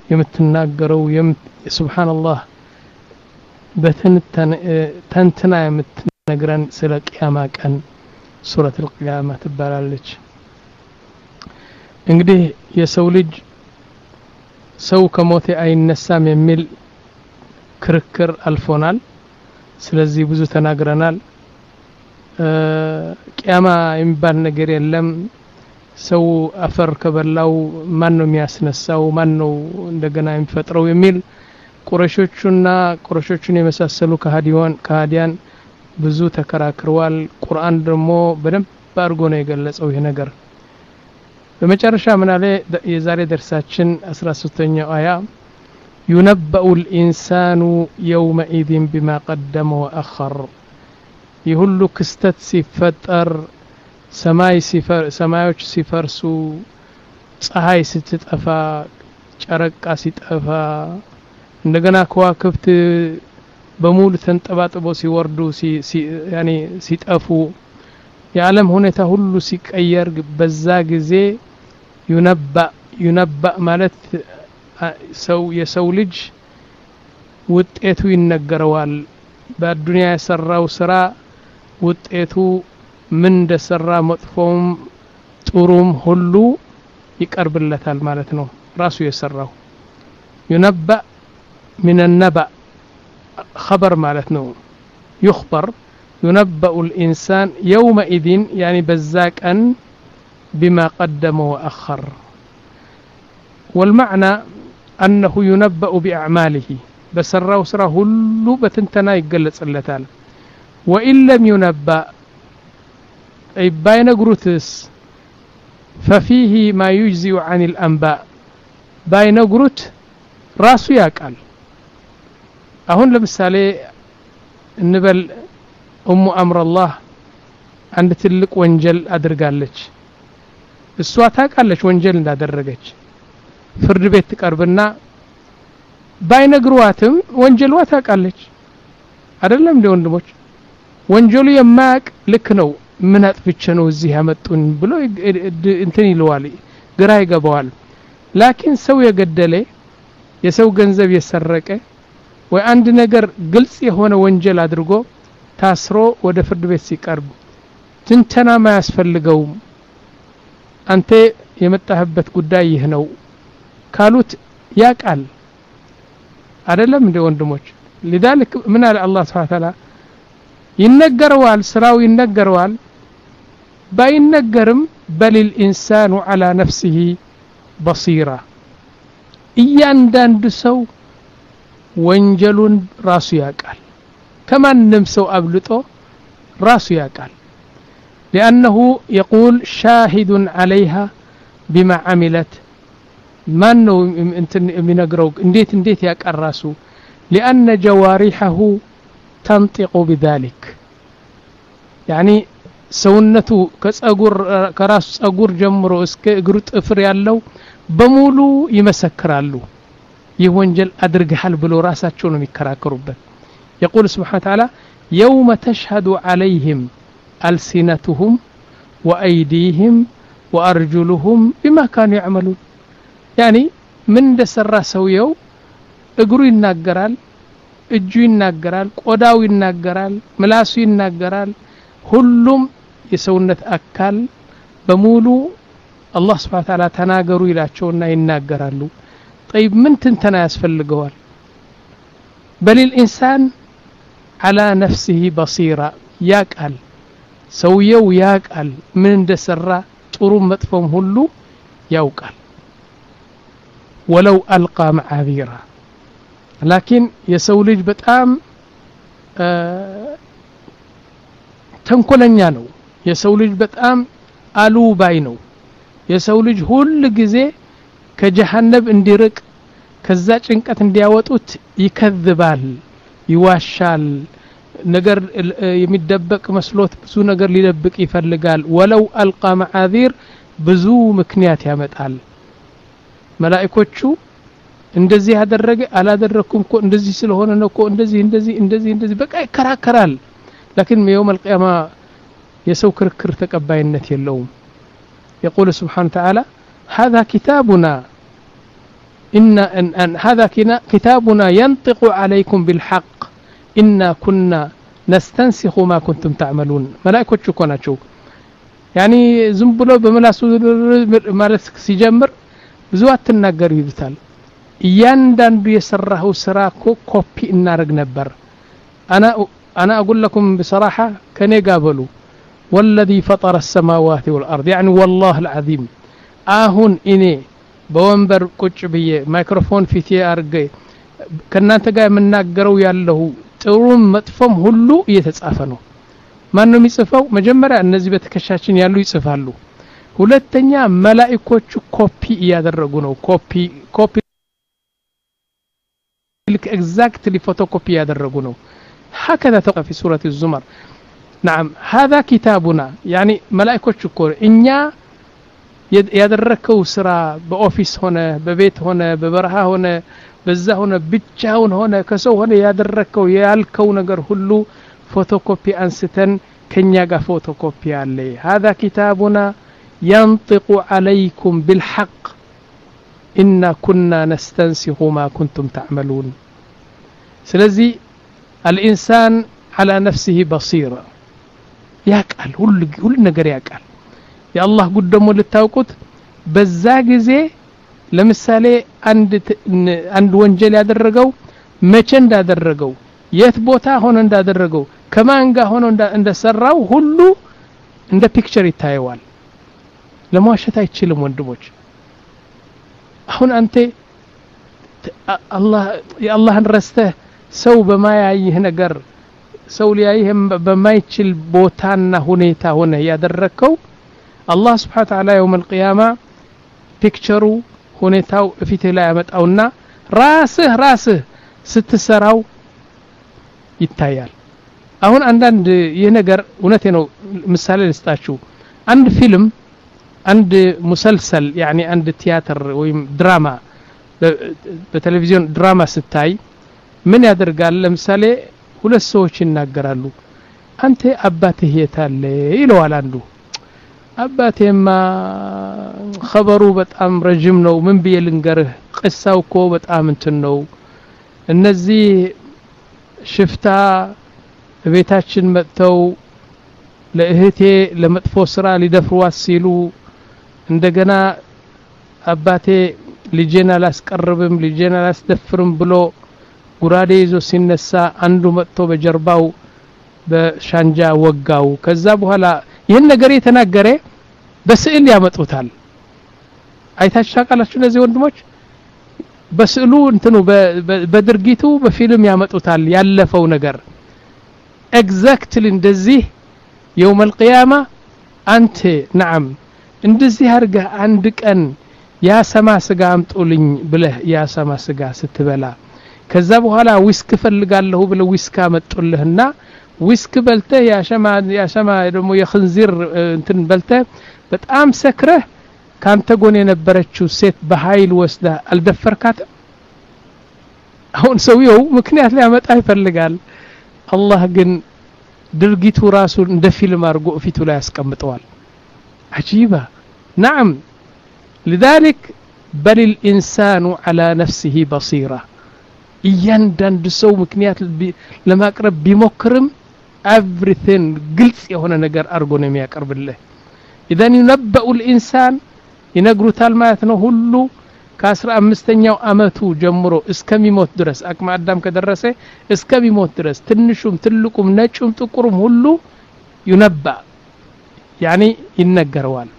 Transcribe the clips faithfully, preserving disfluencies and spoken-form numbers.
የምትናገረው ሱብሃንአላህ በተንተና የምትነግረን ስለ ቂያማ ቀን ሱረቱል ቂያማ ትባላለች። እንግዲህ የሰው ልጅ ሰው ከሞተ አይነሳም የሚል ክርክር አልፎናል። ስለዚህ ብዙ ተናግረናል። ቂያማ የሚባል ነገር የለም። ሰው አፈር ከበላው ማን ነው የሚያስነሳው? ማን ነው እንደገና የሚፈጥረው? የሚል ቁረሾቹና ቁረሾቹን የመሳሰሉ ከሃዲያን ከሃዲያን ብዙ ተከራክረዋል። ቁርአን ደግሞ በደንብ አድርጎ ነው የገለጸው ይሄ ነገር። በመጨረሻ ምን አለ የዛሬ ደርሳችን አስራ ሶስተኛው አያ ينبأ الإنسان يومئذ بما قدم وأخر يهلو كستت ሲፈጠር ሰማይ ሲፈር ሰማዮች ሲፈርሱ ፀሐይ ስትጠፋ ጨረቃ ሲጠፋ እንደገና ከዋክብት በሙሉ ተንጠባጥበው ሲወርዱ ያኒ ሲጠፉ የዓለም ሁኔታ ሁሉ ሲቀየር በዛ ጊዜ ينبأ ينبأ ማለት ሰው የሰው ልጅ ውጤቱ ይነገረዋል። በዱንያ የሰራው ስራ ውጤቱ ምን እንደሰራ መጥፎም ጥሩም ሁሉ ይቀርብለታል ማለት ነው። ራሱ የሰራው ينبأ من النبأ خبر ማለት ነው። يخبر ينبأ الإنسان يومئذ يعني بذاك أن بما قدم وأخر والمعنى أنه ينبأ بأعماله بسرّا وسرّا هلو بتنتنا يقلص اللتان وإن لم ينبأ أي باين قروتس ففيه ما يجزي عن الأنباء باين قروت راسو يقال أهون لمثالي النبل أم أمر الله عند تلك وانجل أدرقالج السواتها قالش وانجل أدرقالج ፍርድ ቤት ተቀርብና ባይነግሯትም ወንጀሏ ታውቃለች አይደለም እንደ ወንድሞች ወንጀሉ የማያውቅ ልክ ነው ምን አጥፍቼ ነው እዚህ ያመጡን ብሎ እንትን ይለዋል ግራ ይገባዋል። ላኪን ሰው የገደለ የሰው ገንዘብ የሰረቀ ወይ አንድ ነገር ግልጽ የሆነ ወንጀል አድርጎ ታስሮ ወደ ፍርድ ቤት ሲቀርብ ትንተና ማያስፈልገው አንተ የመጣህበት ጉዳይ ይህ ነው ካሉት ያቃል አይደለም እንደ ወንድሞች لذلك من الله سبحانه وتعالى ይነገረዋል ስራው ይነገረዋል ባይነገርም بل الانسان على نفسه بصيرة እያንዳንዱ ሰው ወንጀሉን ራሱ ያቃል ከማንም ሰው አብልጦ ራሱ ያቃል لانه يقول شاهد عليها بما عملت ما انه انت ينغرو انديت انديت يقراسو لان جوارحه تنطق بذلك يعني ሰውነቱ ከጸጉር ከራስ ጸጉር ጀምሮ እስከ እግሩ ጥፍር ያለው በሙሉ ይመሰክራሉ ይህ ወንጀል አድርገሃል ብሎ ራሳቸው ነው የሚከራከሩበት يقول سبحانه وتعالى يوم تشهد عليهم ألسنتهم وأيديهم وأرجلهم بما كانوا يعملون يعني من دسر سويو እግሩ ይናገራል እጁ ይናገራል ቆዳው ይናገራል ምላሱ ይናገራል ሁሉም የሰውነት አካል በሙሉ አላህ Subhanahu Wa Ta'ala ተናገሩ ይላቸውና ይናገራሉ طيب ምን ትንተና ያስፈልገዋል بل الانسان على نفسه بصيرة ያቃል ሰውየው ያቃል ምን እንደሰራ ጥሩ መጥፎም ሁሉ ያውቃል ولو ألقى معاذيره لكن የሰው ልጅ በጣም ተንኮለኛ ነው የሰው ልጅ በጣም አሉባይ ነው የሰው ልጅ ሁሉ ጊዜ ከጀሃነም እንዲርቅ ከዛ ጭንቀት እንዲያወጡት ይከذባል ይዋሻል ነገር የሚደበቅ መስሎት ብዙ ነገር ሊደብቅ ይፈልጋል ወለው ألقى معاذير ብዙ ምክንያት ያመጣል መላእክቶቹ እንደዚህ ያደረገ አላደረኩም እኮ እንደዚህ ስለሆነ ነው እኮ እንደዚህ እንደዚህ እንደዚህ እንደዚህ በቃ ይከራከራል لكن يوم القيامه يسو كركر تقباينت يلوم يقول سبحانه وتعالى هذا كتابنا إن أن أن هذا كتابنا ينطق عليكم بالحق إنا كنا نستنسخ ما كنتم تعملون ملائكة شكونا شو يعني زنبلو بملاسو مالك سيجمر بزوات النقر يبتال ياندان بيسره سراكو كوبي النارق نبر أنا أنا أقول لكم بصراحة كان يقابلوا والذي فطر السماوات والأرض يعني والله العظيم آهن إني بومبر كوتش بيه مايكروفون في تي أرجع كنا تجا من نقروا يالله تروم مطفم هلو يتسافنو ما إنهم يصفوا مجمرة النزي بتكشاشين يالو يصفالو ሁለተኛ መላእክቶቹ ኮፒ ያደረጉ ነው ኮፒ ኮፒ ልክ ኤግዛክትሊ ፎቶኮፒ ያደረጉ ነው هكذا تقع في سورة الزمر نعم هذا كتابنا يعني ملائكوች እኮ እኛ ያደረከው ስራ በኦፊስ ሆነ በቤት ሆነ በበረሃ ሆነ በዛ ሆነ ብቻውን ሆነ ከሰው ሆነ ያደረከው ያልከው ነገር ሁሉ ፎቶኮፒ አንስተን ከኛ ጋር ፎቶኮፒ አለ هذا كتابنا ينطق عليكم بالحق إنا كنا نستنسخ ما كنتم تعملون سلازي الإنسان على نفسه بصيرة يقال كل كل ነገር ያቃል የአላህ ጉደሞ ልታውቁት በዛ ጊዜ ለምሳሌ አንድ አንድ ወንጀል ያደረገው መቼ እንዳደረገው የት ቦታ ሆነ እንዳደረገው ከማን ጋር ሆነ እንደሰራው ሁሉ እንደ ፒክቸር ይታያል ለማዋሸት አይችልም ወንድሞች አሁን አንተ አላህ የአላህን ረስተህ ሰው በማያይህ ነገር ሰው ሊያይህ በማይችል ቦታና ሁኔታ ሆነ ያደረከው አላህ Subhanahu Wa Ta'ala يوم القيامة ፒክቸሩ ሁኔታው እፊትህ ላይ ያመጣውና ራስህ ራስህ ስትሰራው ይታያል አሁን አንዳንድ ይሄ ነገር እውነቴ ነው ምሳሌ ልስጣችሁ አንድ ፊልም عند مسلسل يعني عند تياتر ويم دراما بتلفزيون دراما ستاي من يدرقال لمثالي ሁለት ሰዎች ይናገራሉ አንተ አባትህ የታለ ይለዋል አንዱ አባቴማ خبሩ በጣም ረጅም ነው ምን ብዬ ልንገርህ ቅሳው እኮ በጣም እንትን ነው እነዚህ ሽፍታ ቤታችን መጥተው ለእህቴ ለመጥፎ ስራ ሊደፍሩዋት ሲሉ እንደገና አባቴ ልጄን አላስቀርብም ልጄን አላስደፍርም ብሎ ጉራዴ ይዞ ሲነሳ አንዱ መጥቶ በጀርባው በሻንጃ ወጋው ከዛ በኋላ ይሄን ነገር የተናገረ በስዕል ያመጡታል አይታሻቃላችሁ ለዚህ ወንድሞች በስዕሉ እንትኑ በድርጊቱ በፊልም ያመጡታል ያለፈው ነገር ኤግዛክትሊ እንደዚህ يوم القيامة أنت نعم እንደዚህ አርጋ አንድ ቀን ያ ሰማ ስጋ አምጡልኝ ብለህ ያ ሰማ ስጋ ስትበላ ከዛ በኋላ ዊስክ ፈልጋለሁ ብለ ዊስካ መጥቶልህና ዊስክ በልተ ያ ሸማ ያ ሸማ ደግሞ የخنزير እንትን በልተ በጣም ሰክረህ ካንተ ጎን የነበረችው ሴት በኃይል ወስዳ አልደፈርካት አሁን ሰውየው ምክንያት ሊያመጣ ይፈልጋል አላህ ግን ድርጊቱ ራሱ እንደ ፊልም አርጎ ፊቱ ላይ ያስቀምጠዋል عجيبة نعم لذلك بل الإنسان على نفسه بصيرة እያንዳንዱ ሰው ምክንያት ለማቅረብ ቢሞክርም everything ግልጽ የሆነ ነገር አርጎ ነው የሚያቀርብልህ اذا ينبأ الانسان ይነግሩታል ማለት ነው ሁሉ ከ15ኛው አመቱ ጀምሮ እስከሚሞት ድረስ አቅመ አዳም ከደረሰ እስከሚሞት ድረስ ትንሹም ትልቁም ነጩም ጥቁሩም ሁሉ ينبأ يعني ينገረዋል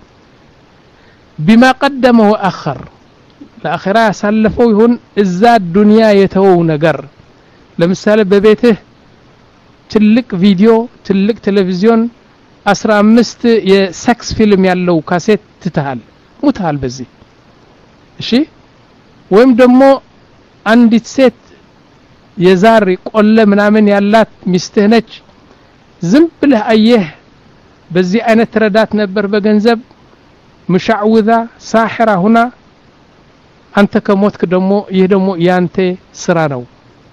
بما قدم واخر ለአኺራ ያሳለፈው ይሁን እዛ ዱንያ የተወው ነገር ለምሳሌ በቤትህ ትልቅ ቪዲዮ ትልቅ ቴሌቪዥን አስራ አምስት የሴክስ ፊልም ያለው ካሴት ትተሃል ሙታል በዚህ እሺ ወይም ደግሞ አንዲት ሴት የዛር ቆለ ምናምን ያላት ሚስትህ ነች ዝም ብለህ አየህ በዚህ አይነት ረዳት ነበር በገንዘብ مشعوذة ساحرة هنا አንተ ከሞትክ ደግሞ ይሄ ደግሞ ያንተ ስራ ነው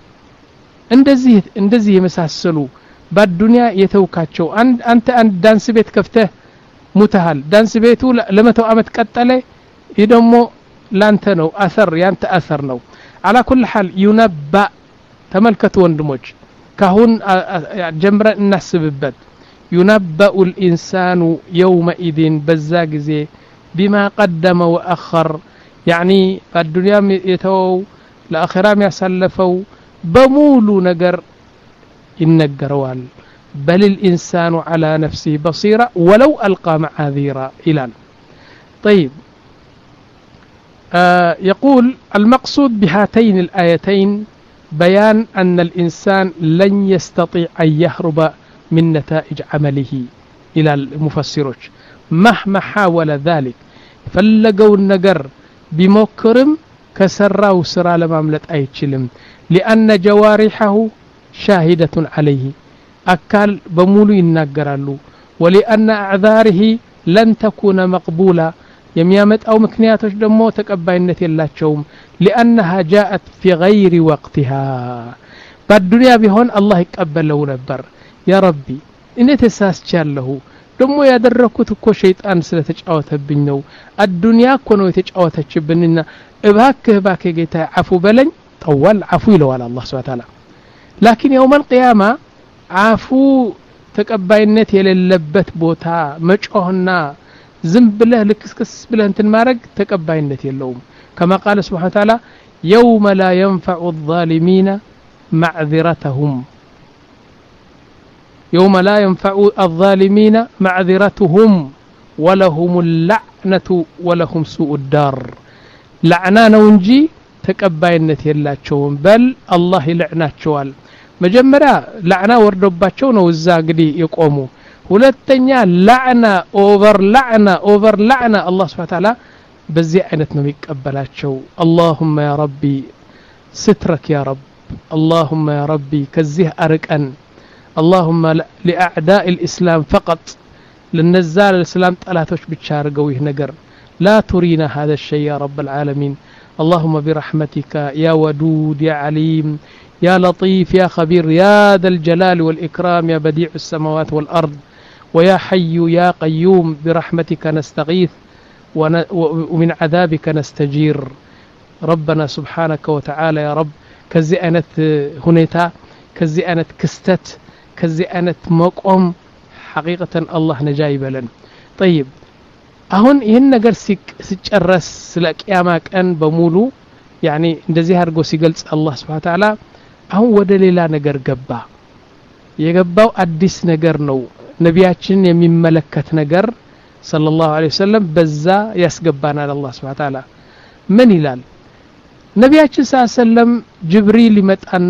እንደዚህ እንደዚህ የመሳሰሉ በዱንያ የተውካቸው አንድ አንተ አንድ ዳንስ ቤት ከፍተህ ሙተሃል ዳንስ ቤቱ ለመቶ አመት ቀጠለ ይሄ ደግሞ لانت نو اثر يانت اثر نو على كل حال ينبأ تملكت وندموج كهون جمره نحسبበት ينبأ الانسان يومئذ بزاغزي بما قدم واخر يعني الدنيا يتو لاخره يسلفوا بمولو نجر ينجروال بل الانسان على نفسه بصيرة ولو القى معاذيرا الى. طيب آه يقول المقصود بهاتين الايتين بيان ان الانسان لن يستطيع ان يهرب من نتائج عمله الى المفسروች مهما حاول ذلك فلقوا النجر بمكرم كسراو سرا لماملط አይችልም لان جوارحه شاهدة عليه أكال بمولو يناقرالو ولأن أعذاره لن تكون مقبولة يميامت أو مكنياتوش دمو تقباينة اللاتشوم لأنها جاءت في غير وقتها بالدنيا بهون الله يقبل له نبر يا ربي إني تساسچال له دمو يادركوت እኮ ሸይጣን ስለተጫወተብኝ ነው الدنيا እኮ ነው የተጫወተችብንና እባክህ እባክህ ጌታ አፉ በለኝ طول عفو ይለዋል الله سبحانه وتعالى لكن يوم القيامة عفو تقباينت የሌለበት ቦታ መጮህና ዝም ብለህ ልክስክስ ብለህ እንትን ማረግ ተቀባይነት የለውም كما قال سبحانه وتعالى يوم لا ينفع الظالمين معذرتهم يوم لا ينفع الظالمين معذرتهم ولهم اللعنة ولهم سوء الدار لعنة نونجي تقباينت የላቸውም بل الله ይلعناቸዋል መጀመሪያ لعنة ወርዶባቸው ነው እዛ እንግዲህ የቆሙ ሁለተኛ لعنة ኦቨር لعنة ኦቨር لعنة الله سبحانه وتعالى በዚህ አይነት ነው የሚቀበላቸው اللهم يا ربي سترك يا رب اللهم يا ربي ከዚህ አርቀን اللهم لأعداء الإسلام فقط للنزال الإسلام طلاتوش ብቻ አርገው ይህ ነገር لا ترينا هذا الشيء يا رب العالمين اللهم برحمتك يا ودود يا عليم يا لطيف يا خبير يا ذا الجلال والإكرام يا بديع السماوات والأرض ويا حي يا قيوم برحمتك نستغيث ومن عذابك نستجير ربنا سبحانك وتعالى يا رب كزي أنت هنيتا كزي أنت كستت كزي أنت مقوم حقيقة الله نجايب لنا. طيب አሁን ይሄን ነገር ሲጨረስ ስለ ቂያማ ቀን በሙሉ ያኒ እንደዚህ አድርጎ ሲገልጽ አላህ Subhanahu Wa Ta'ala አሁን ወደ ሌላ ነገር ገባ የገባው አዲስ ነገር ነው ነቢያችን የሚመለከት ነገር ሰለላሁ ዐለይሂ ወሰለም በዛ ያስገባናል አላህ Subhanahu Wa Ta'ala ምን ይላል ነቢያችን ሰለላሁ ዐለይሂ ወሰለም ጅብሪል ይመጣና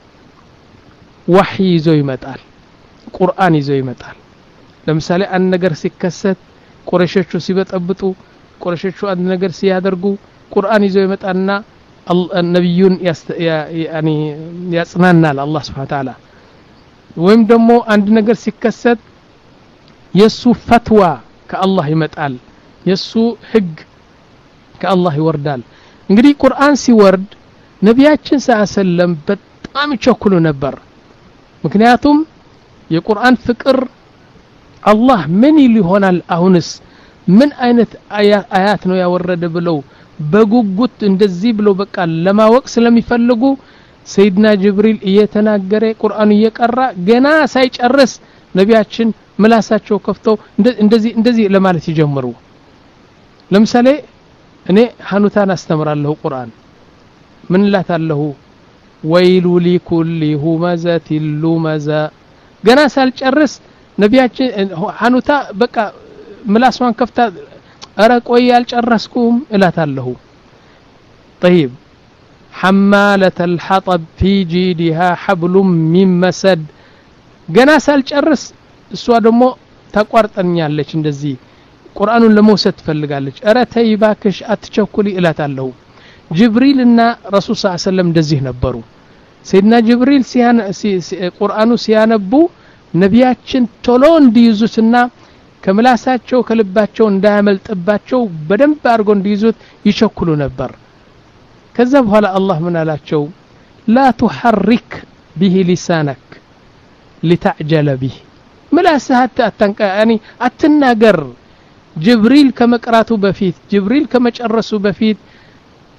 ወህይ ይዞ ይመጣል ቁርአን ይዞ ይመጣል ለምሳሌ አንድ ነገር ሲከሰት ቁረሾቹ ሲበጠብጡ ቁረሾቹ አንድ ነገር ሲያደርጉ ቁርአን ይዞ ይመጣና ነብዩን ያኒ ያጽናናል አላህ Subhanahu Wa Ta'ala ወይም ደግሞ አንድ ነገር ሲከሰት የሱ ፈትዋ ከአላህ ይመጣል የሱ ህግ ከአላህ ይወርዳል እንግዲህ ቁርአን ሲወርድ ነቢያችን ሰለላሁ ዐለይሂ ወሰለም በጣም ይቸኩሉ ነበር ምክንያቱም የቁርአን ፍቅር الله من اللي هنا አሁንስ ምን አይነት አያት ነው ያወረደ ብለው በጉጉት እንደዚህ ብለው በቃ ለማወቅ ስለሚፈልጉ ሰይድና ጅብሪል እየተናገረ ቁርአን እየቀራ ገና ሳይጨርስ ነቢያችን ምላሳቸው ከፍተው እንደዚህ እንደዚህ ለማለት ይጀምሩ ለምሳሌ እኔ ሐኑታን አስተምራለሁ ቁርአን ምን ላታለሁ ወይሉ ሊኩሊ ሁመዘት ሉመዛ ገና ሳልጨርስ ነቢያችን ሐኑታ በቃ ምላስዋን ከፍታ አረ ቆይ ያልጨረስኩም እላታለሁ طيب حمالة الحطب في جيدها حبل من مسد ገና ሳልጨርስ እሷ ደግሞ ታቋርጠኛለች እንደዚህ ቁርአኑን ለመውሰድ ትፈልጋለች አረ ተይ ባክሽ አትቸኩሊ እላታለሁ ጅብሪልና ረሱል ሰለላሁ ዐለይሂ ወሰለም እንደዚህ ነበሩ ሰይድና ጅብሪል ሲያን ቁርአኑ ሲያነቡ ነቢያችን ቶሎ እንዲይዙትና ከምላሳቸው ከልባቸው እንዳያመልጥባቸው በደንብ አድርገው እንዲይዙት ይቸኩሉ ነበር ከዛ በኋላ አላህ ምን አላቸው لا تحرك به لسانك لتعجل به ملاسها አታንቀ يعني አትናገር ጅብሪል ከመቅራቱ በፊት ጅብሪል ከመጨረሱ በፊት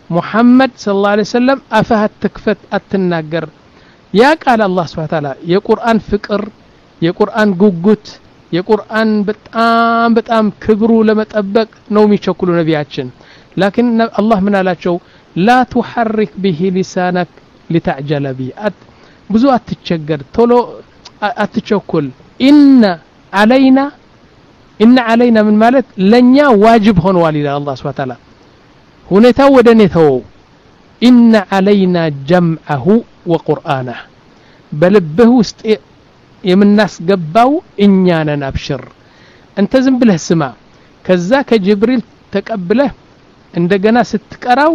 محمد صلى الله عليه وسلم أفهت تكفت التناجر يا قال الله سبحانه وتعالى يا قرآن فكر يا قرآن جوجت يا قرآن بتأم بتأم كبروا لما تأبك نومي شكلوا نبياتشن لكن الله من على شو لا تحرك به لسانك لتعجل به أت بزو أتتشجر تولو أتتشكل إن علينا إن علينا من مالت لن واجب هون والد الله سبحانه وتعالى هنا تودني تو إن علينا جمعه وقرآنه بل بهوست يمن الناس قباو إنيانا نبشر أنت زنبله السماء كذاك جبريل تقبله عندنا ستكراو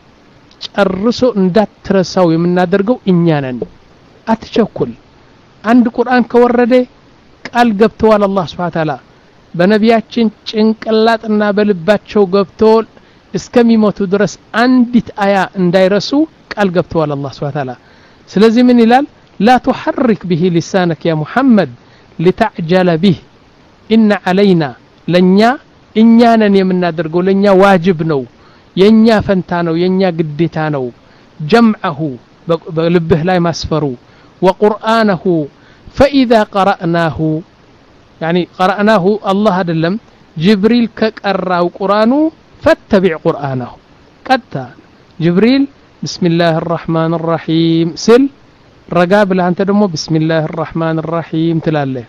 ጨርሶ እንዳትረሳው የምናደርገው እኛ ነን አትቸኩል አንድ ቁርአን ከወረደ ቃል ገብተዋል አላህ Subhanahu Ta'ala በነቢያችን ጭንቅላትና በልባቸው ገብቶ እስከሚሞቱ ድረስ አንዲት አያ እንዳይረሱ ቃል ገብተዋል አላህ Subhanahu Ta'ala ስለዚህ ምን ይላል لا تحرك به لسانك يا محمد لتعجل به إن علينا لنيا إنيا نن የምናደርገው ለኛ ዋጅብ ነው የኛ ፈንታ ነው የኛ ግዴታ ነው جمعه በልብህ ላይ ማስፈሩ وقرآنه فإذا قرأناه يعني قرأناه الله አይደለም جبريل كقراው ቁርአኑ فاتبع قرآنه ቀጥታ جبريل بسم الله الرحمن الرحيم سل رجا بلا انت دمو بسم الله الرحمن الرحيم تلاله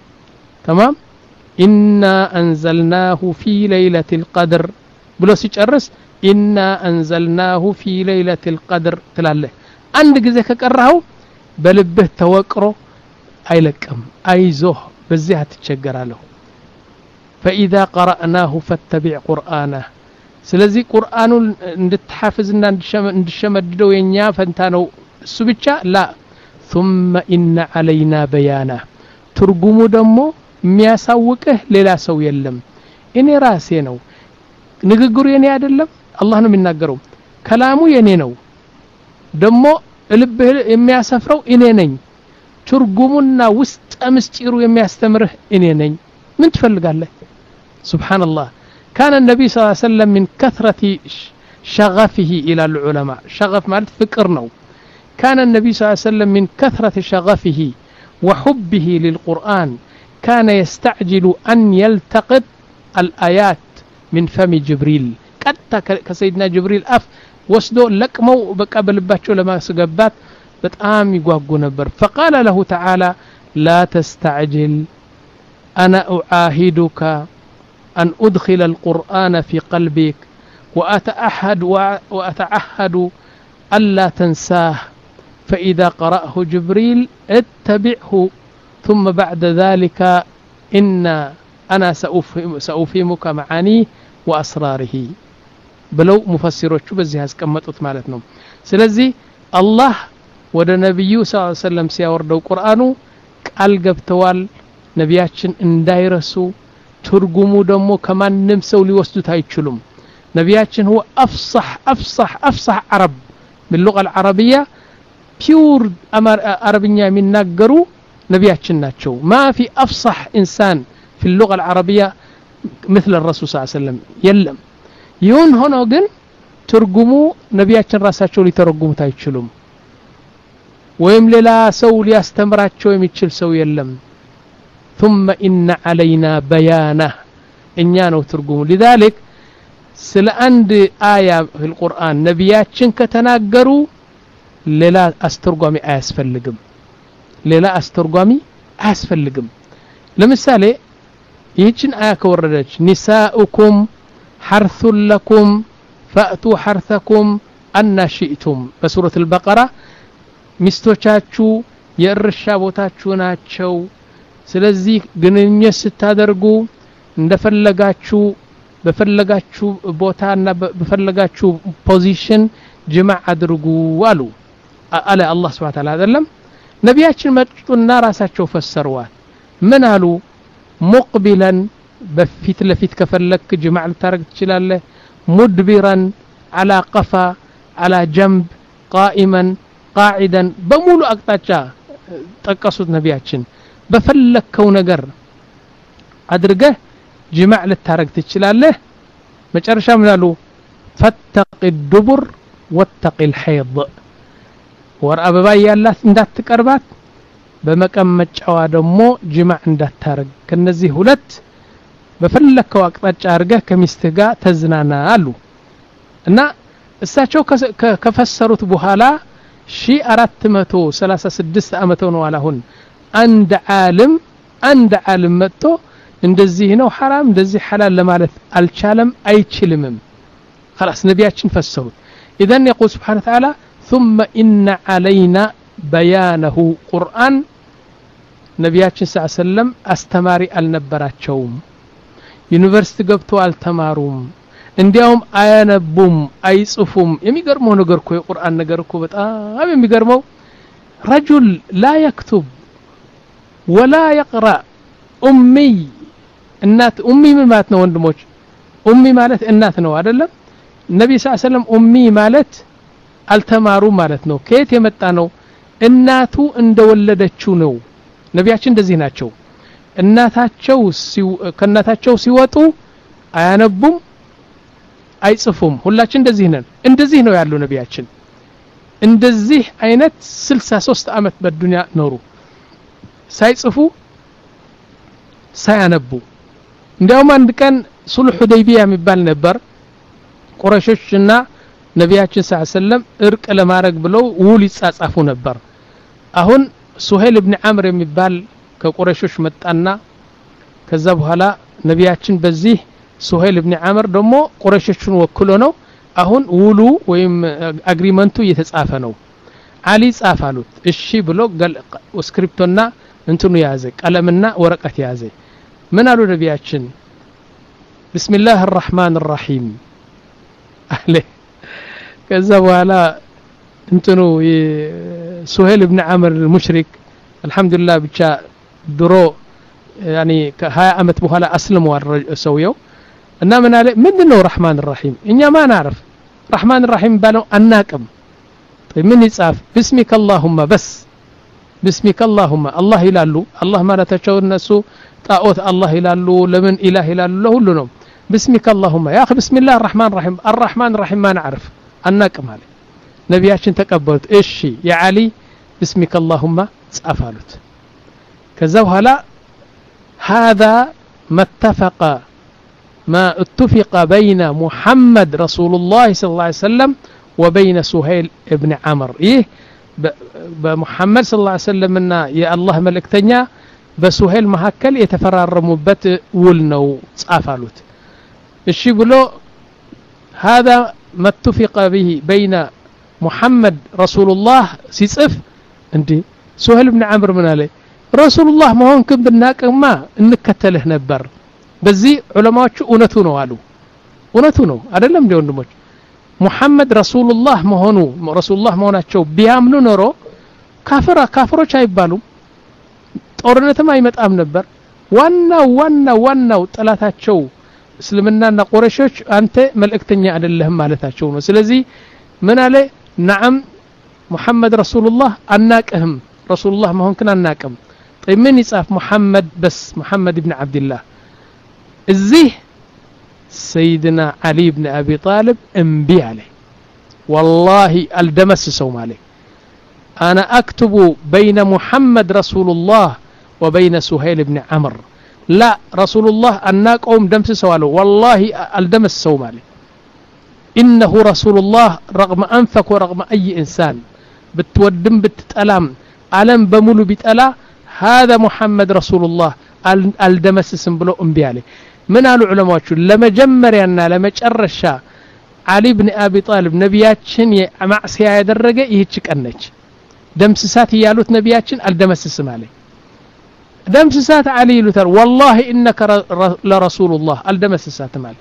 تمام إنا أنزلناه في ليلة القدر بلو سيጨርስ إنا أنزلناه في ليلة القدر تلاله عند ጊዜ ከቀራው በልብህ ተወቅሮ አይለቅም አይዞህ በዚህ አትቸገራለህ فإذا قرأناه فاتبع قرآنه ስለዚህ ቁርአኑን እንድትሐፍዝና እንድሸመድደው የኛ ፈንታ ነው እሱ ብቻ ላ ثم إن علينا بيانه ትርጉሙ ደግሞ የሚያሳውቅህ ሌላ ሰው የለም እኔ ራሴ ነው ንግግሩ የኔ አይደለም አላህ ነው የሚናገረው ከላሙ የኔ ነው ደግሞ ልብህ የሚያሰፍረው እኔ ነኝ ትርጉሙና ውስጥ ምስጢሩ የሚያስተምርህ እኔ ነኝ ምን ትፈልጋለህ ሱብሃንአላህ كان النبي صلى الله عليه وسلم من كثرة شغفه إلى العلماء شغف مالت فكر نو كان النبي صلى الله عليه وسلم من كثرة شغفه وحبه للقرآن كان يستعجل أن يلتقط الآيات من فم جبريل كتا كسيدنا جبريل أف وسدو لكمو بقبل باتشو لما سقبات بتآم يقوقو نبر فقال له تعالى لا تستعجل أنا أعاهدك أن أدخل القرآن في قلبك وأتعهد وأتعهد ألا تنساه فإذا قرأه جبريل اتبعه ثم بعد ذلك إن أنا سأفهمك معانيه وأسراره بلو مفسروቹ በዚህ ያስቀመጡት ማለት ነው ስለዚህ አላህ ወደ ነብዩ ሰለላሁ ዐለይሂ ወሰለም ሲያወርደው ቁርአኑ ቃል ገብተዋል ነቢያችን እንዳይረሱ ትርጉሙ ደግሞ ከማንም ሰው ሊወስዱት አይችሉም ነቢያችን هو افصح افصح افصح عرب باللغه العربيه ፒውር አረብኛ የሚናገሩ ነቢያችን ናቸው ما في افصح انسان في اللغه العربيه مثل الرسول صلى الله عليه وسلم يلم ይሁን ሆኖ ግን ትርጉሙ ነቢያችን ራሳቸው ሊተረጉሙት አይችሉም ወይም ሌላ ሰው ሊያስተምራቸው የሚችል ሰው የለም ثم إن علينا بيانه إننا نترجمه لذلك سل عند آية في القرآن نبياتشن كتناجروا للا أسترجمي أسفلجم للا أسترجمي أسفلجم لمثال يجن آية كوردج نساؤكم حرث لكم فأتوا حرثكم أن شئتم بسورة البقرة مستوچاچو يرشابوتاچو ናቸው ስለዚህ ግንኙነት ስታደርጉ እንደፈለጋችሁ በፈለጋችሁ ቦታና በፈለጋችሁ ፖዚሽን ጅማዕ አድርጉ አሉ አለ አላህ Subhanahu Ta'ala አይደለም ነቢያችን መጡና ራሳቸው ፈሰሩዋል ምን አሉ ሙቅቢላን በፊት ለፊት ከፈለክ ጅማዕ ልታረግ ትችላለህ ሙድቢራን على قفا على جنب قائما قاعدا በሙሉ አቅጣጫ ጠቀሱት ነቢያችን በፈለከው ነገር አድርገህ ጅማዕ ልታረግ ትችላለህ መጨረሻ ምን አሉ ፈተቅ الدبر واتق الحيض ወር አበባ ያላት እንዳትቀርባት በመቀመጫዋ ደግሞ ጅማዕ እንዳታረግ ከነዚህ ሁለት በፈለከው አቅጣጫ አርገህ ከሚስትህ ጋር ተዝናና አሉ እና እሳቸው ከፈሰሩት በኋላ ሺህ አራት መቶ ሰላሳ ስድስት አመት ነው አሁን አንድ ዓለም አንድ ዓለም መጥቶ እንደዚህ ነው حرام እንደዚህ حلال ለማለት አልቻለም አይችልምም خلاص ነቢያችን ፈሰሩት اذا يقول سبحانه وتعالى ثم إن علينا بيانه قرآن ነቢያችን ሰለላሁ ዐለይሂ ወሰለም አስተማሪ አልነበራቸውም ዩኒቨርሲቲ ገብተው አልተማሩም እንዲያውም አያነቡም አይጽፉም የሚገርመው ነገር እኮ የቁርአን ነገር እኮ በጣም የሚገርመው رجل لا يكتب ولا يقرأ أمي እናት ኡሚ ማለት ነው ወንድሞች ኡሚ ማለት እናት ነው አይደለም ነብይ ሰለላሁ ዐለይሂ ወሰለም ኡሚ ማለት አልተማሩ ማለት ነው ከየት የመጣ ነው እናቱ እንደወለደችው ነው ነቢያችን እንደዚህ ናቸው እናታቸው ከናታቸው ሲወጡ አያነቡም አይጽፉም ሁላችን እንደዚህ ነን እንደዚህ ነው ያለው ነቢያችን እንደዚህ አይነት ስልሳ ሶስት አመት በዱንያ ኖሩ ሳይጽፉ ሳያነቡ እንዲያውም አንድ ቀን ሱልህ ሁደይቢያ የሚባል ነበር ቁረይሾችና ነቢያችን ሰለላሁ ዐለይሂ ወሰለም እርቅ ለማድረግ ብለው ውል ይጻጻፉ ነበር አሁን ሱሄል ኢብኑ አምር የሚባል ከቁረይሾች መጣና ከዛ በኋላ ነቢያችን በዚህ ሱሄል ኢብኑ አምር ደግሞ ቁረይሾችን ወክሎ ነው አሁን ውሉ ወይም አግሪመንቱ እየተጻፈ ነው አሊ ጻፋሉት እሺ ብሎ ስክሪፕቶና እንትኑ ያዘ ቀለምና ወረቀት ያዘ ምን አሉ ነቢያችን ቢስሚላህ الرحمن الرحيم አለ ከዛ በኋላ እንትኑ ሱሄል ኢብኑ አምር المشرك الحمد لله ብቻ ድሮ يعني ከ20 አመት በኋላ አስልመዋል ሰውየው እና ምን አለ ምንድነው الرحمن الرحيم እኛ ማን አረፍ الرحمن الرحيم ባለው አናቅም ምን ይጻፍ بسمك اللهم بس بسمك اللهم الله ይላሉ الله ማለታቸው እነሱ ጣዖት الله ይላሉ ለምን ኢላህ ይላሉ ለሁሉ ነው بسمك اللهم يا اخي بسم الله الرحمن الرحيم الرحمن الرحيم ما نعرف አናቅም አለ ነቢያችን ተቀበሉት እሺ ያ አሊ بسمك اللهم ጻፋሉት ከዛ በኋላ هذا ما اتفق ما اتفق بين محمد رسول الله صلى الله عليه وسلم وبين سهيل ابن عمرو ايه بمحمد صلى الله عليه وسلم ان يا الله ملكتኛ በሱሄል መሐከል የተፈራረሙበት ውል ነው ጻፋሉት እሺ ብሎ هذا ما اتفق به بين محمد رسول الله ሲጽፍ እንዴ ሱሄል ኢብኑ አምር ምን አለ رسول الله መሆንክም ብናቀማ እንከተልህ ነበር በዚህ ዑለማዎቹ እውነቱ ነው አሉ እውነቱ ነው አይደለም እንዴ ወንድሞች محمد رسول الله መሆኑ رسول الله መሆናቸው ቢያምኑ ኖሮ ካፍራ ካፍሮች አይባሉም ጦርነትም አይመጣም ነበር ዋናው ዋናው ዋናው ጠላታቸው እስልምናና ቁረይሾች አንተ መልእክተኛ አይደለህም ማለታቸው ነው ስለዚህ ምን አለ نعم محمد رسول الله አናቀህም رسول الله መሆንክን አናቀም طيب من يصف محمد بس محمد ابن عبد الله እዚህ سيدنا علي بن ابي طالب انبي عليه والله الدمسسوا مالك انا اكتب بين محمد رسول الله وبين سهيل بن عمرو لا رسول الله اناقوم دمسسوا له والله الدمسسوا مالك انه رسول الله رغم انفك ورغم اي انسان بتودم بتطلام عالم بمولو بيطلا هذا محمد رسول الله الدمسسم بلو انبي عليه من قالوا علماء ለመጀመሪያና ለመጨረሻ علي بن ابي طالب ነቢያችን ማዕሲያ ያደረገ ይህች ቀነች ደምስሳት ያሉት ነቢያችን አልደመስስም አለ ደምስሳት علي ይሉታል والله انك لرسول الله አልደመስሳት ማለት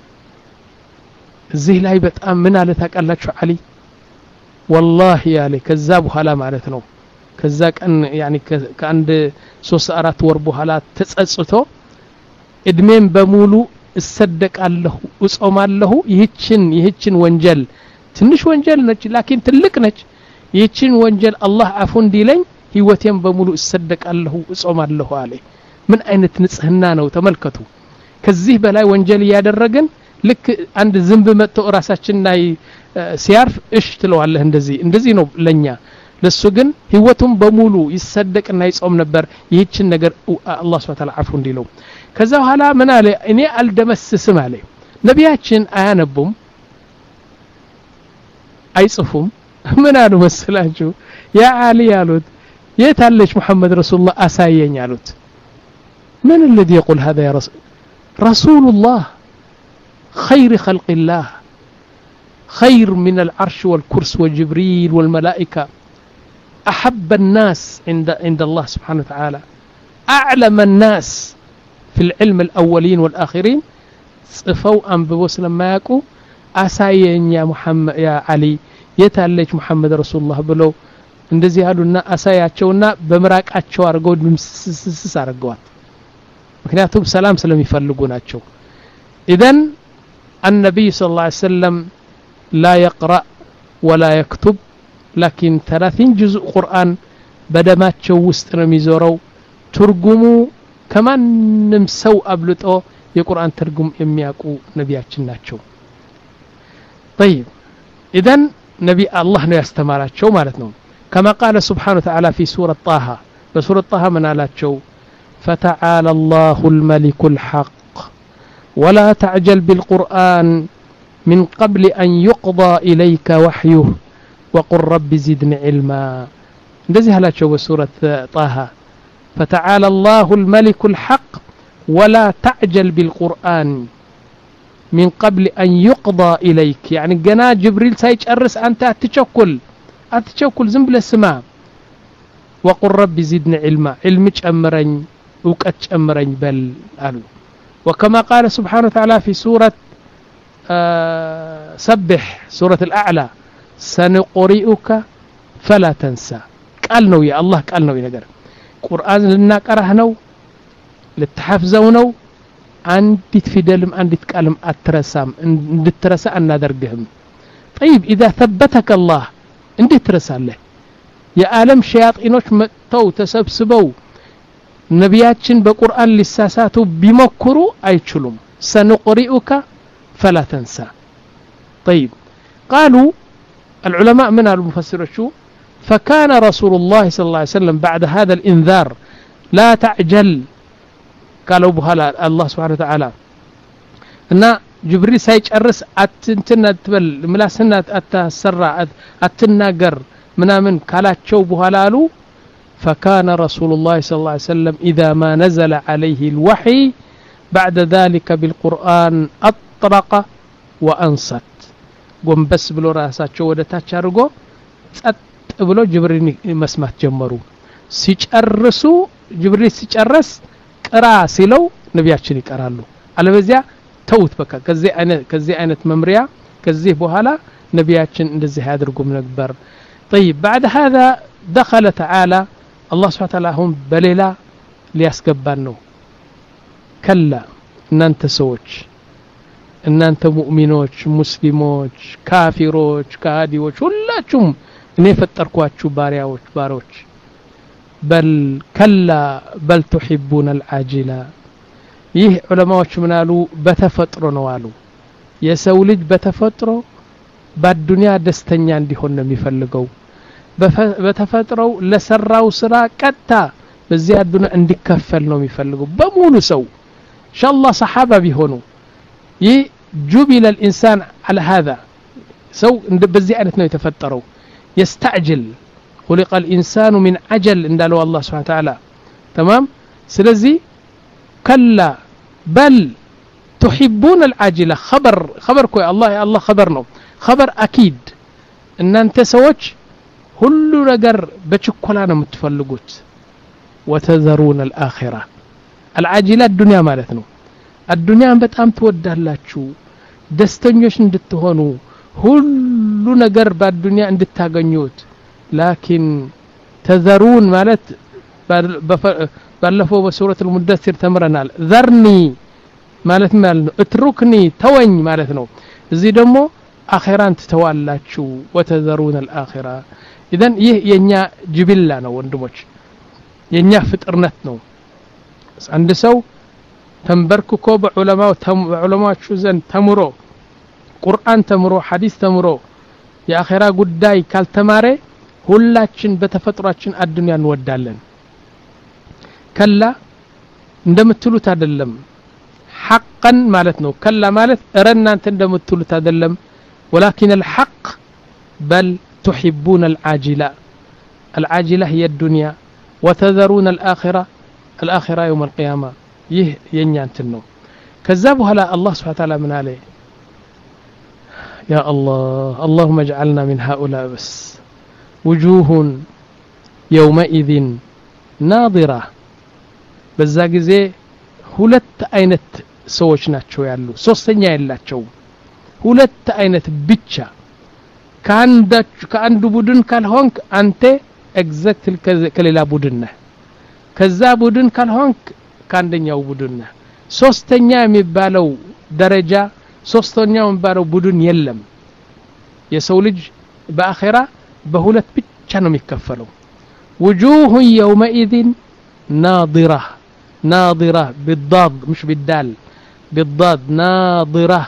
እዚህ ላይ በጣም ምን አለ ታውቃላችሁ علي والله ያለ ከዛ በኋላ ማለት ነው ከዛ ቀን يعني ከአንድ ሶስት አራት ወር በኋላ ተጸጽቶ እድሜን በሙሉ እሰደቃለሁ እጾማለሁ ይህችን ይህችን ወንጀል ትንሽ ወንጀል ነች ላኪን ትልቅ ነች ይህችን ወንጀል አላህ አፉ እንዲለኝ ህይወቴን በሙሉ እሰደቃለሁ እጾማለሁ አለ ምን አይነት ንጽህና ነው ተመልከቱ ከዚህ በላይ ወንጀል ያደረገን ልክ አንድ ዝንብ መጥቶ ራሳችን ላይ ሲያርፍ እሽ ትለዋለህ እንደዚህ እንደዚህ ነው ለኛ ለሱ ግን ህይወቱም በሙሉ ይሰደቅና ይጾም ነበር ይህችን ነገር አላህ Subhanahu Wa Ta'ala አፉ እንዲለው ከዛ በኋላ ምን አለ እኔ አልደመስስም አለ ነቢያችን አያነቡም አይጽፉም ምን አሉ መስላችሁ ያ አሊ ያሉት የታለች محمد رسول الله አሳየኝ አሉት من الذي يقول هذا يا رسول رسول الله خير خلق الله خير من العرش والكرسي وجبريل والملائكة أحب الناس عند عند الله سبحانه وتعالى أعلم الناس في العلم الأولين والآخرين صفوا أنبوس لما يقوا أساين يا محمد يا علي يتالج محمد رسول الله بلو እንደዚህ ያሉና አሳያቸውና በመራቃቸው አርገው ድምስስ አርገዋት ምክንያቱም ሰላም ስለሚፈልጉ ናቸው اذن النبي صلى الله عليه وسلم لا يقرأ ولا يكتب لكن ثلاثين جزء قرآن بدماتቸው ውስጥ ነው የሚዞረው ትርጉሙ ከማንም ሰው አብልጦ የቁርአን ትርጉም የሚያውቁ ነቢያችን ናቸው طيب اذن نبي الله ነው ያስተማራቸው ማለት ነው كما قال سبحانه وتعالى في سورة طه بسورة طه من علاتشو فتعالى الله الملك الحق ولا تعجل بالقرآن من قبل أن يقضى إليك وحيه وقل رب زدني علما ndezi halachou بسورة طه فتعالى الله الملك الحق ولا تعجل بالقرآن من قبل أن يقضى إليك يعني جنا جبريل سيجرس أنت تشكل أتشكل زم بلا السماء وقل رب زدني علما علمك أمرين وكتش أمرين بل قالوا وكما قال سبحانه وتعالى في سورة آه سبح سورة الأعلى سنقرئك فلا تنسى قال نو يا الله قال نو ينقر قرآن لنا قرهنو للتحفزونو عندي تفيدلم عندي تكلم أترسام عندي ترسى أن ندرجهم طيب إذا ثبتك الله እንዴት ትረሳለህ የዓለም ሸያጣኖች መጥተው ተሰብስበው ነቢያችን በቁርአን ሊሳሳቱ ቢመክሩ አይችሉም سنقرئك فلا تنسى طيب قالوا العلماء من المفسرين شو فكان رسول الله صلى الله عليه وسلم بعد هذا الانذار لا تعجل قالوا بها الله سبحانه وتعالى ان جبريل ሳይጨርስ አትንትና ትበል ምላስና አታሰራ አትናገር ምናምን ካላቸው በኋላ አሉ فكان رسول الله صلى الله عليه وسلم إذا ما نزل عليه الوحي بعد ذلك بالقرآن أطرق وأنصت ጎንበስ ብሎ ራሳቸው ወደ ታች አርጎ ጸጥ ብሎ ጅብሪል መስማት ጀመሩ ሲጨርሱ ጅብሪል ሲጨርስ ቅራ ሲለው ነቢያችን ይቀራሉ አለበዚያ توت بكا كزي أنا كزي أنا ممريا كزي بوهلا نبياتشن እንደዚህ ያድርጉም ነበር طيب بعد هذا دخل تعالى الله سبحانه وتعالى هم بليلا ليسكبان ነው كلا እናንተ ሰዎች እናንተ ሙእሚኖች ሙስሊሞች ካፊሮች ካዲዎች ሁላችሁም እኔ ፈጠርኳችሁ ባሪያዎች ባሮች بل كلا بل تحبون العاجله ይህ ዑለማዎች ምን አሉ በተፈጥሮ ነው አሉ የሰው ልጅ በተፈጥሮ በዱንያ ደስተኛ እንዲሆን ነው የሚፈልገው በተፈጥሮው ለሰራው ስራ ቀጣ በዚያ ዱንያ እንዲከፈል ነው የሚፈልገው በሙሉ ሰው ኢንሻአላህ ሰሃባ ቢሆኑ ይህ ጁቢለ الانسان على هذا ሰው በዚህ አይነት ነው የተፈጠረው يستعجل خلق الانسان من عجل እንዳለው አላህ Subhanahu Wa Ta'ala تمام ስለዚህ كلا بل تحبون العاجلة خبر خبركم يا الله يا الله خبرنا خبر أكيد إن أنت سوتش كل نجر بتشكلنا متفلقوت وتذرون الآخرة العاجلة الدنيا مالتنا الدنيا بتأم تودها لا شو دستنيش ندتهونو كل نجر بالدنيا ندتهاجنيوت لكن تذرون مالت ባለፈው በሱረት المدثر ተምረናል ذرني ማለት ማለት ነው اتركني ተወኝ ማለት ነው እዚህ ደግሞ አኺራን ተዋላችሁ وتذرون الاخره اذا ይህ የኛ ጅብላ ነው ወንድሞች የኛ ፍጥርነት ነው አንድ ሰው ተንበርክኮ በዑለማው በዑለማዎቹ ዘንድ ተምሮ ቁርአን ተምሮ ሐዲስ ተምሮ የአኺራ ጉዳይ ካልተማረ ሁላችን በተፈጥሯችን አዱንያ እንወዳለን ከላ እንደምትሉት አይደለም ሐቅን ማለት ነው ከላ ማለት እረናንተ እንደምትሉት አይደለም ولكن الحق بل تحبون العاجلة العاجلة هي الدنيا وتذرون الآخرة الآخرة يوم القيامة يه ينيانتنو كذابها لا الله سبحانه وتعالى من عليه يا الله اللهم اجعلنا من هؤلاء بس وجوه يومئذ ناظرة በዛ ጊዜ ሁለት አይነት ሰዎች ናቸው ያሉ ሶስተኛ ያላቸው ሁለት አይነት ብቻ ካንዳች ካንዱ ቡድን ካልሆንክ አንተ ኤግዛክትሊ ከሌላ ቡድን ነህ ከዛ ቡድን ካልሆንክ ካንደኛው ቡድን ነህ ሶስተኛ የሚባለው ደረጃ ሶስተኛው የሚባለው ቡድን የለም የሰው ልጅ በአኺራ በሁለት ብቻ ነው የሚከፈለው وجوه يومئذ ناظرة ناظرة بالضاد مش بالدال بالضاد ناظرة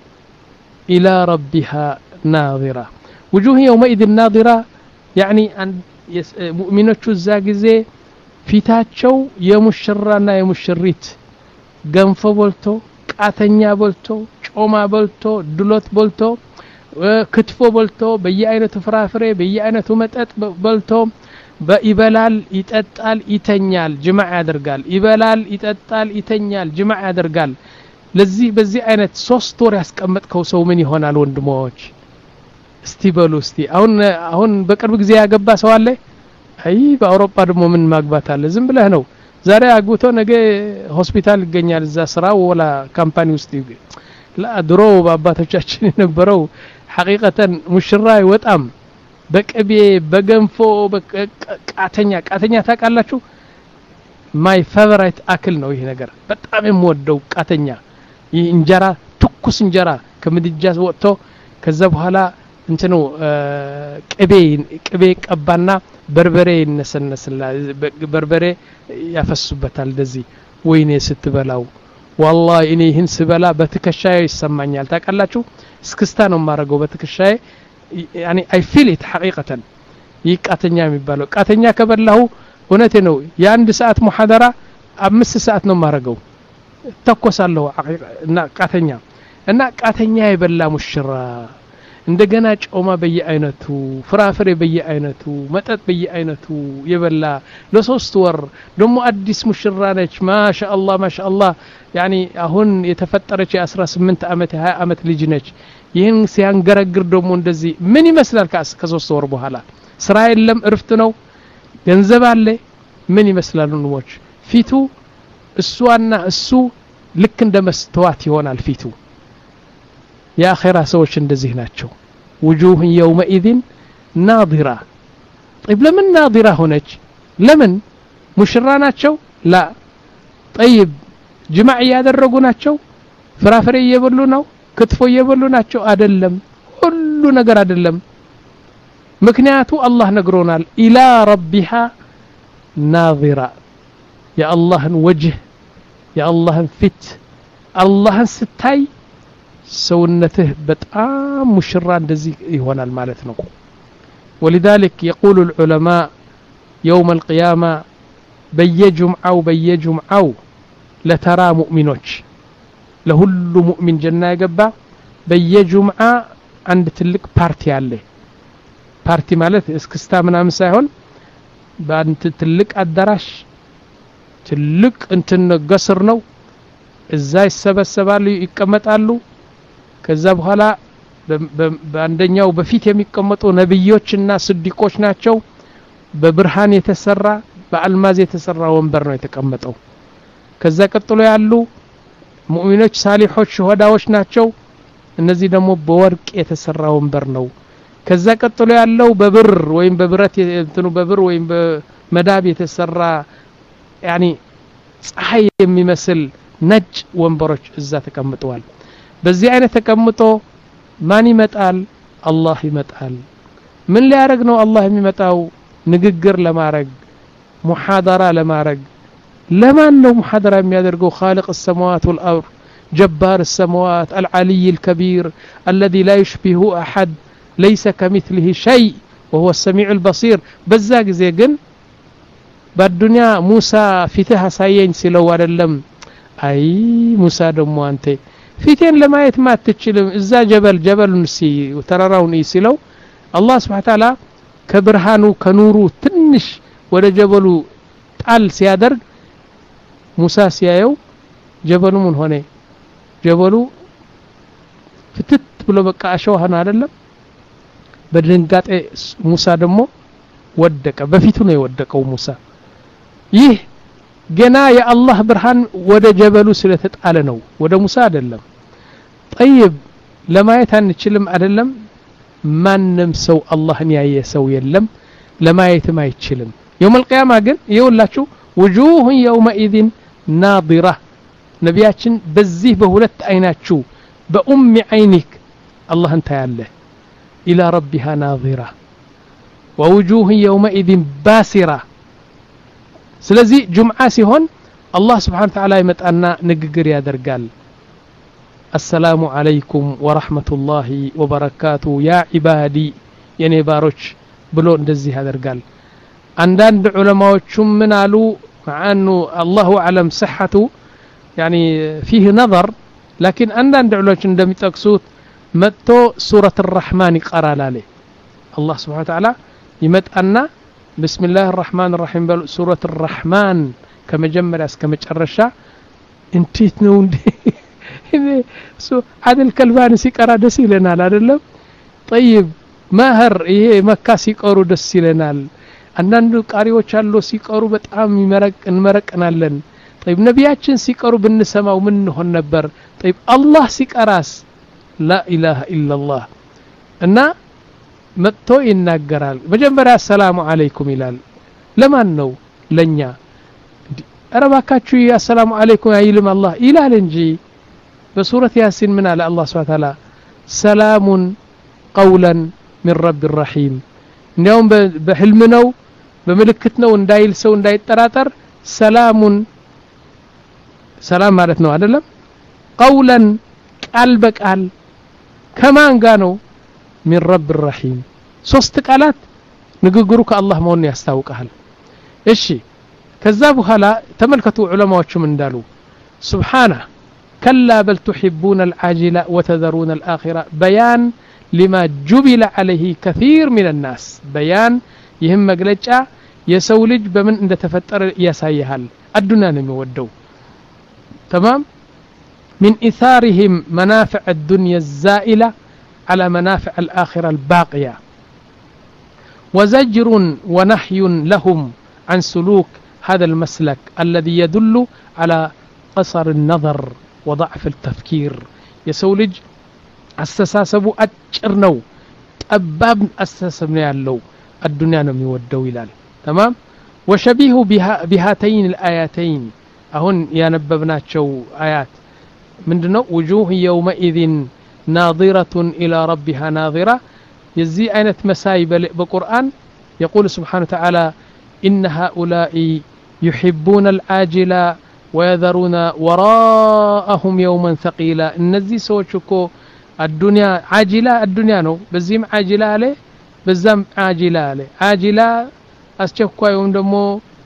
إلى ربها ناظرة وجوه يومئذ ناظرة يعني أن مؤمنة الزاجزة في تاتشو يمشرنا يمشريت جنف بولتو قاتنيا بولتو شوما بولتو دلوت بولتو كتفو بولتو بي عينة فرافري بي عينة متأت بولتو بإبلال يتأتال يتنيال جمع يدرقال إبلال يتأتال يتنيال جمع يدرقال لذي بزي عينة سوستور يسكمت كوسو مني هون على وندموج استيبالو استي هون هون بقرب زي أقبا سوالي أي بأوروبا دمو من مقباتال لازم بله نو زاري أقوتو نجي هوسبيتال جنيال زاسرا ولا كامباني وستي لا درو باباتو جاتشني نبرو حقيقة مشراي وطعم በቅቤ በገንፎ በቃተኛ ቃተኛ ታውቃላችሁ ማይ ፌቨራይት አክል ነው ይሄ ነገር በጣም የምወደው ቃተኛ ይሄ እንጀራ ትኩስ እንጀራ ከምድጃ ወጥቶ ከዛ በኋላ እንትኑ ቅቤ ቅቤ ቀባና በርበሬ ይነሰነስላ በርበሬ ያፈሱበታል እንደዚህ ወይኔ ስትበላው والله እኔ ይህን ስበላ በትከሻዬ ይሰማኛል ታውቃላችሁ እስክስታ ነው ማረገው በትከሻዬ يعني I feel it حقيقة يقاتنيا የሚባለው ቃተኛ ከበላሁ እውነቴ ነው የአንድ ሰዓት ሙሐደራ አምስት ሰዓት ነው ማረገው ተኮሳለሁ እና ቃተኛ እና ቃተኛ የበላ ሙሽራ እንደገና ጮማ በየአይነቱ ፍራፍሬ በየአይነቱ መጠጥ በየአይነቱ የበላ ለሶስት ወር ደሞ አዲስ ሙሽራ ነች ማሻአላህ ማሻአላህ يعني አሁን የተፈጠረች የ18 አመት የ20 አመት ልጅ ነች ይህን ሲያንገረግር ደሞ እንደዚህ ምን ይመስላል ከሶስት ወር በኋላ ስራ የለም እርፍት ነው ገንዘብ አለ ምን ይመስላል ነው ፊቱ እሷና እሱ ልክ እንደመስተዋት ይሆናል ፊቱ የአኺራ ሰዎች እንደዚህ ናቸው وجوه يومئذ ناظرة طيب لمن ناظرة ሆነች ለምን ሙሽራ ናቸው لا طيب ጅማዕ ያደረጉ ናቸው ፍራፍሬ እየበሉ ነው ክትፎ እየበሉ ናቸው አይደለም ሁሉ ነገር አይደለም ምክንያቱ አላህ ነግሮናል ኢላ ረቢሃ ናዚራ የአላህን ወጅህ የአላህን ፊት አላህን ስታይ ሰውነትህ በጣም ሙሽራ እንደዚህ ይሆናል ማለት ነው ولذلك يقول العلماء يوم القيامة بيجمعوا بيجمعوا لترى مؤمنوች ለሁሉ ሙእሚን ጀና ይገባ በየጁምዓ አንድ ትልቅ ፓርቲ አለ ፓርቲ ማለት እስክስታ ምናምን ሳይሆን በአንድ ትልቅ አዳራሽ ትልቅ እንትን ገስር ነው እዛ ይሰበሰባሉ ይቀመጣሉ ከዛ በኋላ በአንደኛው በፊት የሚቀመጡ ነብዮችና ስዲቆች ናቸው በብርሃን የተሰራ በአልማዝ የተሰራ ወንበር ነው የተቀመጠው ከዛ ቀጥሎ ያሉ ሙእሚኖች ሳሊሖች ሸሆዳዎች ናቸው እነዚህ ደግሞ በወርቅ የተሰራ ወንበር ነው ከዛ ቀጥሎ ያለው በብር ወይም በብረት እንትኑ በብር ወይም በመዳብ የተሰራ يعني ፀሐይ የሚመስል ነጭ ወንበሮች እዛ ተቀምጠዋል በዚህ አይነት ተቀምጦ ማን ይመጣል አላህ ይመጣል ምን ሊያረግ ነው አላህ የሚመጣው ንግግር ለማረግ ሙሐደራ ለማረግ لمن نو محاضرة يميادرقو خالق السماوات والأرض جبار السماوات العلي الكبير الذي لا يشبهه أحد ليس كمثله شيء وهو السميع البصير بزاق زيقن بالدنيا موسى فتها سايين سلو اللم أي موسى دمو أنت فتين لما يتمات تتشلم إزا جبل جبل نسي وترراون يسلو الله سبحانه وتعالى كبرهانو كنورو تنش ولا جبلو تعال سيادرق موسى سيايو جبلو من هنا جبلو فتت بلو بقى أشوهنا عدلم بدرنقات موسى دمو ودك بفيتو ني ودكو موسى ይህ ገና የአላህ ብርሃን ወደ ጀበሉ ስለተጣለ ነው ወደ ሙሳ አይደለም طيب ለማየት አንችልም አይደለም ማንንም ሰው አላህን ያየ ሰው የለም ለማየትም አይችልም يوم القيامه ግን ይውላችሁ وجوه يومئذ ناظره ነቢያችን በዚህ በሁለት አይናችሁ በኡም አይኒክ አላህን ታያለህ الى ربها ناظره ووجوه يومئذ باسره ስለዚህ ጁምዓ ሲሆን አላህ Subhanahu Wa Ta'ala ይመጣና ንግግር ያደርጋል السلام عليكم ورحمة الله وبركاته يا عبادي የኔ ባሮች ብሎ እንደዚህ ያደርጋል አንዳንድ ዑለማዎችም ምን አሉ مع انه الله اعلم صحته يعني فيه نظر لكن عندنا علماء እንደሚጠቅሱት መጥቶ ሱረة الرحمن ይቀራል አለ الله سبحانه وتعالى ይመጣና بسم الله الرحمن الرحيم سورة الرحمن كما جمر اسك مጨረሻ انتيت ነው እንዴ سو عادل كلبان ሲቀራ ደስ ይለናል አይደለም طيب ማህር ይሄ መካ ሲቀሩ ደስ ይለናል አንዳንድ ቃሪዎች አሉ ሲቀሩ በጣም ይመረቅ እንመረቅናለን طيب ነቢያችን ሲቀሩ ብንሰማው ምን ሆነ ነበር طيب አላህ ሲቀራስ لا اله الا الله እና መጥቶ ይናገራል መጀመሪያ ሰላም አለይኩም ይላል ለማን ነው ለኛ አረባካችሁ ያ ሰላም አለይኩም አይልም አላህ ይላል እንጂ በሱረት ያሲን ምን አለ አላህ Subhanahu Wa Ta'ala ሰላሙን قولا من رب الرحيم እንዲያውም በህልም ነው በመልእክት ነው እንዳይል ሰው እንዳይጠራጠር ሰላሙን ሰላም ማለት ነው አይደለም قولا ቃል በቃል ከማን ጋር ነው من رب الرحيم ሶስት ቃላት ንግግሩ ከአላህ መሆኑን ያስታውቃል እሺ ከዛ በኋላ ተመልከቱ ዑለማዎችም እንዳሉ سبحانه كلا بل تحبون العاجله وتذرون الاخره بيان لما جبل عليه كثير من الناس بيان ይህም መግለጫ የሰው ልጅ በምን እንደተፈጠረ ያሳያል አዱንያ ነው የሚወደው تمام من اثارهم منافع الدنيا الزائله على منافع الآخرة الباقية وزجر ونحي لهم عن سلوك هذا المسلك الذي يدل على قصر النظر وضعف التفكير يسولج استساسبوا أجرنو أباب استسسبنا يالو الدنيا نم يودو إلال تمام وشبيه بها بهاتين الآياتين أهن ينببنا شو آيات من دنو وجوه يومئذ ناظرة إلى ربها ناظرة يزي أينت مسايب بقرآن يقول سبحانه وتعالى إن هؤلاء يحبون العاجلة ويذرون وراءهم يوما ثقيلا النزي سوچكو الدنيا عاجلة الدنيا نو بزيم عاجلة عليه بزام عاجلة عليه عاجلة أسچكو يوم دمو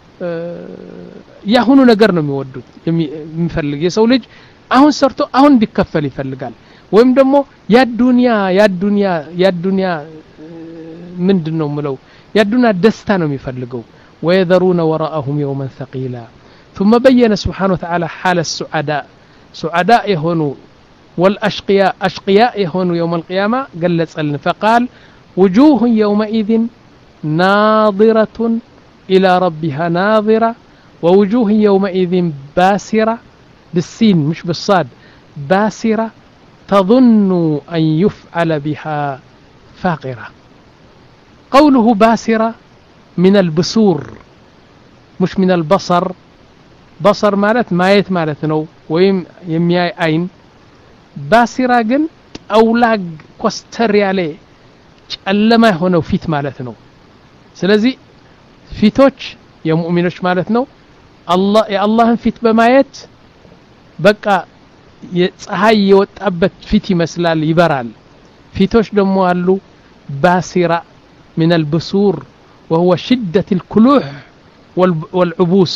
يهونو نجر ነው የሚወዱት የሚፈልግ የሰው ልጅ አሁን ሰርቶ አሁን ቢከፈል ይፈልጋል ወይም ደግሞ ያ ዱንያ ያ ዱንያ ያ ዱንያ ምንድነው ምለው ያ ዱንያ ደስታ ነው የሚፈልገው ويذرون وراءهم يوما ثقيلا ثم بين سبحانه وتعالى حال السعداء سعداء يهونوا والاشقياء اشقياء يهونوا يوم القيامه قال فقال وجوه يومئذ ناظرة إلى ربها ناظرة ووجوه يومئذ باسرة بالسين مش بالصاد باسرة تظن أن يفعل بها فاقرة قوله باسرة من البصور مش من البصر بصر مالت مايت مالت نو ويم يمياي عين باسرة جن أولاق كوستر عليه ጨለማ ሆነው ፊት ማለት ነው ስለዚህ ፊቶች የሙእሚኖች ማለት ነው الله يا الله فيت بمايت بقى ፀሐይ የወጣበት ፊት ይመስላል ይበራል ፊቶች ደግሞ አሉ باسرة من البصور وهو شدة الكلوح والعبوس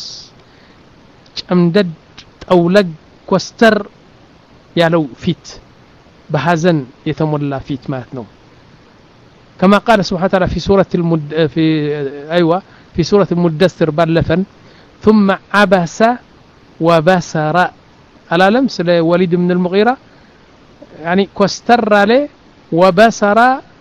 امدد أولق كوستر يالو فيت بحزن يتمولى فيت ماتنو كما قال سبحانه وتعالى في سورة المد في أيوة في سورة المدثر بلفا ثم عبس وبسر على لمس وليد من المغيرة يعني كوستر عليه وبسر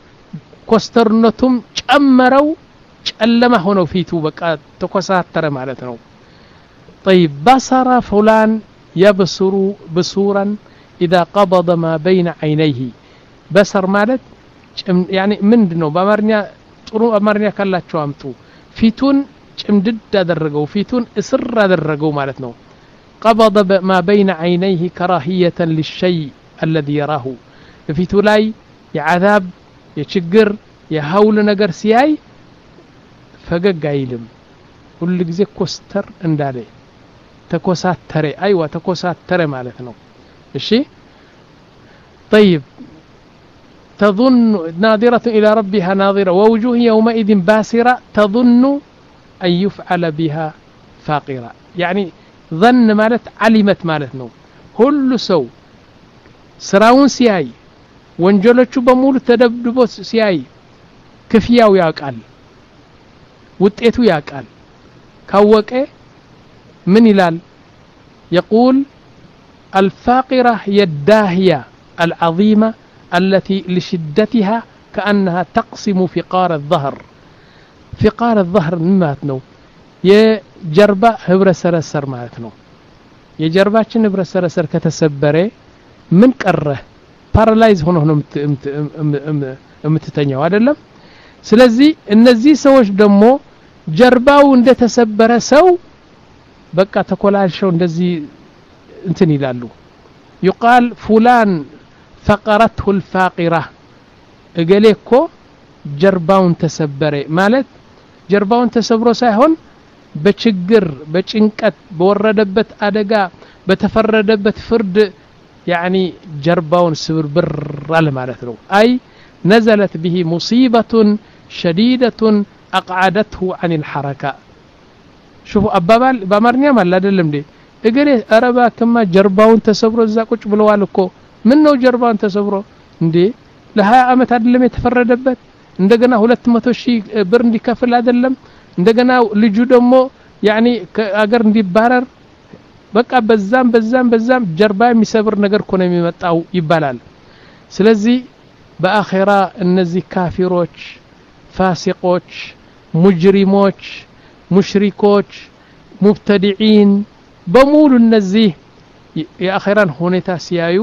كوسترنتم جمروا جلما هنا فيتو بقى تكوساتر معناته طيب بصر فلان يبصر بصورا إذا قبض ما بين عينيه بصر مالت يعني ምንድነው በአማርኛ ጥሩ አማርኛ ካላችሁ አምጡ ፊቱን ጭምድድ አደረገው ፊቱን እስር አደረገው ማለት ነው قبض ما بين عينيه كراهية للشيء الذي يراه ፊቱ ላይ የዓዛብ የችግር የሐውል ነገር ሲያይ ፈገግ አይልም ሁሉ ጊዜ ኮስተር እንዳለ ተኮሳተረ አይዋ ተኮሳተረ ማለት ነው እሺ طيب تظن ناظرة إلى ربها ناظرة ووجوه يومئذ باسرة تظن أن يفعل بها فاقرة يعني ظن مالت علمت مالتنا كل سو سراون سياي ወንጀሎቹ በሙሉ ተደብድቦ ሲያይ ክፍያው ያቃል ውጤቱ ያቃል ካወቀ ምን ይላል يقول الفاقرة هي الداهية العظيمة التي لشدتها كأنها تقسم فقار الظهر فقار الظهر ماتنو የጀርባ ህብረ ሰረሰር ማለት ነው የጀርባችን ህብረ ሰረሰር ከተሰበረ ምን ቀረ ፓራላይዝ ሆኖ ነው እምትተኛው አይደለም ስለዚህ እነዚህ ሰዎች ደግሞ ጀርባው እንደተሰበረ ሰው በቃ ተኮላልሽው እንደዚህ እንትን ይላሉ يقال فلان فقرته الفاقرة እገሌኮ ጀርባውን ተሰበረ ማለት ጀርባውን ተሰብሮ ሳይሆን በችግር በጭንቀት በወረደበት አደጋ በተፈረደበት ፍርድ يعني جرباون سبربر على معناته أي نزلت به مصيبة شديدة أقعدته عن الحركة شوفوا أبابال بامرنيا ما لا دلم دي إجري أربا كما جرباون تسبرو زاكوش بلوالكو منو جرباون تسبرو دي لها أمت عدلم يتفردبت عندنا ሁለት መቶ ሺህ ብር እንዲከፍል አይደለም እንደገና ልጁ ደግሞ يعني አገር እንዲባረር በቃ በዛም በዛም በዛም ጀርባ የሚሰብር ነገር ኮነ የሚመጣው ይባላል ስለዚህ በአኺራ እነዚህ ካፊሮች ፋሲቆች ሙጅሪሞች ሙሽሪኮች ሙብተዲዒን በሙሉ እነዚህ የአኺራን ሁኔታ ሲያዩ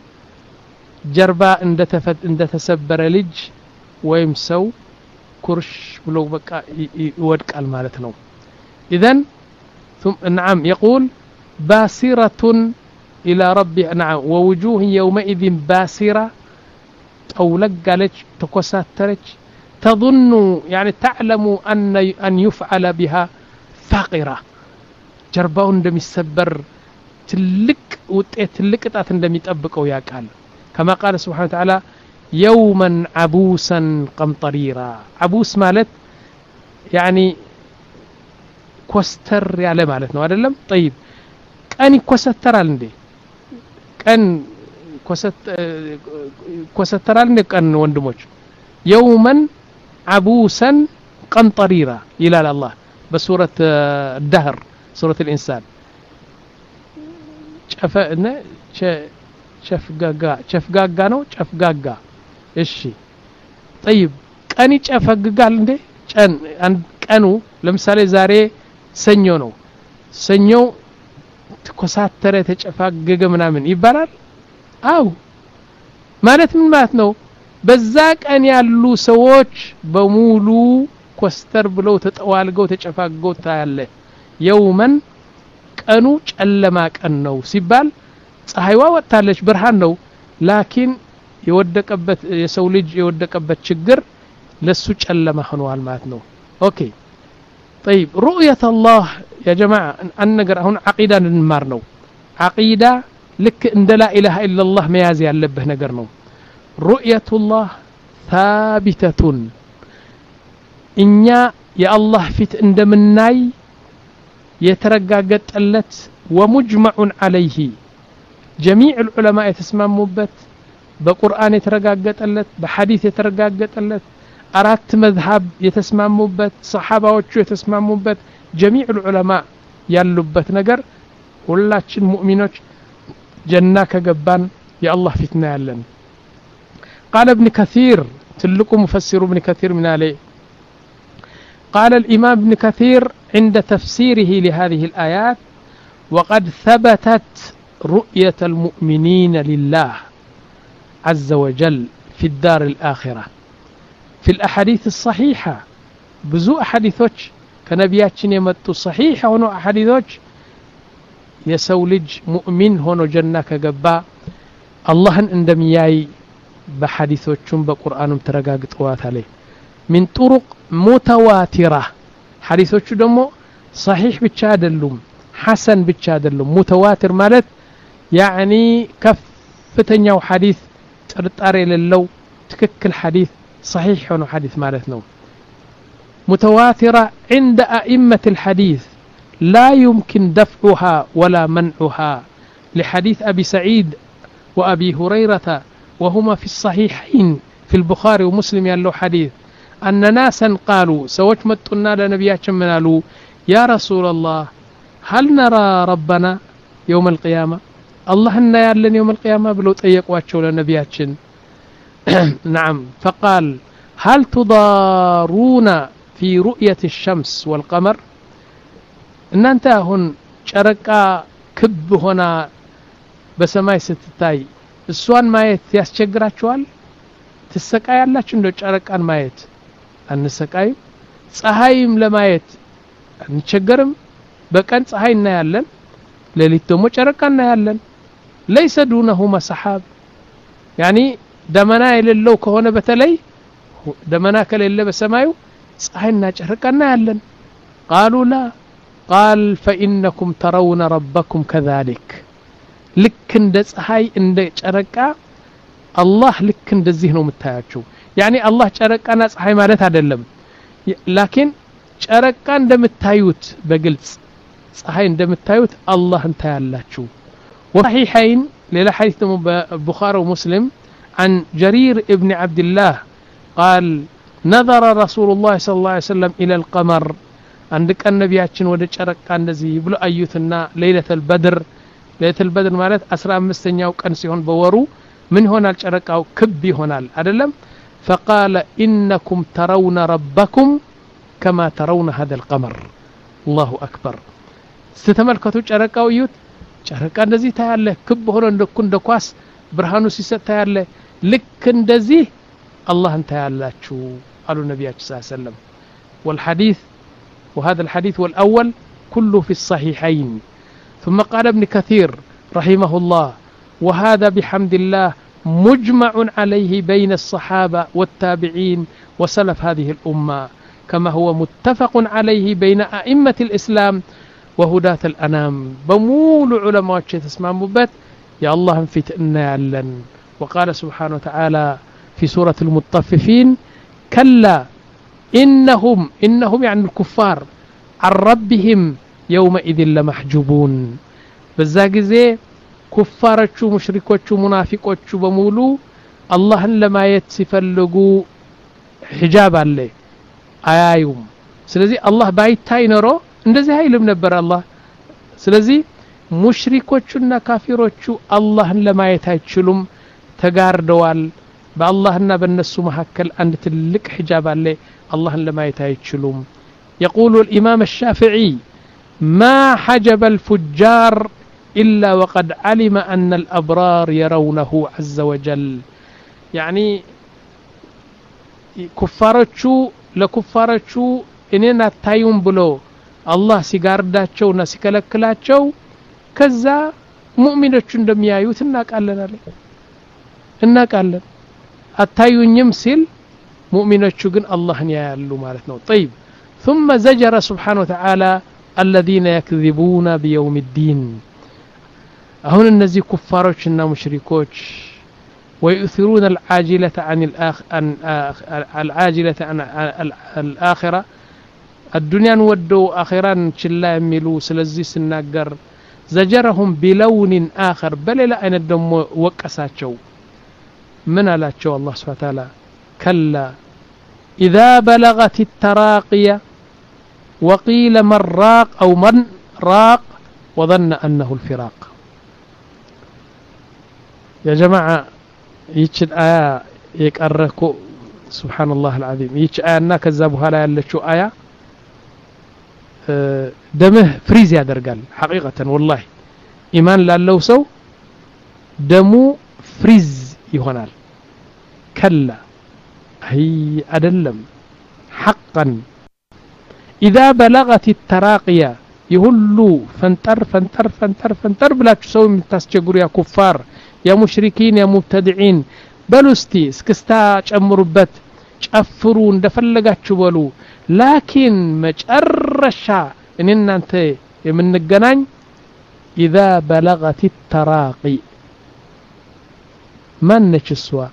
ጀርባ እንደተፈት እንደተሰበረ ልጅ ወይም ሰው ኩርሽ ብሎ በቃ ይወድቃል ማለት ነው اذا ثم نعم يقول باسرة إلى ربها نعم ووجوه يومئذ باسرة أو لقالج تكساترج تظن يعني تعلم أن أن يفعل بها فاقرة جرباون دم السبر تلك وتلك تأثن دم يتأبكوا يا قال كما قال سبحانه وتعالى يوما عبوسا قمطريرا عبوس مالت يعني كوستر يعني مالتنا أدلم طيب كان كوسترال ندي كان كوست كوسترال ندي كان وندموج يوما عبوسا قمطريرا إلى الله بسورة الدهر سورة الإنسان شفنا شفقاقا شفقاقا نو شفقاقا إيشي طيب كاني شفقاقا ندي كان كانوا لمثال زاري سنيو نو سنيو تكساتر تشفقق ምናምን ይባላል አው ማለት ምን ማለት ነው በዛ ቀን ያሉ ሰዎች በሙሉ ኮስተር ብለው ተጠዋልገው ተጨፋገው ታያለ የውመን ቀኑ ጨለማ ቀን ነው ሲባል ፀሐይዋ ወጣለች ብርሃን ነው ላኪን የወደቀበት የሰው ልጅ የወደቀበት ችግር ለሱ ጨለማ ሆኗል ማለት ነው ኦኬ طيب رؤية الله يا جماعة النجر هون عقيدة نمارنو عقيدة لك إن لا إله إلا الله ميازي اللبه نجرنو رؤية الله ثابتة إنيا يا الله فيت اندمناي يترقاقت اللت ومجمع عليه جميع العلماء يتسمموا بت بقرآن يترقاقت اللت بحديث يترقاقت اللت أرات مذهب يتسمموا بت صحابة وشو يتسمموا بت جميع العلماء ياللبت نجر ሁላችን ሙእሚኖች ጀና ከገባን የአላህ ፊትና ያለን قال ابن كثير ትልቁ مفسر ابن كثير من عليه قال الإمام ابن كثير عند تفسيره لهذه الآيات وقد ثبتت رؤية المؤمنين لله عز وجل في الدار الآخرة في الأحاديث الصحيحة بزو أحاديثوش كنبياتشن يمتو صحيحة ونو أحاديثوش يسولج مؤمن هونو جنة كجبا الله اندمياي بحديثوچم بقرآنم ترغاغطوات عليه من طرق متواترة حديثوچ دمو صحيح ብቻ አይደሉም حسن ብቻ አይደሉም متواتر ማለት يعني ከፍተኛው حديث ጥርጣሬ የሌለው ትክክል حديث صحيح ሆኖ حديث ማለት ነው متواترة عند أئمة الحديث لا يمكن دفعها ولا منعها لحديث أبي سعيد وأبي هريرة وهما في الصحيحين في البخاري ومسلم يالله حديث أن ناسا قالوا سوش متنا لنبياتهم من قالوا يا رسول الله هل نرى ربنا يوم القيامة الله إننا يالن يوم القيامة بلو تأيقواتشو لنبياتهم نعم فقال هل تضارون في رؤية الشمس والقمر إن أنت هون شركا كب هنا بسماي ستتاي السوان مايت ياسچግራቸዋል ትሰቃያላችሁ እንደ ጨረቃን ማየት አንሰቃይ ፀሐይም ለማየት አንቸገርም በቀን ፀሐይ እናያለን ሌሊት ደግሞ ጨረቃ እናያለን ليس دونهما سحاب يعني ደመና የሌለው ከሆነ በተለይ ደመና ከሌለ በሰማዩ ፀሐይና ጨረቃ እናያለን قالوا لا قال فإنكم ترون ربكم كذلك ልክ እንደ ፀሐይ እንደ ጨረቃ አላህ ልክ እንደዚህ ነው የምታያቸው يعني አላህ ጨረቃና ፀሐይ ማለት አይደለም لكن ጨረቃ እንደምታዩት በግልጽ ፀሐይ እንደምታዩት አላህን ታያላችሁ وصحيحين ሌላ ሐዲስ ደግሞ በቡኻሪ ወሙስሊም عن جرير ابن عبد الله قال نظر رسول الله صلى الله عليه وسلم إلى القمر عندك النبياتشن ወደ ጨረቃ እንደዚህ ብሎ አዩትና ليلة البدر ليلة البدر ማለት አስራ አምስተኛው ቀን ሲሆን በወሩ ምን ይሆናል ጨረቃው ክብ ይሆናል አይደለም فقال إنكم ترون ربكم كما ترون هذا القمر الله أكبر ስትተመልከቱ ጨረቃው እዩት ጨረቃ እንደዚህ ታያለ ክብ ሆኖ እንደኩ እንደ ኳስ ብርሃኑ ሲሰጥ ታያለ ልክ እንደዚህ አላህን ታያላችሁ አሉ ነብያችን ሰለላሁ ዐለይሂ ወሰለም والحديث وهذا الحديث والأول كله في الصحيحين ثم قال ابن كثير رحمه الله وهذا بحمد الله مجمع عليه بين الصحابة والتابعين وسلف هذه الأمة كما هو متفق عليه بين أئمة الإسلام وهداة الأنام بمول علماء تسمع مبت يا الله فتنا يعلن وقال سبحانه وتعالى في سورة المطففين كلا إنهم إنهم يعني الكفار عن ربهم يومئذ لمحجوبون بزاجزي كفارچو مشركوچو منافقوچو بمولو الله لما يتسفلغو حجاب عليه አያዩም ስለዚህ አላህ ባይታይ ኖሮ እንደዚህ አይልም ነበር አላህ ስለዚህ ሙሽሪኮቹና ካፊሮቹ አላህን ለማየት አይችሉም ተጋርደዋል በአላህና በእነሱ መሐከል አንድ ትልቅ ሒጃብ አለ አላህን ለማየት አይችሉም يقول الإمام الشافعي ما حجب الفجار إلا وقد علم أن الأبرار يرونه عز وجل يعني كفارچو لكفارچو إننا تايون بلو الله ሲጋርዳቸውና ሲከለክላቸው ከዛ ሙእሚኖቹ እንደሚያዩት እናቃለን አለ እናቃለን አታዩኝም ሲል ሙእሚኖቹ ግን አላህን ያያሉ ማለት ነው طيب ثم زجر سبحانه وتعالى الذين يكذبون بيوم الدين هون النزي كفاروችና مشركوች ويؤثرون العاجلة عن الآخ عن العاجلة عن الآخرة الدنيا نودوا آخرا ችላ የሚሉ ስለዚህ ስናገር زجرهم بلون آخر بل لا أن الدم وقساتشو من ألاتشو الله سبحانه وتعالى كلا إذا بلغت التراقية وقيل من راق أو من راق وظن أنه الفراق يا جماعة يتشد آية يكأركو سبحان الله العظيم يتش آية أنك الزابها لا يلتشو آية دمه فريز يادرقال حقيقة والله إيمان لالو سو دمو فريز يهونال كلا هي أدلم حقا إذا بلغت التراقية يهلو فانتر فانتر فانتر فانتر بلا تسوي من تسجقر يا كفار يا مشركين يا مبتدعين بلوستي سكستا تأمربت تأفرون دفلقات شبالو لكن مجرشا إننا أنت من الجنان إذا بلغت التراقي ما نشسوا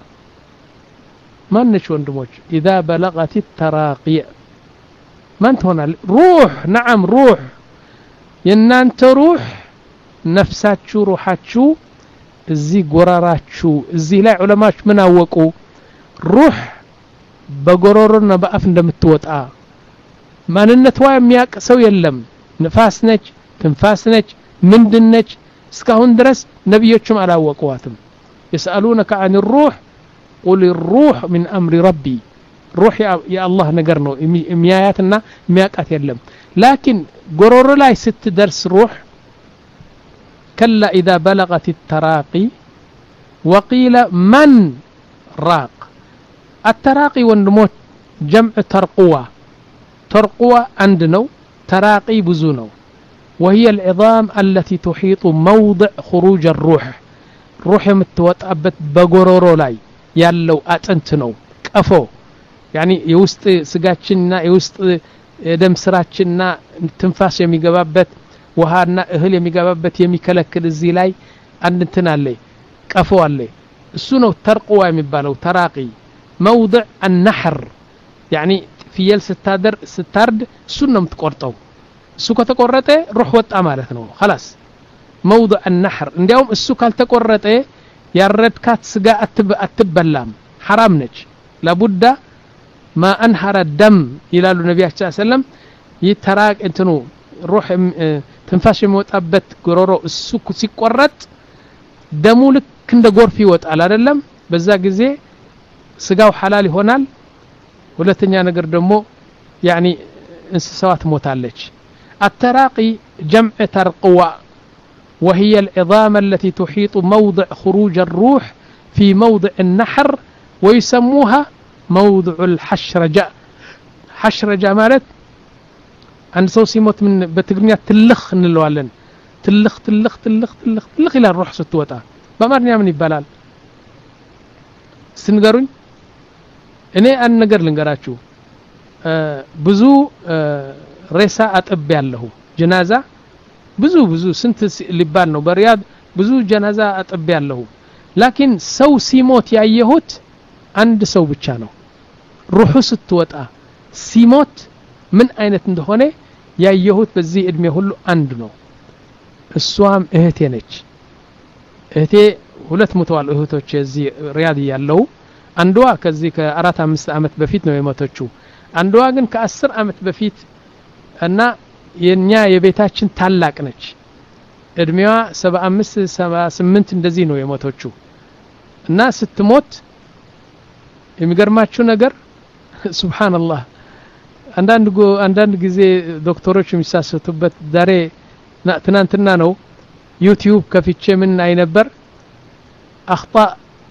ما نشون دموج إذا بلغت التراقي ما أنت هنا روح نعم روح ينا أنت روح نفساتشو روحاتشو زي قراراتشو زي لا علماء من أوقو روح بقرورنا بقف እንደምትወጣ ማንነቷ የሚያቅ ሰው የለም ንፋስ ነች ትንፋስ ነች ምንድነች እስካሁን ድረስ ነብዮቹም አላወቁዋትም يسألونك عن الروح قل الروح من أمر ربي روح يا الله ነገር ነው የሚያያትና የሚያቃት የለም لكن قرور ላይ ስትደርስ روح كلا إذا بلغت التراقي وقيل من راق التراقي والنموت جمع ترقوة ترقوة عندنا تراقي بزونو وهي العظام التي تحيط موضع خروج الروح روح متوطأبت بغورورو لاي يالو أتنتنو كفو يعني يوسط سقاتشنا يوسط دم سراتشنا تنفاس يميقبابت وهانا اهل يميقبابت يميكالكل الزيلاي عندنا اللي كفو اللي السنو ترقوة يميبالو تراقي موضع النحر يعني في يل ستادر ستارد سنة متقرطو السوكة تقرطة روح وطأ مالتنا خلاص موضع النحر انديهم السوكة تقرطة يارد كات سقاء أتب أتبلام حرام نج لابد ما أنهر الدم إلى النبي صلى الله عليه وسلم يتراك انتنو روح تنفاش موت أبت قرورو السوكة سيقرط دمو لك كند غورفي وطأ على الرلم بزاق زي سقاو حلال هونال ولتنيا نقر دمو يعني انسسوات موتالج التراقي جمع ترقوة وهي العظام التي تحيط موضع خروج الروح في موضع النحر ويسموها موضع الحشرجة حشرجة مالت عند سوسي موت من بتقرنيا تلخ نلوالن تلخ تلخ تلخ تلخ تلخ إلى الروح ستوتا بمرنيا من يبالال سنقرون እኔ አንድ ነገር ልንገራችሁ ብዙ ሬሳ አጥብ ያለሁ ጀናዛ ብዙ ብዙ ስንት ሊባል ነው በሪያድ ብዙ ጀናዛ አጥብ ያለሁ لكن ሰው ሲሞት ያየሁት አንድ ሰው ብቻ ነው ሩሑ ስትወጣ ሲሞት ምን አይነት እንደሆነ ያየሁት በዚህ እድሜ ሁሉ አንድ ነው እሷም እህቴ ነች እህቴ ሁለት ሞተዋል እህቶች እዚህ ሪያድ ያለው አንዷ ከዚህ ከአራት አምስት አመት በፊት ነው የሞተችው አንዷ ግን ከ10 አመት በፊት እና የኛ የቤታችን ታላቅ ነች እድሜዋ ሰባ አምስት ሰባ ስምንት እንደዚህ ነው የሞተችው እና ስትሞት የሚገርማችሁ ነገር ሱብሃንአላህ አንዳንድ አንዳንድ ጊዜ ዶክተሮች የሚሳሰቱበት ዛሬ ትናንትና ነው ዩቲዩብ ከፍቼ ምን አይ ነበር اخطاء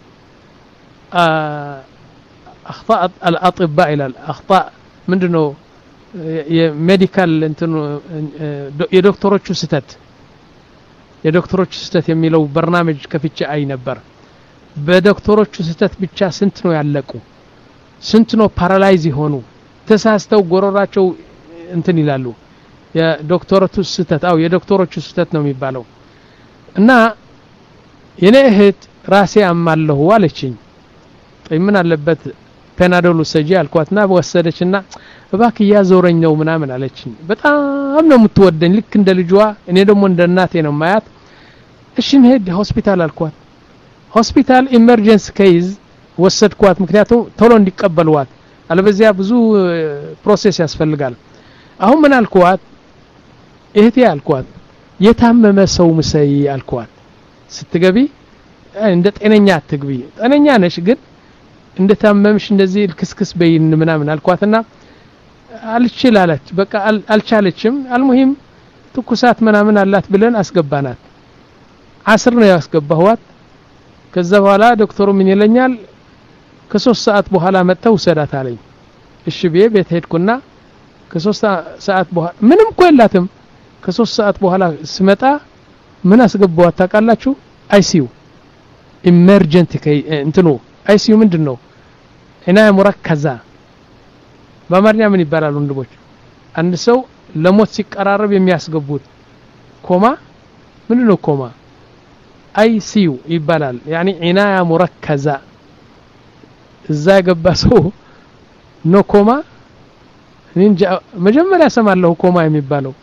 اخطاء الاطباء الى الاخطاء ምንድነው የሜዲካል እንትኑ የዶክተሮቹ ስህተት የዶክተሮቹ ስህተት የሚለው በርናመጅ ከፍቼ አይ ነበር በዶክተሮቹ ስህተት ብቻ ስንት ነው ያለቁ ስንት ነው ፓራላይዝ ይሆኑ ተሳስተው ጎሮራቸው እንትን ይላሉ የዶክተሮቹ ስተት አው የዶክተሮቹ ስተት ነው የሚባለው እና የኔ እህት ራሴ አማለሁ አለችኝ ምን አለበት ፔናዶል ወሰጂ አልኳትና ወሰደችና እባክህ ያዞረኝ ነው ምናምን አለችኝ በጣም ነው የምትወደኝ ልክ እንደ ልጇ እኔ ደግሞ እንደ እናቴ ነው ማያት እሺ እንሂድ ሆስፒታል አልኳት ሆስፒታል ኢመርጀንሲ ኬዝ ወሰድኳት ምክንያቱም ቶሎ እንዲቀበልዋት አለበዚያ ብዙ ፕሮሰስ ያስፈልጋል አሁን ምን አልኳት እህቴ አልኳት የታመመ ሰው ምሰይ አልኳት ስትገቢ እንደ ጤነኛ አትግቢ ጤነኛ ነሽ ግን እንደ ታመምሽ እንደዚህ ልክስክስ በይን ምናምን አልኳትና አልችላለች በቃ አልቻለችም አልሙሂም ትኩሳት ምናምን አላት ብለን አስገባናት አስር ነው ያስገባኋት ከዛ በኋላ ዶክተሩ ምን ይለኛል ከሶስት ሰዓት በኋላ መጣው ሰዳት አለኝ እሺ ቤ ቤት ሄድኩና ከሶስት ሰዓት በኋላ ምንም ቆይላትም ከሶስት ሰዓት በኋላ ስመጣ ምን አስገባዋት ታውቃላችሁ አይሲዩ ኢመርጀንሲ እንትኑ አይሲዩ ምንድነው እና ሙረከዛ በአማርኛ ምን ይባላል ወንድሞች አንድ ሰው ለሞት ሲቀራረብ የሚያስገቡት ኮማ ምንድነው ኮማ አይሲዩ ይባላል ያኒ ዒናያ ሙረከዛ እዛ ገባ ሰው ኖ ኮማ እንጃ መጀመሪያ ሰማለሁ ኮማ የሚባለው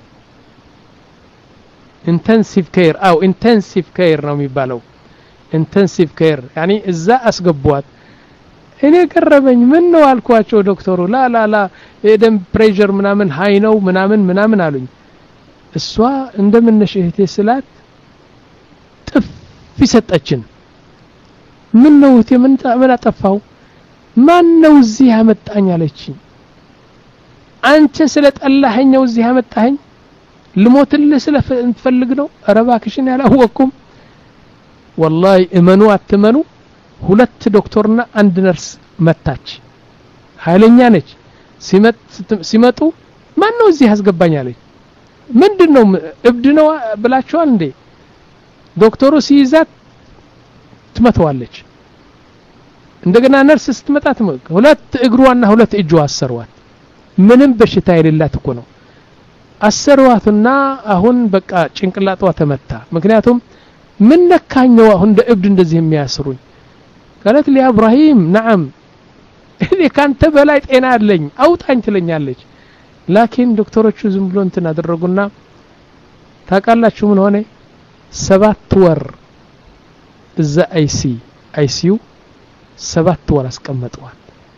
ኢንተንሲቭ ኬር አው ኢንተንሲቭ ኬር ነው የሚባለው ኢንተንሲቭ ኬር ያኒ እዛ አስገቧት እኔ ቀረበኝ ምን ነው አልኳቸው ዶክተሩ ላ ላ ላ የደም ፕሬሸር ምናምን ሃይ ነው ምናምን ምናምን አሉኝ እሷ እንደምንሽ እህቴ ስላት ጥፍ ይሰጠችን ምን ነው እህቴ ምን ምን አጠፋው ማን ነው እዚህ ያመጣኝ አለችኝ አንቺ ስለጠላኸኝ ነው እዚህ ያመጣኸኝ ልሞትልህ ስለፈልግ ነው አረባክሽን ያላወቅኩም والله እመኑ አትመኑ ሁለት ዶክተርና አንድ ነርስ መታች ኃይለኛ ነች ሲመጡ ማን ነው እዚህ ያስገባኝ አለች ምንድነው እብድ ነው ብላችኋል እንዴ ዶክተሩ ሲይዛት ትመታዋለች እንደገና ነርስ ስትመጣት ሁለት እግሯና ሁለት እጇ አሰሯት ምንም በሽታ የሌላት እኮ ነው አሰሯትና አሁን በቃ ጭንቅላቷ ተመታ ምክንያቱም ምን ነካኛው አሁን እንደ እብድ እንደዚህ የሚያስሩኝ قالت لي يا ابراهيم نعم እኔ ካንተ በላይ ጤና አለኝ አውጣኝ ትለኛለች ላኪን ዶክተሮቹ ዝም ብሎ እንትን አደረጉና ታቃላችሁ ምን ሆነ ሰባት ወር እዛ አይሲ አይሲዩ ሰባት ወር አስቀመጠዋል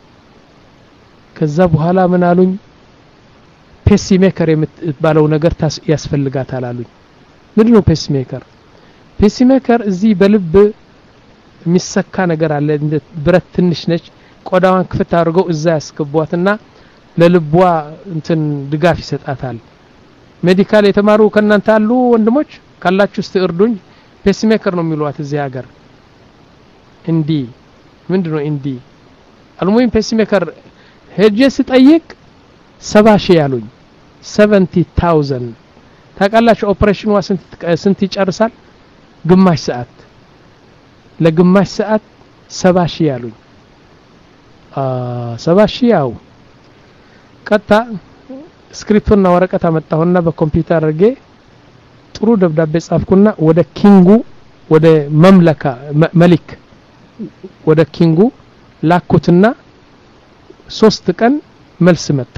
ከዛ በኋላ ምን አሉኝ ፔሲሜከር የምትባለው ነገር ያስፈልጋታል አሉኝ ምንድነው ፔሲሜከር ፔሲሜከር እዚህ በልብ የሚሰካ ነገር አለ እንደ ብረት ትንሽ ነች ቆዳዋን ክፍት አድርገው እዛ ያስገቧትና ለልቧ እንትን ድጋፍ ይሰጣታል ሜዲካል የተማሩ ከናንተ አሉ ወንድሞች ካላችሁ እርዱኝ ፔሲሜከር ነው የሚሏት እዚህ ሀገር እንዲ ምንድነው እንዲ አልሙሂም ፔሲሜከር ሄጄ ስጠይቅ ሰባ ሺህ ያሉኝ ሰቨንቲ ታውዘንድ ታውቃላችሁ ኦፕሬሽኑ ስንት ይጨርሳል ግማሽ ሰዓት ለግማሽ ሰዓት ሰባ ሺህ ያሉኝ አ ሰባ ሺህ ያው ቀጣ ስክሪፕቱና ወረቀት አመጣሁና በኮምፒውተር አድርጌ ጥሩ ደብዳቤ ጻፍኩና ወደ ኪንጉ ወደ መምለካ መሊክ ወደ ኪንጉ ላኩትና ሶስት ቀን መልስ መጣ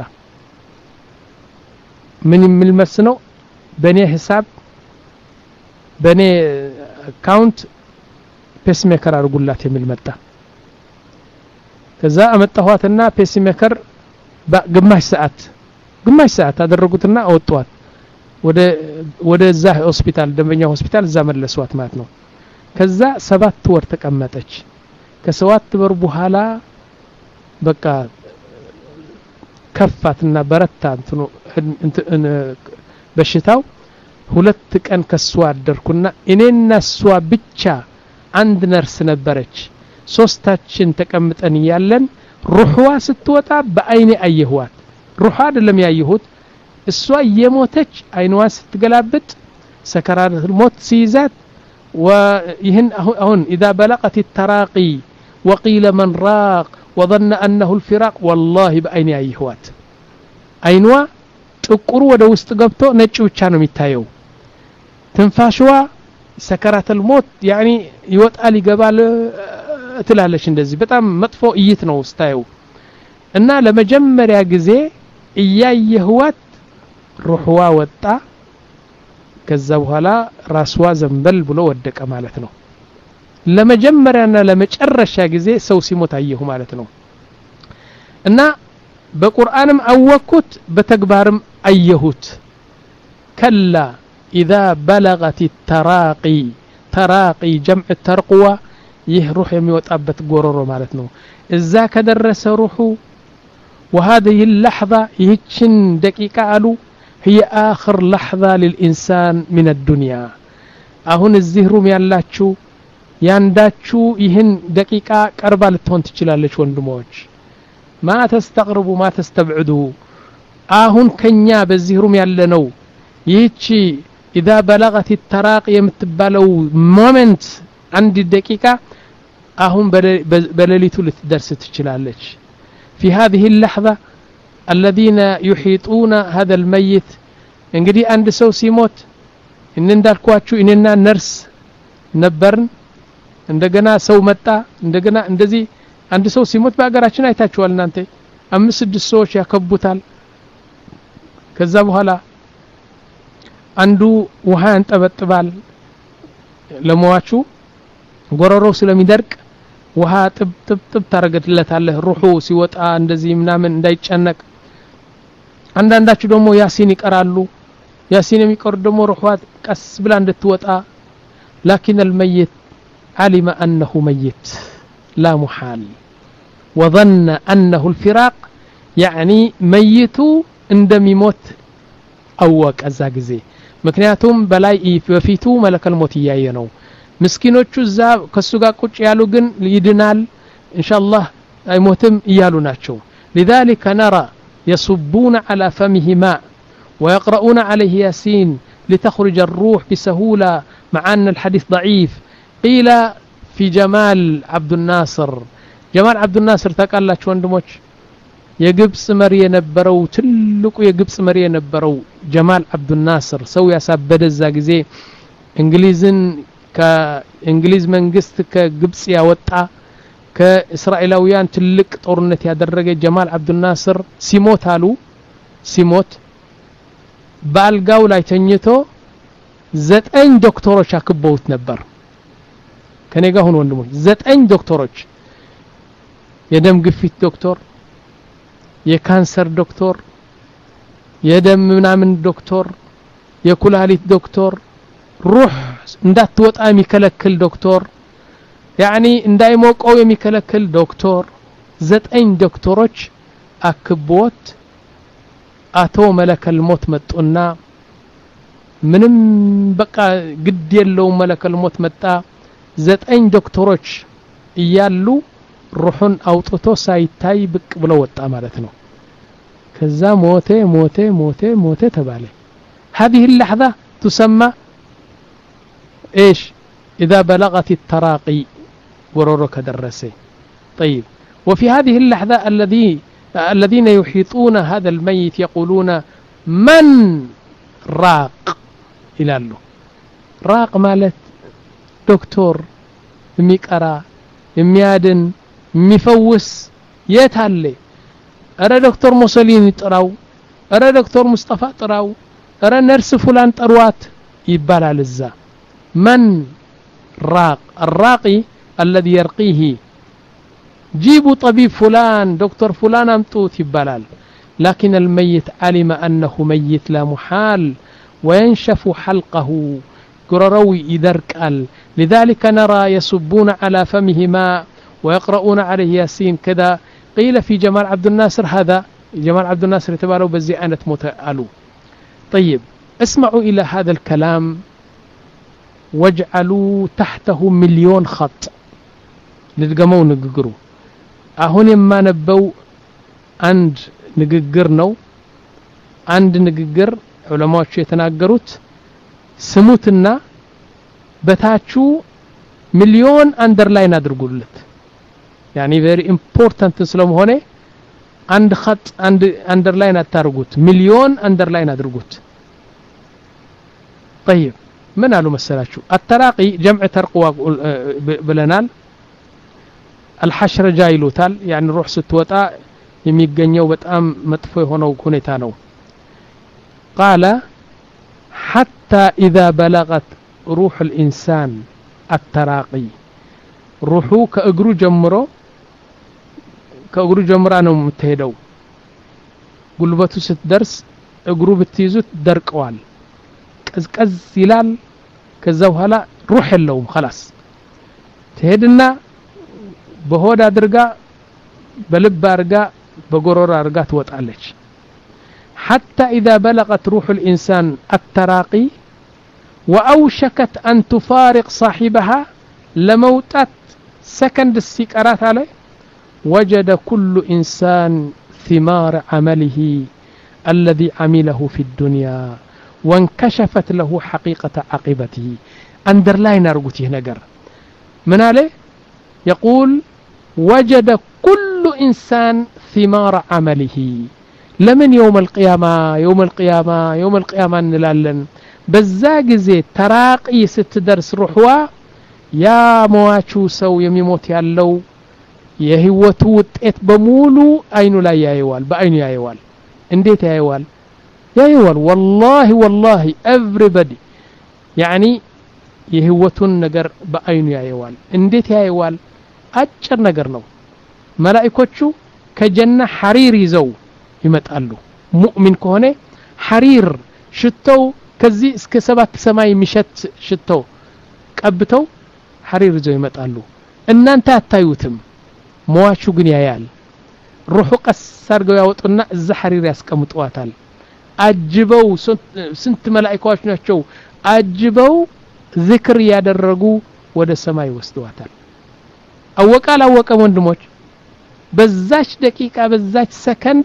ምን ምን መልስ ነው በኔ ሂሳብ በኔ አካውንት ፔስሜከር አርጉላት የሚል መጣ ከዛ አመጣኋትና ፔስሜከር በግማሽ ሰዓት ግማሽ ሰዓት አደረጉትና አወጣዋት ወደ ወደ ዛ ሆስፒታል ደንበኛ ሆስፒታል እዛ መለሷት ማለት ነው ከዛ ሰባት ወር ተቀመጠች ከሰባት ወር በኋላ በቃ ከፋትና በረታ እንትን በሽታው ሁለት ቀን ከሷ አደርኩና እኔና እሷ ብቻ አንድ ነርስ ነበረች ሶስታችን ተቀምጠን ያለን ሩህዋ ስትወጣ በአይኔ አየኋት ሩህ አይደለም ያየሁት እሷ የሞተች አይኗ ስትገላብጥ ሰከራት ሞት ሲይዛት ويهن هون إذا بلغت التراقي وقيل من راق وظن أنه الفراق والله بأين أيهوات أينوا ጥቁሩ ወደ ውስጥ ገብቶ ነጭ ብቻ ነው የሚታየው ትንፋሽዋ ሰከራተል ሞት يعني ይወጣል ይገባል ትላለች እንደዚህ በጣም መጥፎ እይት ነው ስታየው እና ለመጀመሪያ ጊዜ እያየህዋት ሩህዋ ወጣ ከዛ በኋላ ራስዋ ዘንበል ብሎ ወደቀ ማለት ነው ለመጀመሪያና ለመጨረሻ ጊዜ ሰው ሲሞት አየሁ ማለት ነው እና በቁርአንም አወኩት በተግባርም አየሁት ከላ اذا بلغت التراقي تراقي جمع الترقوة ይህ ሩህ የሚወጣበት ጎሮሮ ማለት ነው እዛ ከደረሰ ሩሁ وهذه اللحظة ይህችን ደቂቃ አሉ هي آخر لحظة للإنسان من الدنيا አሁን እዚህ ሩም ያላችሁ ያንዳችሁ ይህን ደቂቃ ቀርባ ልትሆን ትችላለች ወንድሞች ما تستقربوا ما تستبعدوا አሁን ከኛ በዚህ ሩም ያለነው ይህቺ إذا بلغت التراقي የምትባለው ሞመንት አንድ ደቂቃ አሁን በሌሊቱ ልትደርስ ትችላለች في هذه اللحظة الذين يحيطون هذا الميت እንግዲህ አንድ ሰው ሲሞት እንዳልኳችሁ እኔና ነርስ ነበርን እንደገና ሰው መጣ እንደገና እንደዚህ አንድ ሰው ሲሞት በአገራችን አይታችኋል እናንተ አምስት ስድስት ሰዎች ያከቡታል ከዛ በኋላ አንዱ ውሃ እንጠበጥባል ለሟቹ ጎሮሮው ስለሚደርቅ ውሃ ጥብ ጥብ ጥብ ታረገድለታለህ ሩሁ ሲወጣ እንደዚህ ምናምን እንዳይጨነቅ አንዳንዳችሁ ደግሞ ያሲን ይቀራሉ ያሲን የሚቀር ደግሞ ሩህዋ ቀስ ብላ እንድትወጣ لكن الميت علم أنه ميت لا محال وظن أنه الفراق يعني ميت عندما يموت أوك الزاقزي ምክንያቱም በላይ በፊቱ መለከል ሞት ያየ ነው ምስኪኖቹ እዛ ከሱ ጋር ቁጭ ያሉ ግን ይድናል ኢንሻአላህ አይሞትም ይያሉ ናቸው لذلك نرى يصبون على فمه ماء ويقرؤون عليه ياسين لتخرج الروح بسهولة مع أن الحديث ضعيف قيل في جمال عبد الناصر جمال عبد الناصر تقاللاችሁ ወንድሞች የግብጽ መሪ የነበረው ትልቁ የግብጽ መሪ የነበረው ጀማል አብዱል ናስር ሰው ያሳበደዛ ጊዜ እንግሊዝን ከእንግሊዝ መንግስት ከግብጽ ያወጣ ከእስራኤላውያን ትልቅ ጦርነት ያደረገ ጀማል አብዱል ናስር ሲሞት አሉ ሲሞት ባልጋው ላይ ተኝቶ ዘጠኝ ዶክተሮች አክበውት ነበር ከኔ ጋር ሆኖ ወንድሞች ዘጠኝ ዶክተሮች የደም ግፊት ዶክተር የካንሰር ዶክተር የደም ምናምን ዶክተር የኩላሊት ዶክተር ሩህ እንዳትወጣ የሚከለክል ዶክተር يعني እንዳይሞቀው የሚከለክል ዶክተር ዘጠኝ ዶክተሮች አክቦት አቶ መለከል ሞት መጡና ምንም በቃ ግድ የለው መለከል ሞት መጣ ዘጠኝ ዶክተሮች እያሉ ሩህን አውጥቶ ሳይታይ ብቅ ብሎ ወጣ ማለት ነው ከዛ ሞተ ሞተ ሞተ ሞተ ተባለ هذه اللحظة تسمى ايش اذا بلغت التراقي غرورك درسه طيب وفي هذه اللحظة الذي الذين يحيطون هذا الميت يقولون من راق الى له راق مالت دكتور ميقرا የሚያድን የሚፈውስ የት አለ አረ ዶክተር ሙሰሊኒ ጥራው አረ ዶክተር ሙስጠፋ ጥራው አረ ነርስ ፉላን ጥሯት ይባላል እዛ من راق الراقي الذي يرقيه جيبوا طبيب فلان دكتور فلان امطوت يبالال لكن الميت علم أنه ميت لا محال وينشف حلقه قرروي يدركال لذلك نرى يصبون على فمه ماء ويقرؤون عليه ياسين كذا قيل في جمال عبد الناصر هذا جمال عبد الناصر يتبالوا بزيانة موت ألو طيب اسمعوا إلى هذا الكلام واجعلوا تحته مليون خط لتقموا نققروا أهون ما نبو عند نققر نو عند نققر علماء شيء تناقروت سموتنا بتاچو مليون اندرلاين ادرغولت يعني very important سلام هونه عند خط عند اندرلاين اتارغوت مليون اندرلاين ادرغوت طيب من قالوا مسلاشو التراقي جمع ترقوا بلنال الحشر جايلوتال يعني روح ستوطا يميغنيو በጣም መጥፎ የሆነው ሁኔታ ነው قال حتى اذا بلغت روح الانسان التراقي روحو ከእግሩ ጀምሮ ከእግሩ ጀምራ ነው የምትሄደው ጉልበቱ ስትደርስ እግሩ ብትይዙት ደርቀዋል ቀዝቀዝ ይላል ከዛ በኋላ روح የለውም خلاص ትሄድና በሆድ አድርጋ በልብ አርጋ በጎሮራ አርጋ ትወጣለች حتى إذا بلغت روح الإنسان التراقي وأوشكت أن تفارق صاحبها لموتات سكند السكرات عليه وجد كل إنسان ثمار عمله الذي عمله في الدنيا وانكشفت له حقيقة عاقبته أندرلاين أرغوتيه نجر من عليه يقول وجد كل إنسان ثمار عمله لمن يوم القيامة يوم القيامة يوم القيامة نلالن بزاق زي تراقي ستدرس روحوا يا مواتشو سو يميموت يالو يهوتو وطيت بمولو أينو لا يايوال بأينو يايوال انديت يايوال يايوال والله والله everybody يعني يهوتون نجر بأينو يايوال انديت يايوال أجر نجر نو ملائكوتشو كجنة حرير يزو ይመጣሉ ሙእሚን ከሆነ حرير ሽተው ከዚህ እስከ ሰባት ሰማይ የሚሸት ሽተው ቀብተው حرير ይዘው ይመጣሉ እናንተ አታዩትም ሟቹ ግን ያያል ሩሑ ቀሰርገው ያወጡና እዛ حرير ያስቀምጡዋታል አጅበው ስንት መላእክቶች ናቸው አጅበው ዚክር ያደረጉ ወደ ሰማይ ወስደዋታል አወቃል አወቀ ወንድሞች በዛች ደቂቃ በዛች ሰከንድ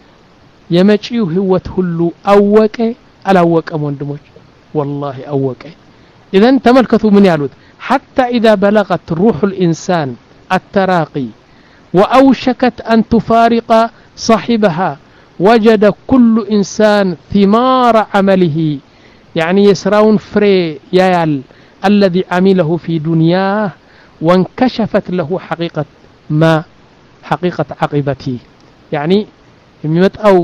የመጪው ህይወት ሁሉ አወቀ አላወቀ ወንድሞች والله አወቀ اذن ተመልከቱ ምን ያሉት حتى اذا بلغت روح الانسان التراقي واوشكت ان تفارق صاحبها وجد كل انسان ثمار عمله يعني يسرون فري يال الذي عمله في دنياه وانكشفت له حقيقة ما حقيقة عاقبته يعني የሚመጣው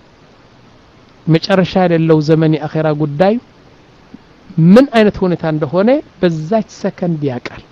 መጨረሻ ያለው ዘመን አኺራ ጉዳይ ምን አይነት ሁኔታ እንደሆነ በዛች ሰከንድ ያቃል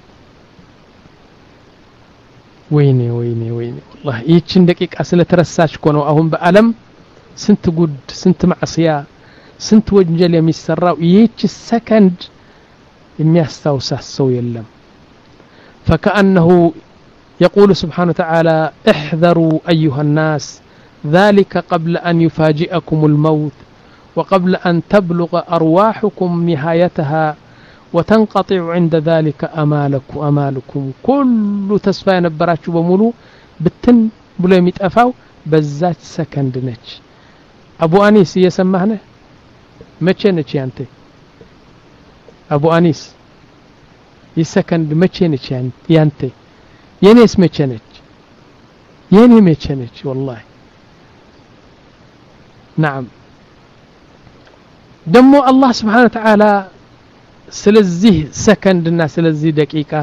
ወይኔ ወይኔ ወይኔ والله ይችን ደቂቃ ስለተረሳች ኮነው አሁን በአለም ስንት ጉድ ስንት ማዕሲያ ስንት ወንጀል የሚሰራው ይች ሰከንድ የሚያስታውሳት ሰው የለም فكأنه يقول سبحانه وتعالى احذروا أيها الناس ذلك قبل أن يفاجئكم الموت وقبل أن تبلغ أرواحكم نهايتها وتنقطع عند ذلك أمالكم أمالكم كل تسفى نبراتشو بمولو بتن بلو يميتأفاو بزات سكند نج أبو أنيس يسمهنا مچه نج يانتي أبو أنيس يسكند مچه نج يانتي ينيس مچه نج يني مچه نج والله نعم دمو الله سبحانه وتعالى سلزيه سكند الناس سلزيه دقيقة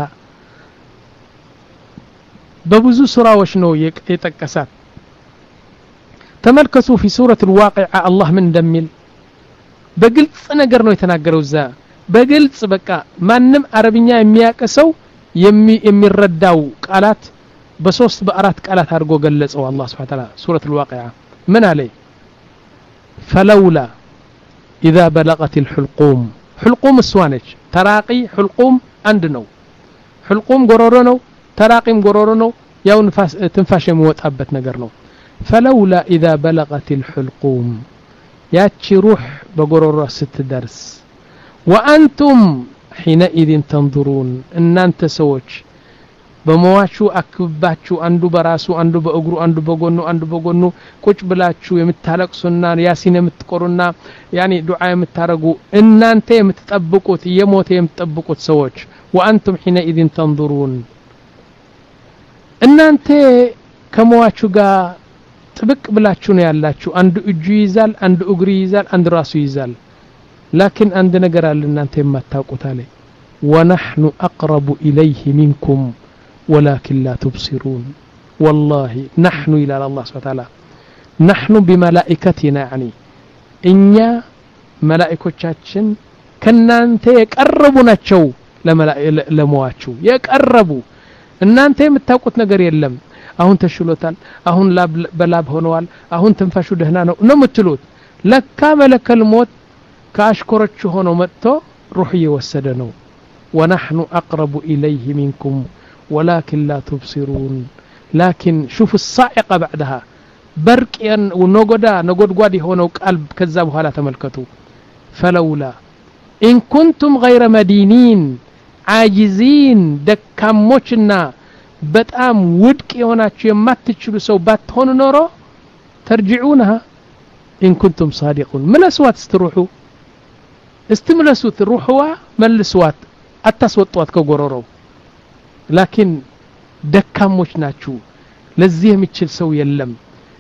ببزو سراوش نو يتكسات تملكسوا في سورة الواقعة الله من دميل بقلت نقر نو يتناقروا الزا بقلت بكا ما نم عربينيا يمياكسو يمي يمي الرداو قالات بصوص بأرات قالات هرقو قلتوا الله سبحانه وتعالى سورة الواقعة من عليه فلولا إذا بلغت الحلقوم حلقوم السوانج تراقي حلقوم عندنا حلقوم قرورنو تراقيم قرورنو يو نفاس تنفاش موت أبت نقرنو فلولا إذا بلغت الحلقوم ياتشي روح بقرور ست درس وأنتم حينئذ تنظرون إن أنت سوتش በመዋቹ አክባችሁ አንዱ በራሱ አንዱ በእግሩ አንዱ በጎኑ አንዱ በጎኑ ቁጭ ብላችሁ የምታለቅሱና ያሲን የምትቆሩና ያኒ ዱዓ የምታረጉ እናንተ የምትጠብቁት የሞተ የምትጠብቁት ሰዎች وانتم حينئذ تنظرون እናንተ ከመዋቹ ጋር ጥብቅ ብላችሁ ነው ያላችሁ አንዱ እጁ ይዛል አንዱ እግሩ ይዛል አንዱ ራሱ ይዛል لكن عند ነገር አለ እናንተ የማታውቁት አለ ونحن أقرب إليه منكم ولكن لا تبصرون والله نحن إلى الله سبحانه وتعالى نحن بملائكتنا يعني እኛ መላእክቶቻችን ከናንተ የቀረቡ ናቸው ለሟቹ የቀረቡ እናንተ የምታውቁት ነገር የለም አሁን ተሽሎታል አሁን ላብ በላብ ሆነዋል አሁን ትንፋሹ ደህና ነው ነው የምትሉት ለካ መለከል ሞት ካሽኮረቹ ሆኖ መጥቶ روح እየወሰደ ነው ونحن أقرب إليه منكم ولكن لا تبصرون لكن شوف الصاعقة بعدها برقيا ونقدا نقدقادي هونو قلب كذا بحالا تملكتو فلولا إن كنتم غير مدينين عاجزين دكاموچنا በጣም ውድቅ የሆናችሁ የማትችሉ ሰው ባትሆኑ ኖሮ ترجعونها إن كنتم صادقون ملسوات استروحوا استملسوا تروحوا ملسوات አታስወጧት ከጎሮሮው لكن ደካሞች ናችሁ ለዚህ የሚችል ሰው የለም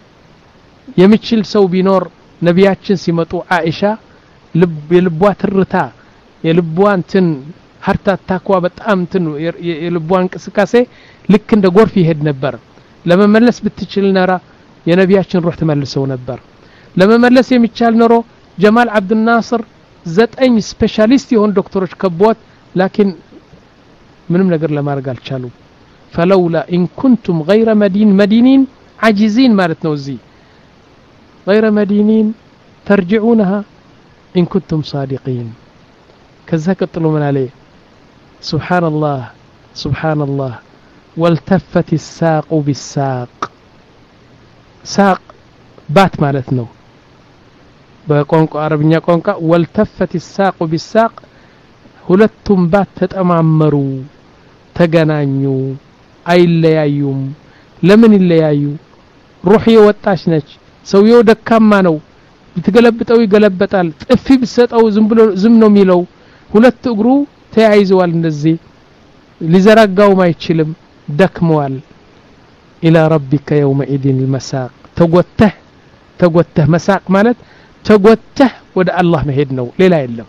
የሚችል ሰው ቢኖር ነቢያችን ሲመጡ አኢሻ ልብ የልቧ ትርታ የልቧ እንትን ሀርታ ታኳ በጣም እንትን የልቧ እንቅስቃሴ ልክ እንደ ጎርፍ ይሄድ ነበር ለመመለስ ብትችል ነራ የነቢያችን ሩህ ተመልሰው ነበር ለመመለስ የሚቻል ኖሮ ጀማል አብዱል ናስር ዘጠኝ ስፔሻሊስት የሆኑ ዶክተሮች ከቦት لكن ምንም ነገር ለማድረግ አልቻሉም فلولا إن كنتم غير مدين مدينين عاجزين ማለት ነው እዚ غير مدينين ترجعونها إن كنتم صادقين كذا قتلوا من عليه سبحان الله سبحان الله والتفت الساق بالساق ساق بات ማለት ነው በቋንቋ አረብኛ ቋንቋ والتفت الساق بالساق ሁለቱም ባት ተጠማመሩ ተገናኙ አይለያዩም ለምን ይለያዩ ሩህ የወጣች ነች ሰውየው ደካማ ነው ብትገለብጠው ይገለበጣል ጥፊ ብሰጠው ዝም ብሎ ዝም ነው የሚለው ሁለት እግሩ ተያይዘዋል እንደዚህ ሊዘራጋው ማይችልም ደክመዋል الى ربك يومئذ المساق ተጎተህ ተጎተህ مساق ማለት ተጎተህ ወደ አላህ መሄድ ነው ሌላ የለም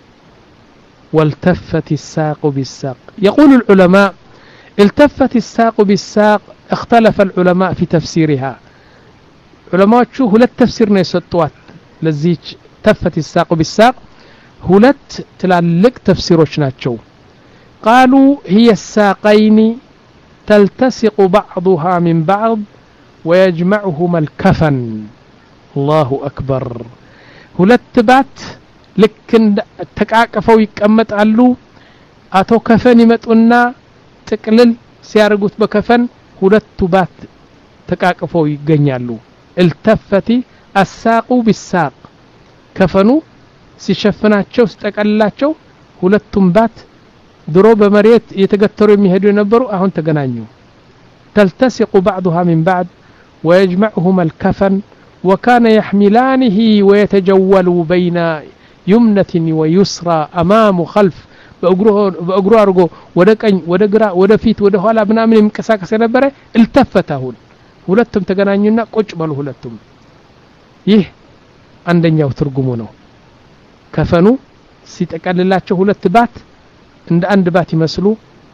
والتفت الساق بالساق يقول العلماء التفت الساق بالساق اختلف العلماء في تفسيرها علماء شو هلت تفسيرنا يسطوات لذيك تفت الساق بالساق هلت تلالك تفسيروش ناتشو قالوا هي الساقين تلتصق بعضها من بعض ويجمعهما الكفن الله أكبر هلت بات لكن تقاقفوا يقمطالو اتو كفن يمطونا تقلل ሲያርጉት በከፈን ሁለቱ ባት ተቃቅፈው ይገኛሉ التفت الساق بالساق ከፈኑ ሲሸፍናቸው ሲጠቀልላቸው ሁለቱም ባት ድሮ በመሬት የተገተሩ የሚሄዱ የነበሩ አሁን ተገናኙ تلتصق بعضها من بعض ويجمعهما الكفن وكان يحملانه ويتجول بين يمنة ويسرى أمام خلف بأجره بأجره أرجو ودكين ودجرا ودفيت ودهلا بنامن مكساكس نبرة التفتهون ሁለቱም ተገናኙና ቁጭ ባሉ ሁለቱም ይህ አንደኛው ትርጉሙ ነው ከፈኑ ሲጠቀልላቸው ሁለት ባት እንደ አንድ ባት ይመስሉ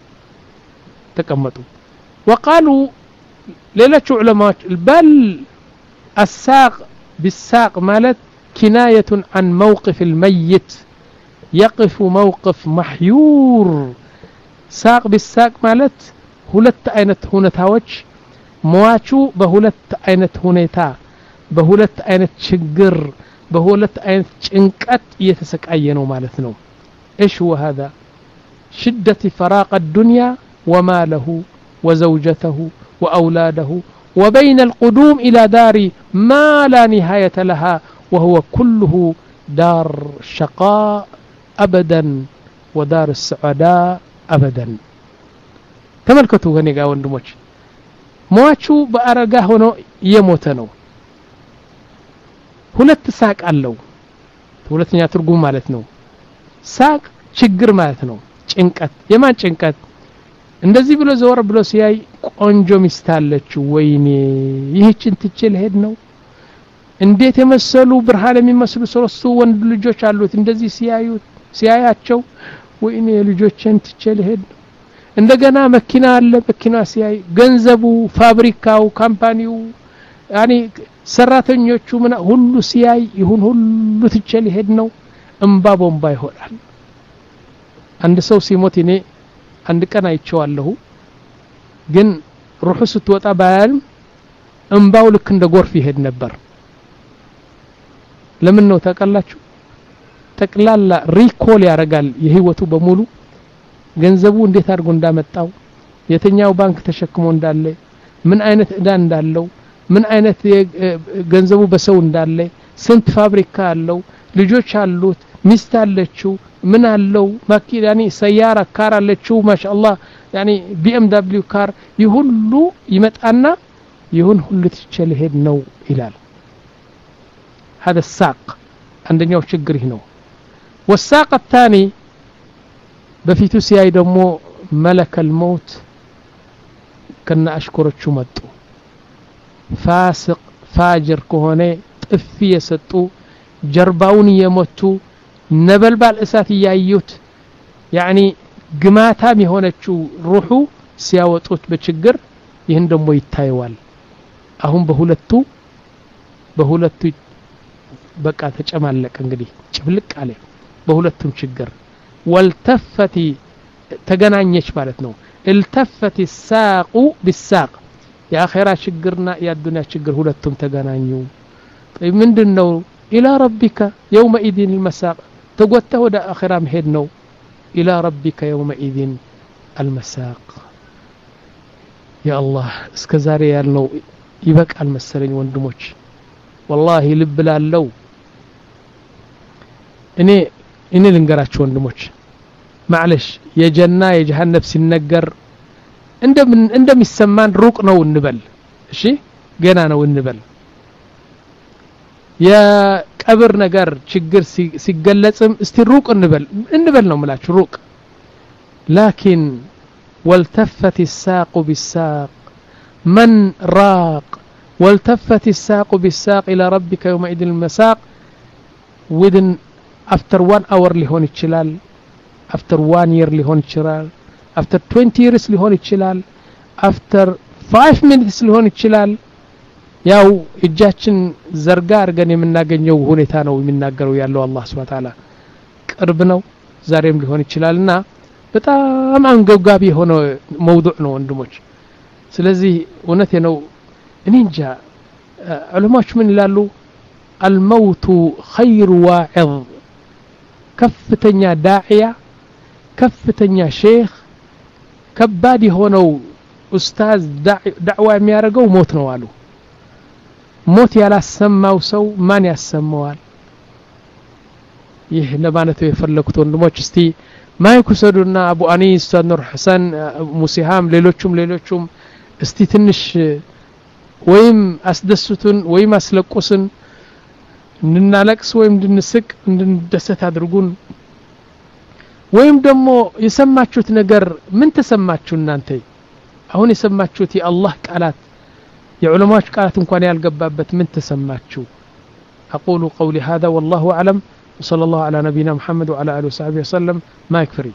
ተቀመጡ وقالوا ሌሎች ዑለማዎች በል الساق بالساق ማለት كناية عن موقف الميت يقف موقف محيور ساق بالساق ማለት ሁለት አይነት ሁኔታዎች ሟቹ በሁለት አይነት ሁኔታ በሁለት አይነት ችግር በሁለት አይነት ጭንቀት እየተሰቃየ ነው ማለት ነው ايش هو هذا شدة فراق الدنيا وماله وزوجته واولاده وبين القدوم الى دار ما لا نهاية لها وهو كله دار شقاء ابدا ودار السعداء ابدا تملكتوا هني يا ወንድሞች ሟቹ በአረጋ ሆኖ የሞተ ነው ሁለት ሳቅ አለው ሁለተኛ ትርጉም ማለት ነው ሳቅ ችግር ማለት ነው ጭንቀት የማን ጭንቀት እንደዚህ ብሎ ዘወር ብሎ ሲያይ ቆንጆ ሚስት አለች ወይኔ ይህችን ትችል ሄድ ነው እንዴት የመሰሉ ብርሃን የሚመስሉ ሶስቱ ወንድ ልጆች አሉት እንደዚህ ሲያዩት ሲያያቸው ወይኔ ልጆችን ትችል ሄድ እንደገና መኪና አለ መኪና ሲያይ ገንዘቡ ፋብሪካው ካምፓኒው ያኒ ሰራተኞቹ ምን ሁሉ ሲያይ ይሁን ሁሉ ትችል ሄድ ነው እንባ ቦምባ ይሆናል አንድ ሰው ሲሞት እኔ አንድ ቀን አይቼዋለሁ ግን ሩሑ ስትወጣ ባያልም እንባው ልክ እንደ ጎርፍ ይሄድ ነበር ለምን ነው ታቀላችሁ ተቅላላ ሪኮል ያረጋል የህይወቱ በሙሉ ገንዘቡ እንዴት አድርጎ እንዳመጣው የትኛው ባንክ ተሸክሞ እንዳለ ምን አይነት እዳ እንዳለው ምን አይነት ገንዘቡ በሰው እንዳለ ስንት ፋብሪካ አለው ልጆች አሉት ሚስት አለችው ምን አለው ማኪና ያኒ ሰያራ ካር አለችው ማሻአላህ ያኒ ቢኤምደብሊው ካር ይሁሉ ይመጣና ይሁን ሁሉ ትችል ሄድ ነው ይላል هذا الساق عندنا ችግር ይህ ነው والساق الثاني በፊቱ ሲያይ ደግሞ ملك الموت ከነ አሽከሮቹ መጡ ፋሲቅ ፋጅር ከሆነ ጥፊ የሰጡ ጀርባውን የመቱ ነበልባል እሳት ያዩት ያኒ ግማታም የሆነችው ሩሑ ሲያወጡት በችግር ይህን ደግሞ ይታየዋል አሁን በሁለቱ በሁለቱ በቃ ተጨማለቀ እንግዲህ ጭብልቅ አለ በሁለቱም ችግር ወልተፈቲ ተገናኘች ማለት ነው التفت الساق بالساق የአኺራ ችግርና የዱንያ ችግር ሁለቱም ተገናኙ طيب ምንድነው الى ربك يومئذ المساق ተጎተ ወደ አኺራ መሄድ ነው الى ربك يومئذ المساق يا الله እስከዛሬ ያልነው ይበቃል መሰለኝ ወንድሞች والله ልብ ላለው እኔ እኔ ልንገራችሁ ወንድሞች معلش የጀና የጀሃነም ሲነገር እንደምን እንደሚሰማን ሩቅ ነው እንበል እሺ ገና ነው እንበል የቀብር ነገር ችግር ሲገለጽም እስቲ ሩቅ እንበል እንበል ነው ማለት ሩቅ لكن والتفت الساق بالساق من راق والتفت الساق بالساق الى ربك يومئذ المساق within after one hour ሊሆን ይችላል after one year ሊሆን ይችላል after twenty years ሊሆን ይችላል after five minutes ሊሆን ይችላል ያው እጃችን ዘርጋ አርገን የምናገኘው ሁኔታ ነው የሚናገረው ያለው አላህ Subhanahu Wa Ta'ala ቅርብ ነው ዛሬም ሊሆን ይችላልና በጣም አንገብጋቢ ሆኖ موضوع ነው ወንድሞች ስለዚህ እውነቴ ነው እኔ እንጃ ዑለማዎች ምን ይላሉ الموت خير واعظ ከፍተኛ ዳዒያ ከፍተኛ ሼክ ከባድ ሆነው ኡስታዝ ዳዕዋ የሚያደርገው ሞት ነው አሉ ሞት ያላሰማው ሰው ማን ያሰማዋል ይህ ለማለት የፈለኩት ወንድሞች እስቲ ማይኩ ሰዱና አቡ አኒስ ኑር ሐሰን ሙሲሃም ሌሎችም ሌሎችም እስቲ ትንሽ ወይም አስደስቱን ወይም አስለቁስን እንናለቅስ ወይም እንድንስቅ እንድንደሰት አድርጉን ወይም ደግሞ የሰማችሁት ነገር ምን ተሰማችሁ እናንተ አሁን የሰማችሁት የአላህ ቃላት የዑለማዎች ቃላት እንኳን ያልገባበት ምን ተሰማችሁ اقول قولي هذا والله اعلم وصلى الله على نبينا محمد وعلى اله وصحبه وسلم ما يكفي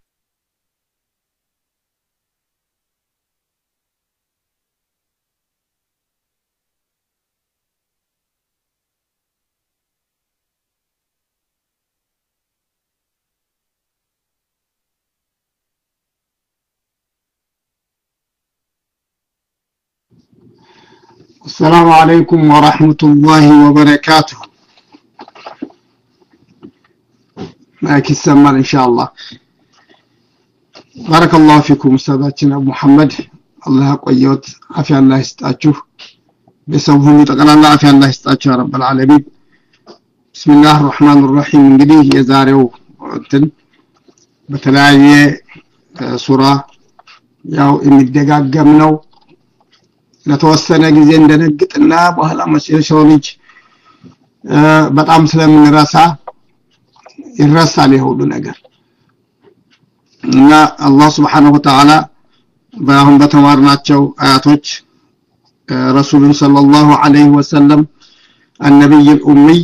السلام عليكم ورحمة الله وبركاته معك السمال إن شاء الله بارك الله فيكم أستاذاتنا أبو محمد الله قيوت عافية الله يستأجوه بسبهم يتقل الله عافية الله يستأجوه يا رب العالمين بسم الله الرحمن الرحيم من قديه يزاريو وعنتن بتلاعي سورة ياو إمدقاق قمنو ለተወሰነ ጊዜ እንደነግጥና በኋላ መጨረሻው ልጅ በጣም ስለምንረሳ ይረሳል ይሁሉ ነገር እና አላህ Subhanahu Wa Ta'ala በአሁን በተማርናቸው አያቶች ረሱል ሰለላሁ ዐለይሂ ወሰለም النبي الأمي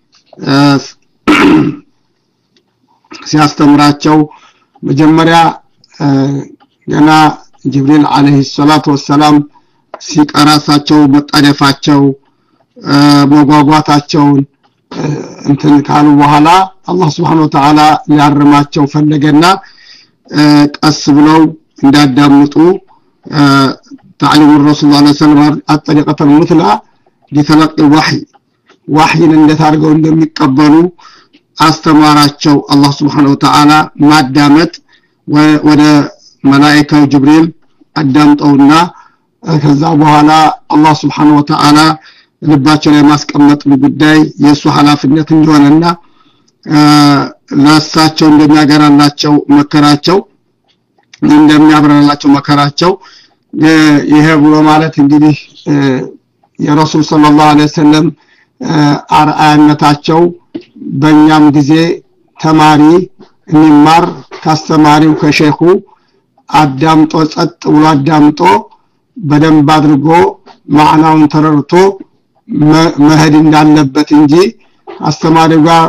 ሲያስተምራቸው መጀመሪያ ገና ጅብሪል አለይሂ ሰላቱ ወሰላም ሲቀራሳቸው መጣደፋቸው መጓጓታቸው እንትን ካሉ በኋላ አላህ Subhanahu Wa Ta'ala ሊያርማቸው ፈለገና ቀስ ብለው እንዳዳምጡ تعليم الرسول صلى الله عليه وسلم الطريقة المثلى لتلقي الوحي وحيን እንደታርገው እንደሚቀበሉ አስተማራቸው አላህ Subhanahu Wa Ta'ala ማዳመጥ ወደ መላእክታው ጅብሪል አዳምጠውና ከዛ በኋላ አላህ Subhanahu Wa Ta'ala ልባቸው ላይ ማስቀመጥ ጉዳይ የሱ ኃላፊነት እንደሆነና ለሳቸው እንደሚያገራላቸው መከራቸው እንደሚያብራራላቸው መከራቸው ይሄ ብሎ ማለት እንግዲህ የረሱል ሰለላሁ ዐለይሂ ወሰለም አርአያነታቸው በእኛም ጊዜ ተማሪ እንማር ካስተማሪው ከሼኹ አዳምጦ ጸጥ ብሎ አዳምጦ በደንብ አድርጎ ማዕናውን ተረድቶ መሄድ እንዳለበት እንጂ አስተማሪው ጋር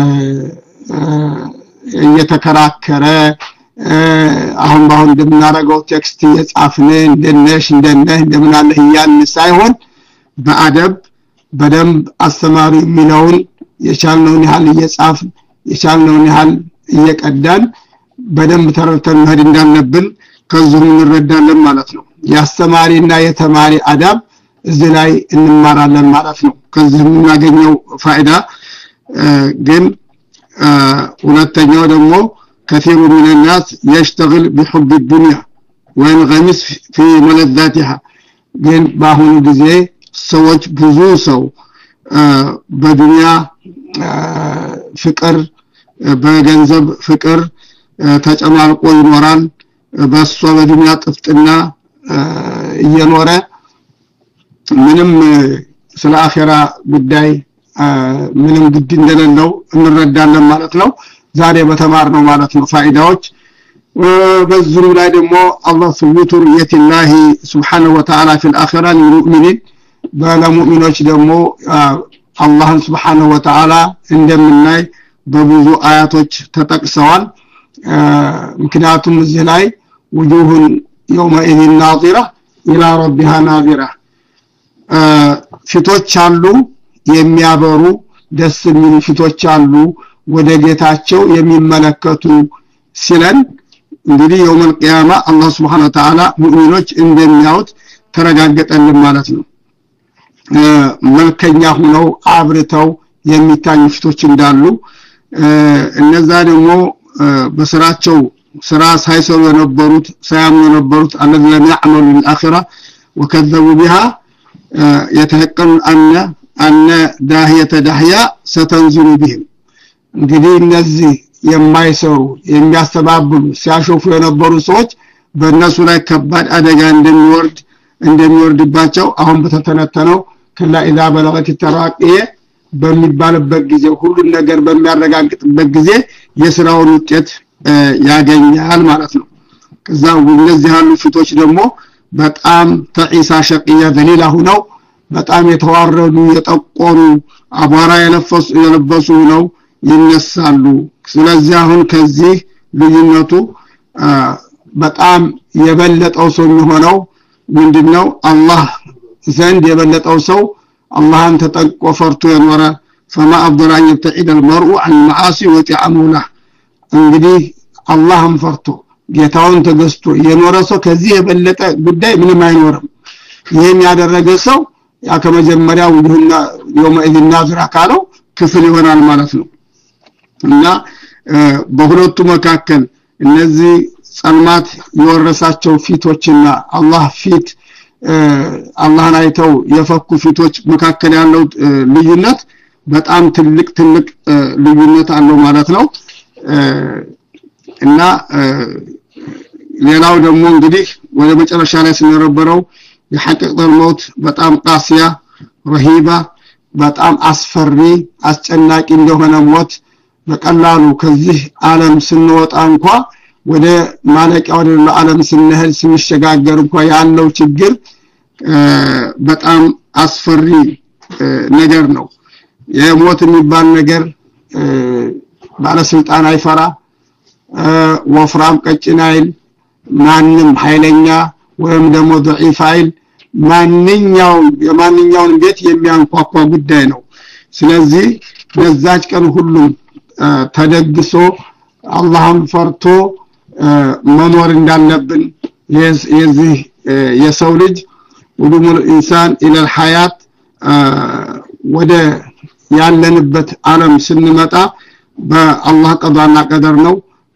እየተከራከረ አሁን ባሁን እንደምናረጋው ቴክስት የጻፍነ እንደነሽ እንደነህ እንደምናለህ ይያን ሳይሆን በአደብ በደንብ አስተማሪ የሚለውን የቻልነውን ያህል እየጻፍ የቻልነውን ያህል እየቀዳን በደንብ ተረድተን መሄድ እንዳለብን ከዚህ እንረዳለን ማለት ነው ያስተማሪና የተማሪ አዳብ እዚህ ላይ እንማራለን ማለት ነው ከዚህ የምናገኘው ፋይዳ ግን ሁለተኛው ደግሞ كثير من الناس يشتغل بحب الدنيا وينغمس في ملذاتها ግን በአሁኑ ጊዜ ሰዎች ብዙ ሰው በዱንያ ፍቅር በገንዘብ ፍቅር ተጨማልቆ ይኖራል በሷ በዱንያ ጥፍጥና እየኖረ ምንም ስለ አኺራ ጉዳይ ምንም ግድ እንደሌለው እንረዳለን ማለት ነው ዛሬ በተማርነው ማለት ነው ፋይዳዎች በዙሩ ላይ ደግሞ አላህ ثبوت رؤية الله سبحانه وتعالى في الآخرة للمؤمنين ባለሙእሚኖች ደግሞ አላህ Subhanahu Wa Ta'ala እንደምናይ በብዙ አያቶች ተጠቅሰዋል ምክንያቱም እዚህ ላይ وجوه يومئذ ناظرة إلى ربها ناظرة ፊቶች አሉ የሚያበሩ ደስ የሚሉ ፊቶች አሉ ወደ ጌታቸው የሚመለከቱ ሲለን እንግዲህ يوم القيامة አላህ Subhanahu Wa Ta'ala ሙእሚኖች እንደሚያዩት ተረጋገጠልን ማለት ነው መልከኛ ሆነው አብርተው የሚታዩ ፊቶች እንዳሉ እነዛ ደግሞ በስራቸው ስራ ሳይሰሩ የነበሩት ሳያምኑ የነበሩት الذين يعملون الآخرة وكذبوا بها يتحقق أن أن داهية داهية ستنزل بهم እንግዲህ እነዚህ የማይሰሩ የሚያስተባብሉ ሲያሾፉ የነበሩ ሰዎች በእነሱ ላይ ከባድ አደጋ እንደሚወርድ እንደሚወርድባቸው አሁን በተተነተነው ከላ ኢዛ በለገት ተራቂየ በሚባልበት ጊዜ ሁሉ ነገር በሚያረጋግጥበት ጊዜ የሥራውን ውጤት ያገኛል ማለት ነው ከዛው እነዚህ ያሉ ፊቶች ደግሞ በጣም ተኢሳ ሸቂያ ደሊላ ሆነው በጣም የተዋረዱ የጠቆሩ አቧራ የለፈሱ የለበሱ ነው ይነሳሉ ስለዚህ አሁን ከዚህ ልዩነቱ በጣም የበለጠው ሰው የሚሆነው ምንድነው አላህ ዘንድ የበለጠው ሰው አላህን ተጠቆ ፈርቶ የኖረ فما افضل ان يبتعد المرء عن المعاصي ويطيعه له እንግዲህ አላህን ፈርቶ ጌታውን ተገዝቶ የኖረ ሰው ከዚህ የበለጠ ጉዳይ ምንም አይኖርም ይሄን ያደረገ ሰው ያ ከመጀመሪያው ይሁንና يومئذ ناظر ካለው ክፍል ይሆናል ማለት ነው እና በሁለቱ መካከል እነዚህ ጸልማት የወረሳቸው ፊቶችና አላህ ፊት አላህን አይተው የፈኩ ፊቶች መካከል ያለው ልዩነት በጣም ትልቅ ትልቅ ልዩነት አለው ማለት ነው እና ሌላው ደግሞ እንግዲህ ወደ መጨረሻ ላይ ስንረበረው የሐቂቀተል ሞት በጣም ቃሲያ ረሂባ በጣም አስፈሪ አስጨናቂ እንደሆነ ሞት በቀላሉ ከዚህ ዓለም ስንወጣ እንኳን ወደ ማለቂያው ወደ ዓለም ስንሄድ ስንሸጋገር እንኳን ያለው ችግር በጣም አስፈሪ ነገር ነው የሞት የሚባል ነገር ባለስልጣን አይፈራ ወፍራም ቀጭን አይል ማንንም ኃይለኛ ወይም ደግሞ ضعيف አይል ማንኛው የማንኛውን ቤት የሚያንኳኳ ጉዳይ ነው ስለዚህ በዛች ቀን ሁሉም ተደግሶ አላህን ፈርቶ መኖር እንዳለብን የዚህ የሰው ልጅ ወዱሙል ኢንሳን ኢለ الحياه ወደ ያለንበት ዓለም ስንመጣ በአላህ ቀዳና ቀደር ነው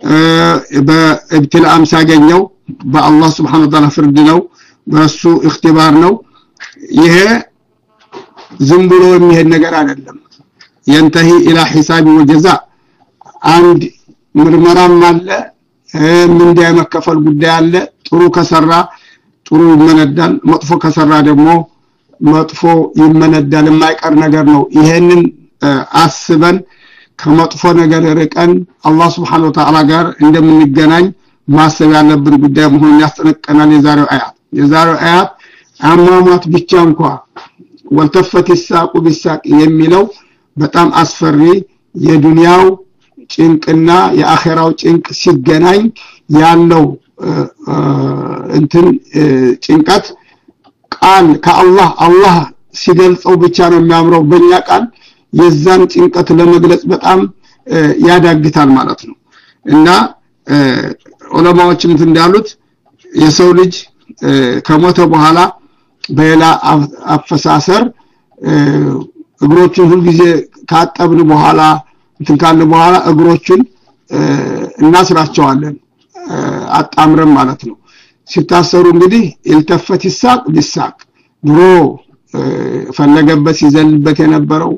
በእብትላም ሳገኘው በአላህ Subhanahu Wa Ta'ala ፍርድ ነው በሱ اختبار ነው ይሄ ዝም ብሎ የሚሄድ ነገር አይደለም ينتهي الى حساب وجزاء አንድ ምርመራም አለ ምን እንዳይመከፈል ጉዳይ አለ ጥሩ ከሰራ ጥሩ ይመነዳል መጥፎ ከሰራ ደግሞ መጥፎ ይመነዳል የማይቀር ነገር ነው ይሄንን አስበን ከመጥፎ ነገር ርቀን አላህ Subhanahu Wa Ta'ala ጋር እንደምንገናኝ ማሰብ ያለብን ጉዳይ መሆኑን ያስጠነቀናል የዛሬው አያት የዛሬው አያት አማማት ብቻ እንኳን ወልተፈት الساق بالساق የሚለው በጣም አስፈሪ የዱንያው ጭንቅና የአኺራው ጭንቅ ሲገናኝ ያለው እንትን ጭንቀት ቃል ከአላህ አላህ ሲገልጸው ብቻ ነው የሚያምረው በእኛ ቃል የዛን ጭንቀት ለመግለጽ በጣም ያዳግታል ማለት ነው እና ዑለማዎችም እንዳሉት የሰው ልጅ ከሞተ በኋላ በሌላ አፈሳሰር እግሮቹን ሁሉ ጊዜ ካጠብን በኋላ እንትን ካለ በኋላ እግሮቹን እናስራቸዋለን አጣምረን ማለት ነው ሲታሰሩ እንግዲህ التفت الساق بالساق ድሮ ፈለገበት ሲዘልበት የነበረው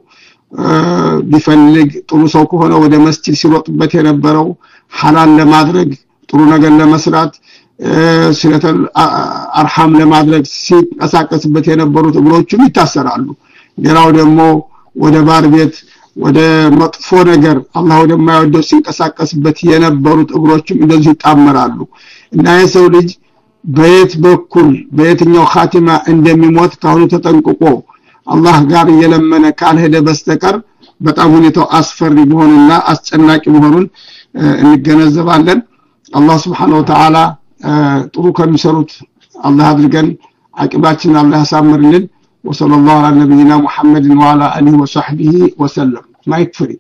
ቢፈልግ ጥሩ ሰው ከሆነ ወደ መስጂድ ሲሮጥበት የነበረው ሐላል ለማድረግ ጥሩ ነገር ለመስራት ስለተል አርሃም ለማድረግ ሲንቀሳቀስበት የነበሩት እግሮቹም ይታሰራሉ ሌላው ደግሞ ወደ ባር ቤት ወደ መጥፎ ነገር አላህ ወደማይወደው ሲንቀሳቀስበት የነበሩት እግሮቹም እንደዚህ ይጣመራሉ እና የሰው ልጅ በየት በኩል በየትኛው ኻቲማ እንደሚሞት ካሁኑ ተጠንቅቆ አላህ ጋር የለመነ ካልሄደ በስተቀር በጣም ሁኔታው አስፈሪ መሆኑና አስጨናቂ መሆኑን እንገነዘባለን አላህ Subhanahu Wa Ta'ala ጥሩ ከሚሰሩት አላህ አድርገን አቂባችን አላህ ያሳምርልን وصلى الله على نبينا محمد وعلى اله وصحبه وسلم ما يكفي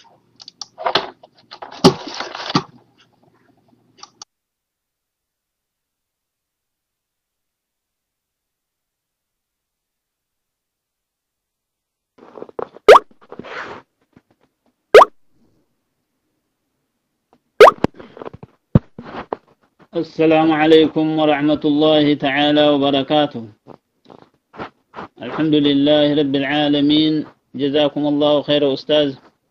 السلام عليكم ورحمة الله تعالى وبركاته الحمد لله رب العالمين جزاكم الله خير أستاذ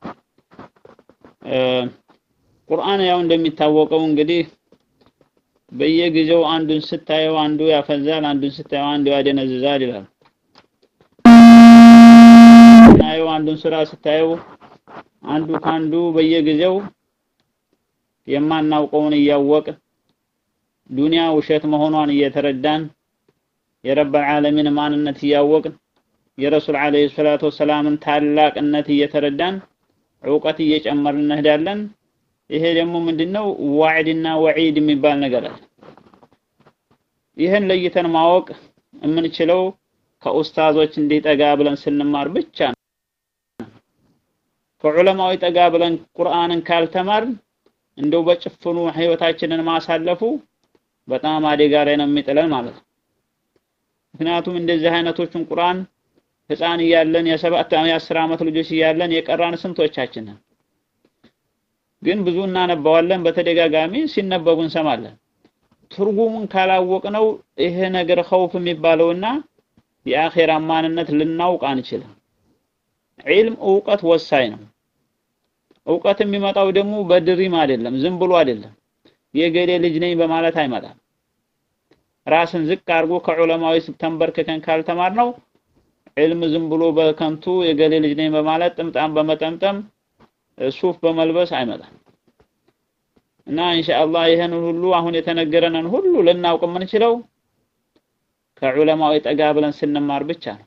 قرآن ያው እንደሚታወቀው እንግዲህ በየጊዜው አንዱን ስታየው አንዱ ያፈዛል አንዱን ስታየው አንዱ ያደነዝዛል ይላል ናየው አንዱን ስራ ስታየው አንዱ ካንዱ በየጊዜው የማናውቀውን እያወቀ ዱንያ ውሸት መሆኗን እየተረዳን የረብ العالمين ማንነት እያወቅን የረሱል አለይሂ ሰላቱ ወሰላምን ታላቅነት እየተረዳን ዕውቀት እየጨመርን እንሄዳለን ይሄ ደግሞ ምንድነው ዋዕድና ወዒድ የሚባል ነገር አለ ይሄን ለይተን ማወቅ የምንችለው ከኡስታዞች እንዲጠጋ ብለን ስንማር ብቻ ነው ከዑለማው ጠጋ ብለን ቁርአንን ካልተማርን እንደው በጭፍኑ ህይወታችንን ማሳለፉ በጣም አደጋ ላይ ነው የሚጥለን ማለት ነው ምክንያቱም እንደዚህ አይነቶችን ቁርአን ህፃን ይያለን የሰባት የአስር አመት ልጆች ይያለን የቀራን ስንቶቻችን ግን ብዙ እናነባዋለን በተደጋጋሚ ሲነበቡ እንሰማለን ትርጉሙን ካላወቅነው ይሄ ነገር ኸውፍ የሚባለውና የአኺራ ማንነት ልናውቅ አንችልም ዒልም ዕውቀት ወሳኝ ነው ዕውቀት የሚመጣው ደግሞ በድሪም አይደለም ዝም ብሎ አይደለም የገሌ ልጅ ነኝ በማለት አይመጣም ራስን ዝቅ አድርጎ ከዑለማዎች ተንበርከከን ካልተማርነው ዒልም ዝም ብሎ በከንቱ የገሌ ልጅ ነኝ በማለት ጥምጣም በመጠምጠም ሱፍ በመልበስ አይመጣም እና ኢንሻአላህ ይሄን ሁሉ አሁን የተነገረንን ሁሉ ልናውቅ የምንችለው ከዑለማው ጠጋ ብለን ስንማር ብቻ ነው።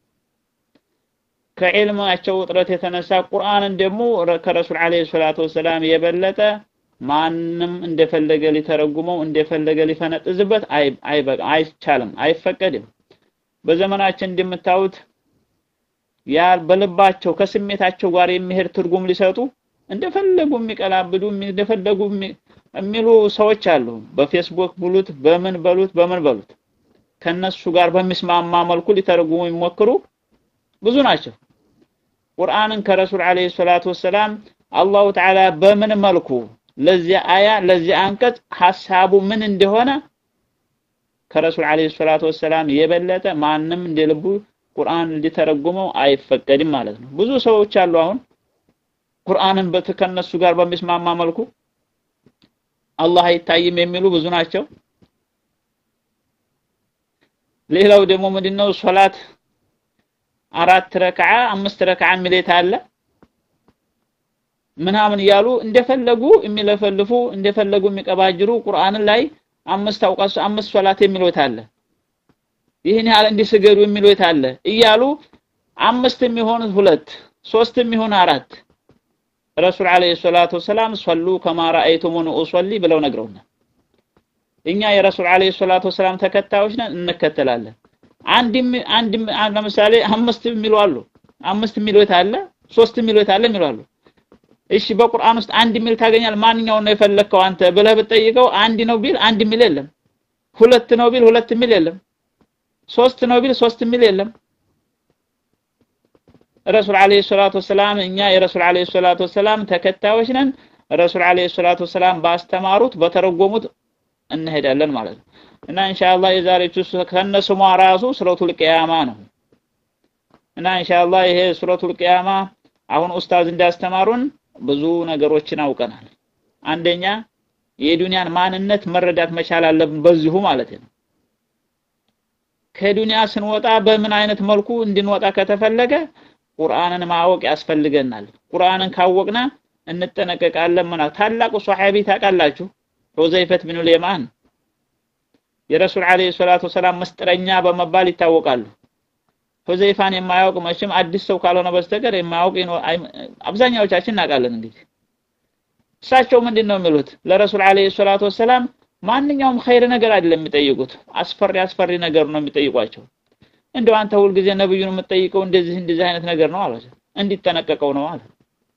ከዕልማቸው ጥረት የተነሳ ቁርአንን ደግሞ ከረሱል አለይሂ ሰላቱ ወሰላም የበለጠ ማንም እንደፈለገ ሊተረጉመው እንደፈለገ ሊፈነጥዝበት አይ አይበቃ አይቻልም አይፈቀድም። በዘመናችን እንደምታዩት ያ በልባቸው ከስሜታቸው ጋር የሚሄድ ትርጉም ሊሰጡ እንደፈለጉ የሚቀላብዱ እንደፈለጉ የሚሉ ሰዎች አሉ። በፌስቡክ ብሉት በምን በሉት በምን በሉት ከነሱ ጋር በሚስማማ መልኩ ሊተረጉሙ የሚሞክሩ ብዙ ናቸው። ቁርአንን ከረሱል አለይሂ ሰላቱ ወሰላም አላሁ ተዓላ በምን መልኩ ለዚህ አያ ለዚህ አንቀጽ ሐሳቡ ምን እንደሆነ ከረሱል አለይሂ ሰላቱ ወሰላም የበለጠ ማንም እንደልቡ ቁርአን ሊተረጉመው አይፈቀድም ማለት ነው። ብዙ ሰዎች አሉ አሁን ቁርአንን በተከነሱ ጋር በሚስማማ መልኩ አላህ አይታይም የሚሉ ብዙ ናቸው። ሌላው ደግሞ ምንድነው ሶላት አራት ረክዓ አምስት ረክዓ ሚሌት አለ ምናምን ያሉ እንደፈለጉ የሚለፈልፉ እንደፈለጉ የሚቀባጅሩ ቁርአን ላይ አምስት አውቃስ አምስት ሶላት የሚሉት አለ ይሄን ያህል እንዲስገዱ የሚሉት አለ እያሉ አምስት የሚሆን ሁለት ሶስት የሚሆን አራት ረሱል አለይሂ ሰላቱ ወሰላም ሶሉ ከማ ረአይቱሙን ኡሰሊ ብለው ነግረውና እኛ የረሱል አለይሂ ሰላቱ ወሰላም ተከታዮች ነን እንከተላለን። አንድ አንድ ለምሳሌ አምስት የሚሉ አሉ አምስት የሚሉት አለ ሶስት የሚሉት አለ የሚሉ አሉ። እሺ በቁርአን ውስጥ አንድ ሚል ታገኛል ማንኛው ነው የፈለከው አንተ ብለህ ብትጠይቀው አንድ ነው ቢል አንድ ሚል የለም ሁለት ነው ቢል ሁለት ሚል የለም ሶስት ነው ቢል ሶስት ሚል የለም። ረሱል አለይሂ ሰላቱ ወሰላም እኛ የረሱል አለይሂ ሰላቱ ወሰላም ተከታዮች ነን። ረሱል አለይሂ ሰላቱ ወሰላም ባስተማሩት በተረጎሙት እንሄዳለን ማለት ነው። እና ኢንሻአላህ የዛሬቱ ከነስሙ ራሱ ሱረቱል ቂያማ ነው። እና ኢንሻአላህ ይሄ ሱረቱል ቂያማ አሁን ኡስታዝ እንዳስተማሩን ብዙ ነገሮችን አውቀናል። አንደኛ የዱንያን ማንነት መረዳት መቻል አለብን በዚሁ ማለት ነው። ከዱንያ ስንወጣ በምን አይነት መልኩ እንድንወጣ ከተፈለገ ቁርአንን ማወቅ ያስፈልገናል። ቁርአንን ካወቅና እንጠነቀቃለን ማለት ታላቁ ሱሐቢ ታውቃላችሁ ሁዘይፈት ቢን ሊማን የረሱል አለይሂ ሰላቱ ወሰላም መስጥረኛ በመባል ይታወቃሉ። ሁዘይፋን የማያውቅ መቼም አዲስ ሰው ካልሆነ በስተቀር የማያውቅ አብዛኛዎቻችን እናውቃለን። እንግዲህ እሳቸው ምንድነው የሚሉት ለረሱል አለይሂ ሰላቱ ወሰላም ማንኛውም ኸይር ነገር አይደለም የሚጠይቁት አስፈሪ አስፈሪ ነገር ነው የሚጠይቋቸው። እንደው አንተ ሁሉ ጊዜ ነብዩን የምትጠይቀው እንደዚህ እንደዚህ አይነት ነገር ነው አላቸው እንዲተነቀቀው ነው አለ።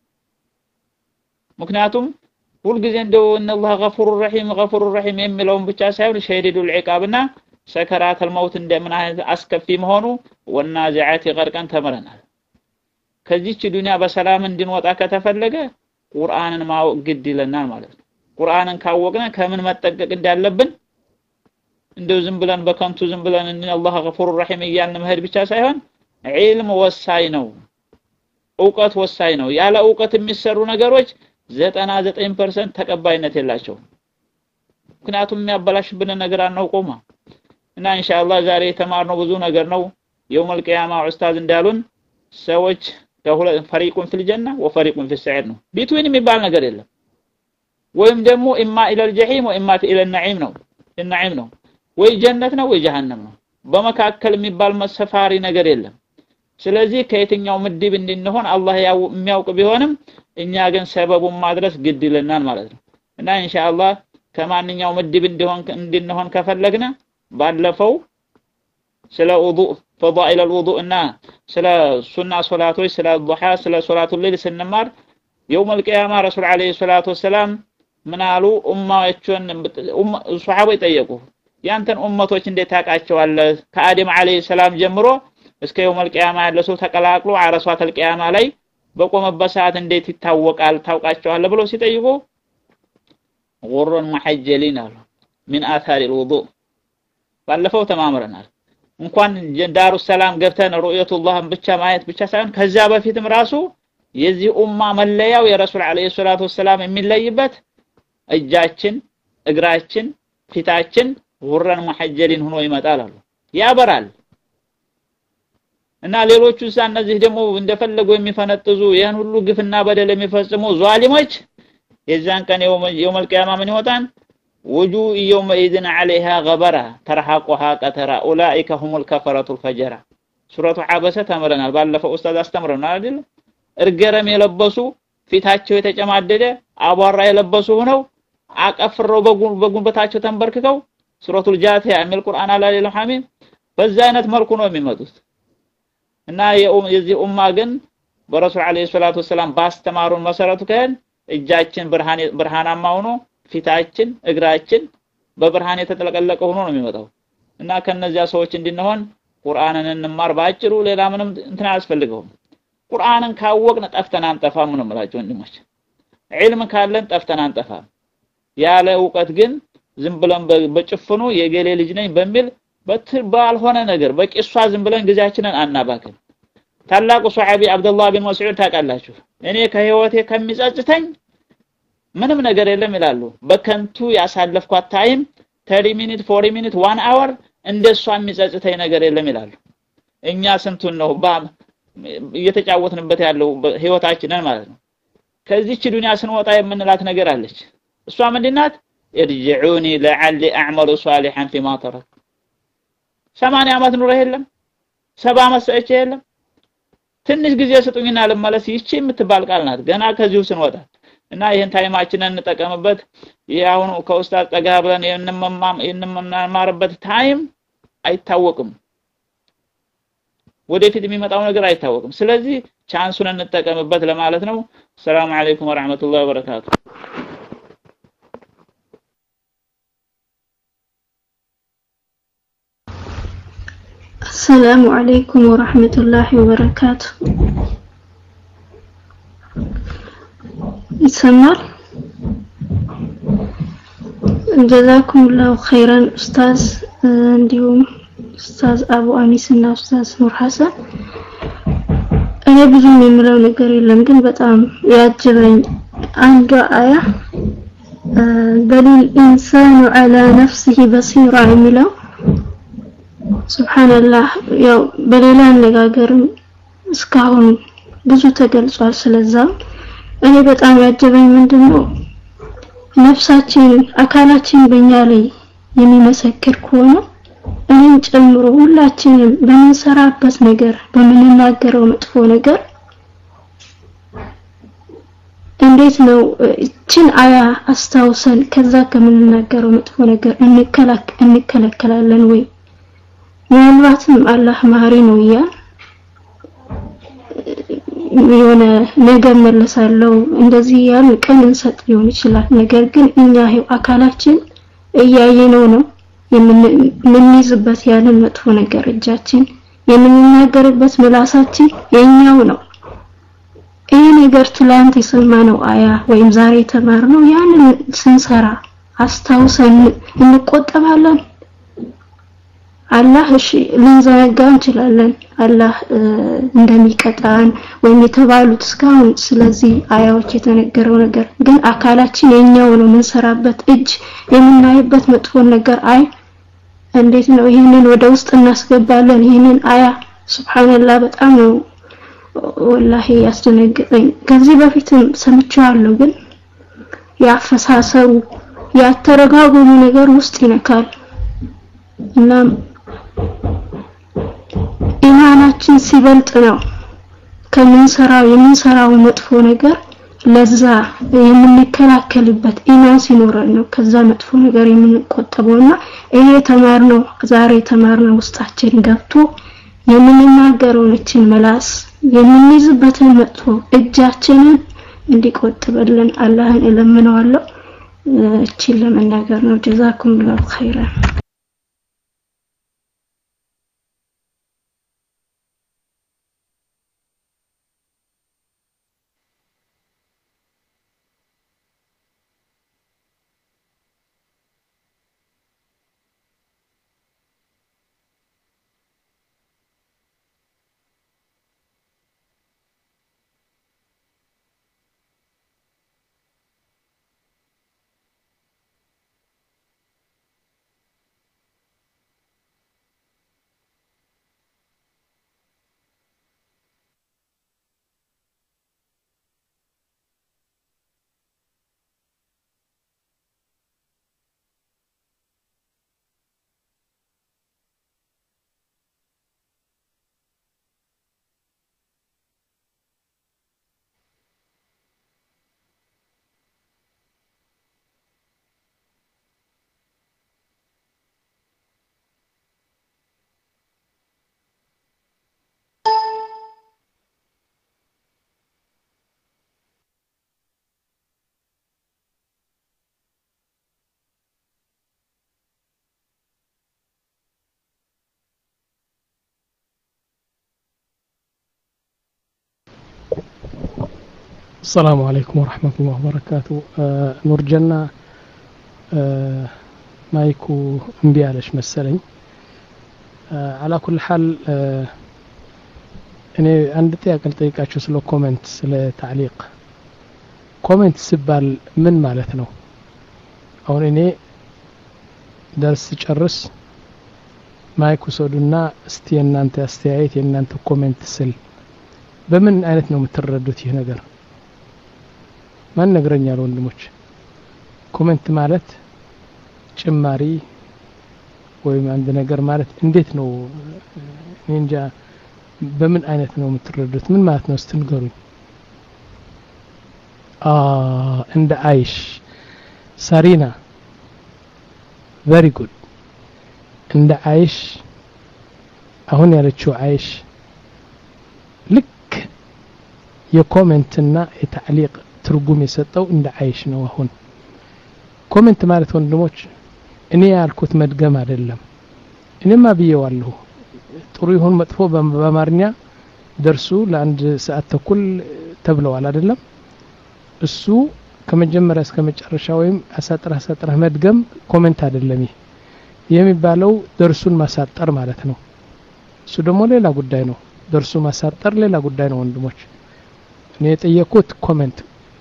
ምክንያቱም ሁሉ ጊዜ እንደው እነላህ ገፉሩ ረሂም ገፉሩ ረሂም የሚለውን ብቻ ሳይሆን ሸዲዱል ዒቃብና ሰከራተል መውት እንደምን አይነት አስከፊ መሆኑ ወናዚዓቲ ገርቀን ተመረናል። ከዚህች ዱንያ በሰላም እንድንወጣ ከተፈለገ ቁርአንን ማወቅ ግድ ይለናል ማለት ነው። ቁርአንን ካወቅና ከምን መጠቀቅ እንዳለብን እንደው ዝም ብለን በከንቱ ዝም ብለን እነላህ ገፉሩ ረሂም እያልን መሄድ ብቻ ሳይሆን ዒልም ወሳኝ ነው ዕውቀት ወሳኝ ነው። ያለ ዕውቀት የሚሰሩ ነገሮች ዘጠና ዘጠኝ ፐርሰንት ተቀባይነት የላቸውም። ምክንያቱም የሚያበላሽብን ነገር አናውቀውማ። እና ኢንሻአላህ ዛሬ የተማርነው ብዙ ነገር ነው። የውመል ቂያማ ኡስታዝ እንዳሉን ሰዎች ከሁለት ፈሪቁን ፊል ጀና ወፈሪቁን ፊል ሰዒር ነው። ቢትዊን የሚባል ነገር የለም። ወይም ደግሞ ኢማ ኢለል ጀሂም ወኢማ ኢለል ነዒም ነው النعيم ነው ወይ ጀነት ነው ወይ ጀሃነም ነው። በመካከል የሚባል መሰፋሪ ነገር የለም። ስለዚህ ከየትኛው ምድብ እንድንሆን አላህ ያው የሚያውቅ ቢሆንም እኛ ግን ሰበቡን ማድረስ ግድ ይለናል ማለት ነው። እና ኢንሻአላህ ከማንኛው ምድብ እንድንሆን እንድንሆን ከፈለግና ባለፈው ስለ ውዱእ ፈዳኢል الوضوء እና ስለ ሱና ሶላቶች ስለ ዱሃ ስለ ሶላቱል ሌል ስንማር የውመል ቂያማ ረሱል አለይሂ ሰላቱ ወሰላም ምናሉ ኡማዎችን ሱሐቦች ጠየቁ ያንተን ኡመቶች እንዴት ታውቃቸዋለህ ከአደም አለይሂ ሰላም ጀምሮ እስከ የውመል ቂያማ ያለ ሰው ተቀላቅሎ አረሷተል ቂያማ ላይ በቆመበት ሰዓት እንዴት ይታወቃል ታውቃቸዋለህ ብለው ሲጠይቁ ጉሩን ሙሐጀሊን አሉ من آثار الوضوء ባለፈው ተማምረናል። እንኳን ዳሩ ሰላም ገብተን ሩእየቱላህን ብቻ ማየት ብቻ ሳይሆን ከዛ በፊትም ራሱ የዚህ ኡማ መለያው የረሱል አለይሂ ሰላቱ ወሰላም የሚለይበት እጃችን እግራችን ፊታችን ጉረን ሙሐጀሊን ሆኖ ይመጣል አሉ ያበራል። እና ሌሎቹ እነዚህ ደግሞ እንደፈለጉ የሚፈነጥዙ ያን ሁሉ ግፍና በደል የሚፈጽሙ ዟሊሞች የዛን ቀን የውመል ቂያማ ምን ይወጣን وجوه يومئذ عليها غبرة ترهقها قترة أولئك هم الكفرة الفجرة سورة عبسة تمرنا ባለፈው ኡስታዝ አስተምረናል አይደል እርገረም የለበሱ ፊታቸው የተጨማደደ አቧራ የለበሱ ሆነው አቀፍረው በጉንበታቸው ተንበርክከው ሱረቱል ጃቲያ የሚል ቁርአን አለ ለሐሚም በዛ አይነት መልኩ ነው የሚመጡት እና የዚህ ኡማ ግን በረሱል አለይሂ ሰላቱ ወሰለም ባስተማሩን መሰረቱ ከን እጃችን ብርሃን ብርሃናማ ሆኖ ፊታችን እግራችን በብርሃን የተጠለቀለቀ ሆኖ ነው የሚመጣው እና ከነዚያ ሰዎች እንድንሆን ቁርአንን እንማር ባጭሩ ሌላ ምንም እንትን አያስፈልገውም ቁርአንን ካወቅን ጠፍተን አንጠፋም ነው የምላቸው ወንድሞች ዒልም ካለን ጠፍተን አንጠፋም ያለ ዕውቀት ግን ዝም ብለን በጭፍኑ የገሌ ልጅ ነኝ በሚል በትባልሆነ ነገር በቂሷ ዝም ብለን ግዚያችንን አናባክን ታላቁ ሱሐቢ አብዱላህ ቢን መስዑድ ታቃላችሁ እኔ ከህይወቴ ከሚጸጽተኝ ምንም ነገር የለም ይላሉ በከንቱ ያሳለፍኳት ታይም thirty minutes forty minutes one hour እንደሷ የሚጸጽተኝ ነገር የለም ይላሉ እኛ ስንቱን ነው እየተጫወትንበት ያለው ህይወታችንን ማለት ነው ከዚህች ዱንያ ስንወጣ የምንላት ነገር አለች እሷ ምንድናት ارجعوني لعلي اعمل صالحا فيما ترك ሰማንያ አመት ኑሮ የለም ሰባ አመት ሰዓት የለም ትንሽ ጊዜ ስጡኝና ለማለስ ይቺ የምትባል ቃል ናት ገና ከዚሁ ስንወጣ እና ይሄን ታይማችንን እንጠቀምበት ያሁን ከኡስታዝ ጠጋ ብለን የነመማም የነመማርበት ታይም አይታወቅም ወደፊት የሚመጣው ነገር አይታወቅም ስለዚህ ቻንሱን እንጠቀምበት ለማለት ነው ሰላም አለይኩም ወራህመቱላሂ ወበረካቱ السلام عليكم ورحمة الله وبركاته يسمر جزاكم الله خيرا أستاذ اليوم أستاذ أبو أنيس እና أستاذ نور حسن እኔ ብዙ የምለው ነገር የለም ግን በጣም ያጅበኝ አንዱ አያ بل الإنسان على نفسه بصيرة የሚለው ሱብሃንአላህ ያው በሌላ አነጋገርም እስካሁን ብዙ ተገልጿል ስለዛ እኔ በጣም ያጀበኝ ምንድነው ነፍሳችን አካላችን በእኛ ላይ የሚመሰክር ከሆነ እኔን ጨምሮ ሁላችንም በመንሰራበት ነገር በመናገረው መጥፎ ነገር እንዴት ነው እቺን አያ አስተዋውሰን ከዛ ከመናገረው መጥፎ ነገር እንከላክ እንከለከላለን ወይ ምናልባትም አላህ ማሪ ነው ያ የሆነ ነገር መለሳለው እንደዚህ ያን ቀን እንሰጥ ሊሆን ይችላል ነገር ግን እኛ ይሄው አካላችን እያየነው ነው የምንይዝበት ያንን መጥፎ ነገር እጃችን የምንናገርበት ምላሳችን የኛው ነው ይሄ ነገር ትላንት የሰማነው አያ ወይም ዛሬ ተማርነው ያንን ስንሰራ አስተዋውሰን እንቆጠባለን አላህ እሺ ልንዘነጋ እንችላለን አላህ እንደሚቀጣን ወይም የተባሉት እስካሁን ስለዚህ አያዎች የተነገረው ነገር ግን አካላችን የኛው ነው ምንሰራበት እጅ የምናይበት መጥፎ ነገር አይ እንዴት ነው ይሄንን ወደ ውስጥ እናስገባለን ይሄንን አያ ሱብሃንአላህ በጣም ነው ወላሂ ያስደነገጠኝ ከዚህ በፊትም ሰምቻለሁ ግን ያፈሳሰሩ ያተረጋጉሙ ነገር ውስጥ ይነካል እና ኢማናችን ሲበልጥ ነው ከምንሰራው የምንሰራው መጥፎ ነገር ለዛ የምንከላከልበት ኢማን ሲኖረን ነው ከዛ መጥፎ ነገር የምንቆጠበውና ይሄ ተማርነው ዛሬ ተማርነው ውስጣችን ገብቶ የምንናገረው እቺን መላስ የምንይዝበትን መጥፎ እጃችንን እንዲቆጥብልን አላህን እለምነዋለሁ እቺን ለመናገር ነው ጀዛኩም ላሁ ኸይራን السلام عليكم ورحمة الله وبركاته. آه نور جنة آه مايكو انبيالش مسلኝ آه على كل حال آه እኔ አንድ ጥያቄ ልጠይቃችሁ ስለ ኮሜንት ስለ ታዕሊቅ ኮሜንት ሲባል ምን ማለት ነው? አሁን እኔ ደርስ ጨርስ ማይክ ወሰዱና እስቲ እናንተ አስተያየት የእናንተ ኮሜንት ስል በምን አይነት ነው የምትረዱት ይህ ነገር? ማን ነገረኛል ወንድሞች? ኮሜንት ማለት ጭማሪ ወይም አንድ ነገር ማለት እንዴት ነው? እንጃ በምን አይነት ነው የምትረዱት? ምን ማለት ነው ስትንገሩኝ? አ እንደ አይሽ ሳሪና very good እንደ አይሽ አሁን ያለችው አይሽ ልክ የኮሜንትና የታዕሊቅ ትርጉም የሰጠው እንደ አይሽ ነው። አሁን ኮሜንት ማለት ወንድሞች እኔ ያልኩት መድገም አይደለም። እኔማ ብየዋለሁ ጥሩ ይሁን መጥፎ በአማርኛ ደርሱ ለአንድ ሰዓት ተኩል ተብለዋል አይደለም? እሱ ከመጀመሪያ እስከ መጨረሻ ወይም አሳጥራ አሳጥራ መድገም ኮሜንት አይደለም። ይሄ የሚባለው ደርሱን ማሳጠር ማለት ነው። እሱ ደግሞ ሌላ ጉዳይ ነው። ደርሱ ማሳጠር ሌላ ጉዳይ ነው ወንድሞች። እኔ የጠየኩት ኮሜንት